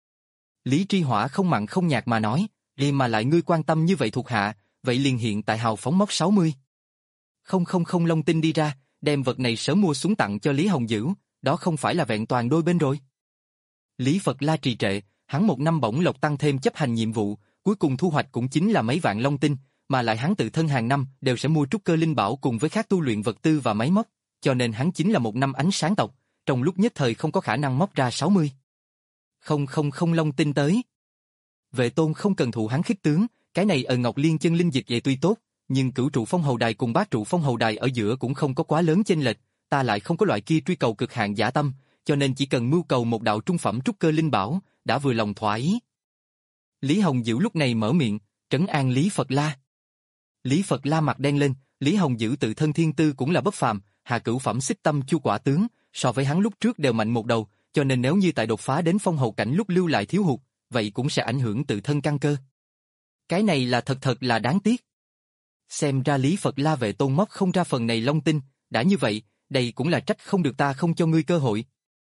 Lý Tri Hỏa không mặn không nhạt mà nói, "Đi mà lại ngươi quan tâm như vậy thuộc hạ, vậy liền hiện tại hào phóng móc sáu mươi. Không không không long tinh đi ra, đem vật này sớm mua xuống tặng cho Lý Hồng Dữ, đó không phải là vẹn toàn đôi bên rồi." Lý Phật La trì trệ, hắn một năm bổng lộc tăng thêm chấp hành nhiệm vụ, cuối cùng thu hoạch cũng chính là mấy vạn long tinh, mà lại hắn tự thân hàng năm đều sẽ mua trúc cơ linh bảo cùng với khác tu luyện vật tư và máy móc, cho nên hắn chính là một năm ánh sáng tộc, trong lúc nhất thời không có khả năng móc ra sáu mươi. Không không không long tinh tới. Vệ Tôn không cần thụ hắn khích tướng, cái này ở Ngọc Liên chân linh dịch vậy tuy tốt, nhưng cửu trụ phong hầu đài cùng bát trụ phong hầu đài ở giữa cũng không có quá lớn chênh lệch, ta lại không có loại kia truy cầu cực hạn dã tâm, cho nên chỉ cần mưu cầu một đạo trung phẩm trúc cơ linh bảo, đã vừa lòng thỏa ý. Lý Hồng Dữ lúc này mở miệng, trấn an Lý Phật La. Lý Phật La mặt đen lên, Lý Hồng Dữ tự thân thiên tư cũng là bất phàm, hạ cửu phẩm xích tâm chu quả tướng, so với hắn lúc trước đều mạnh một đầu, cho nên nếu như tại đột phá đến phong hầu cảnh lúc lưu lại thiếu hụt, vậy cũng sẽ ảnh hưởng tự thân căn cơ. Cái này là thật thật là đáng tiếc. Xem ra Lý Phật La Vệ Tôn móc không ra phần này long tinh, đã như vậy, đây cũng là trách không được ta không cho ngươi cơ hội.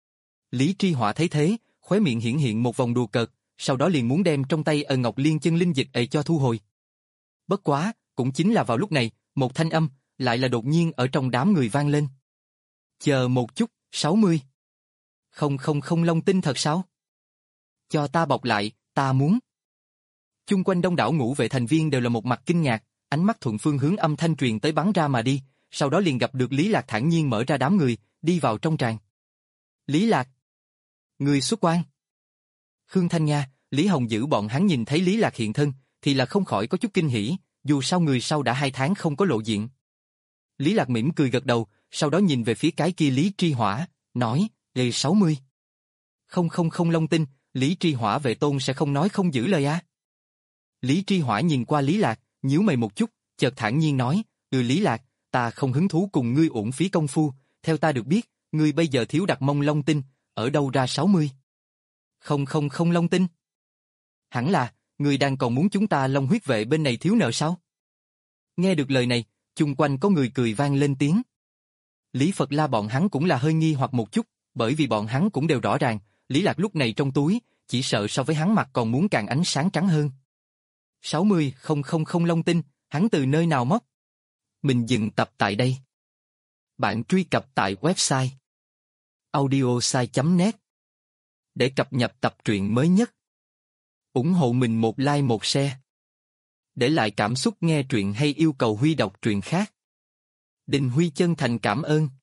Lý Tri Hỏa thấy thế, khóe miệng hiện hiện một vòng đùa cợt, sau đó liền muốn đem trong tay ở Ngọc Liên chân linh dịch ấy cho thu hồi. Bất quá, cũng chính là vào lúc này, một thanh âm lại là đột nhiên ở trong đám người vang lên. "Chờ một chút, sáu mươi. Không không không long tinh thật sao? Cho ta bọc lại, ta muốn." Chung quanh đông đảo ngũ vệ thành viên đều là một mặt kinh ngạc, ánh mắt thuận phương hướng âm thanh truyền tới bắn ra mà đi, sau đó liền gặp được Lý Lạc thản nhiên mở ra đám người, đi vào trong tràng. "Lý Lạc, người xuất quan." Khương Thanh Nga, Lý Hồng Dữ bọn hắn nhìn thấy Lý Lạc hiện thân, thì là không khỏi có chút kinh hỉ, dù sao người sau đã hai tháng không có lộ diện. Lý Lạc mỉm cười gật đầu, sau đó nhìn về phía cái kia Lý Tri Hỏa, nói, "Lê sáu mươi. Không không không Long Tinh, Lý Tri Hỏa vệ tôn sẽ không nói không giữ lời à? Lý Tri Hỏa nhìn qua Lý Lạc, nhíu mày một chút, chợt thản nhiên nói, ừ Lý Lạc, ta không hứng thú cùng ngươi uổng phí công phu, theo ta được biết, ngươi bây giờ thiếu đặt mông Long Tinh, ở đâu ra sáu mươi? Không không không Long Tinh. Hẳn là, ngươi đang còn muốn chúng ta Long huyết vệ bên này thiếu nợ sao? Nghe được lời này, chung quanh có người cười vang lên tiếng. Lý Phật La bọn hắn cũng là hơi nghi hoặc một chút, bởi vì bọn hắn cũng đều rõ ràng, Lý Lạc lúc này trong túi, chỉ sợ so với hắn mặt còn muốn càng ánh sáng trắng hơn. sáu mươi không không không Long Tinh, hắn từ nơi nào mất? Mình dừng tập tại đây. Bạn truy cập tại website audiosai chấm net để cập nhật tập truyện mới nhất. Ủng hộ mình một like một share. Để lại cảm xúc nghe truyện hay yêu cầu Huy đọc truyện khác. Đình Huy chân thành cảm ơn.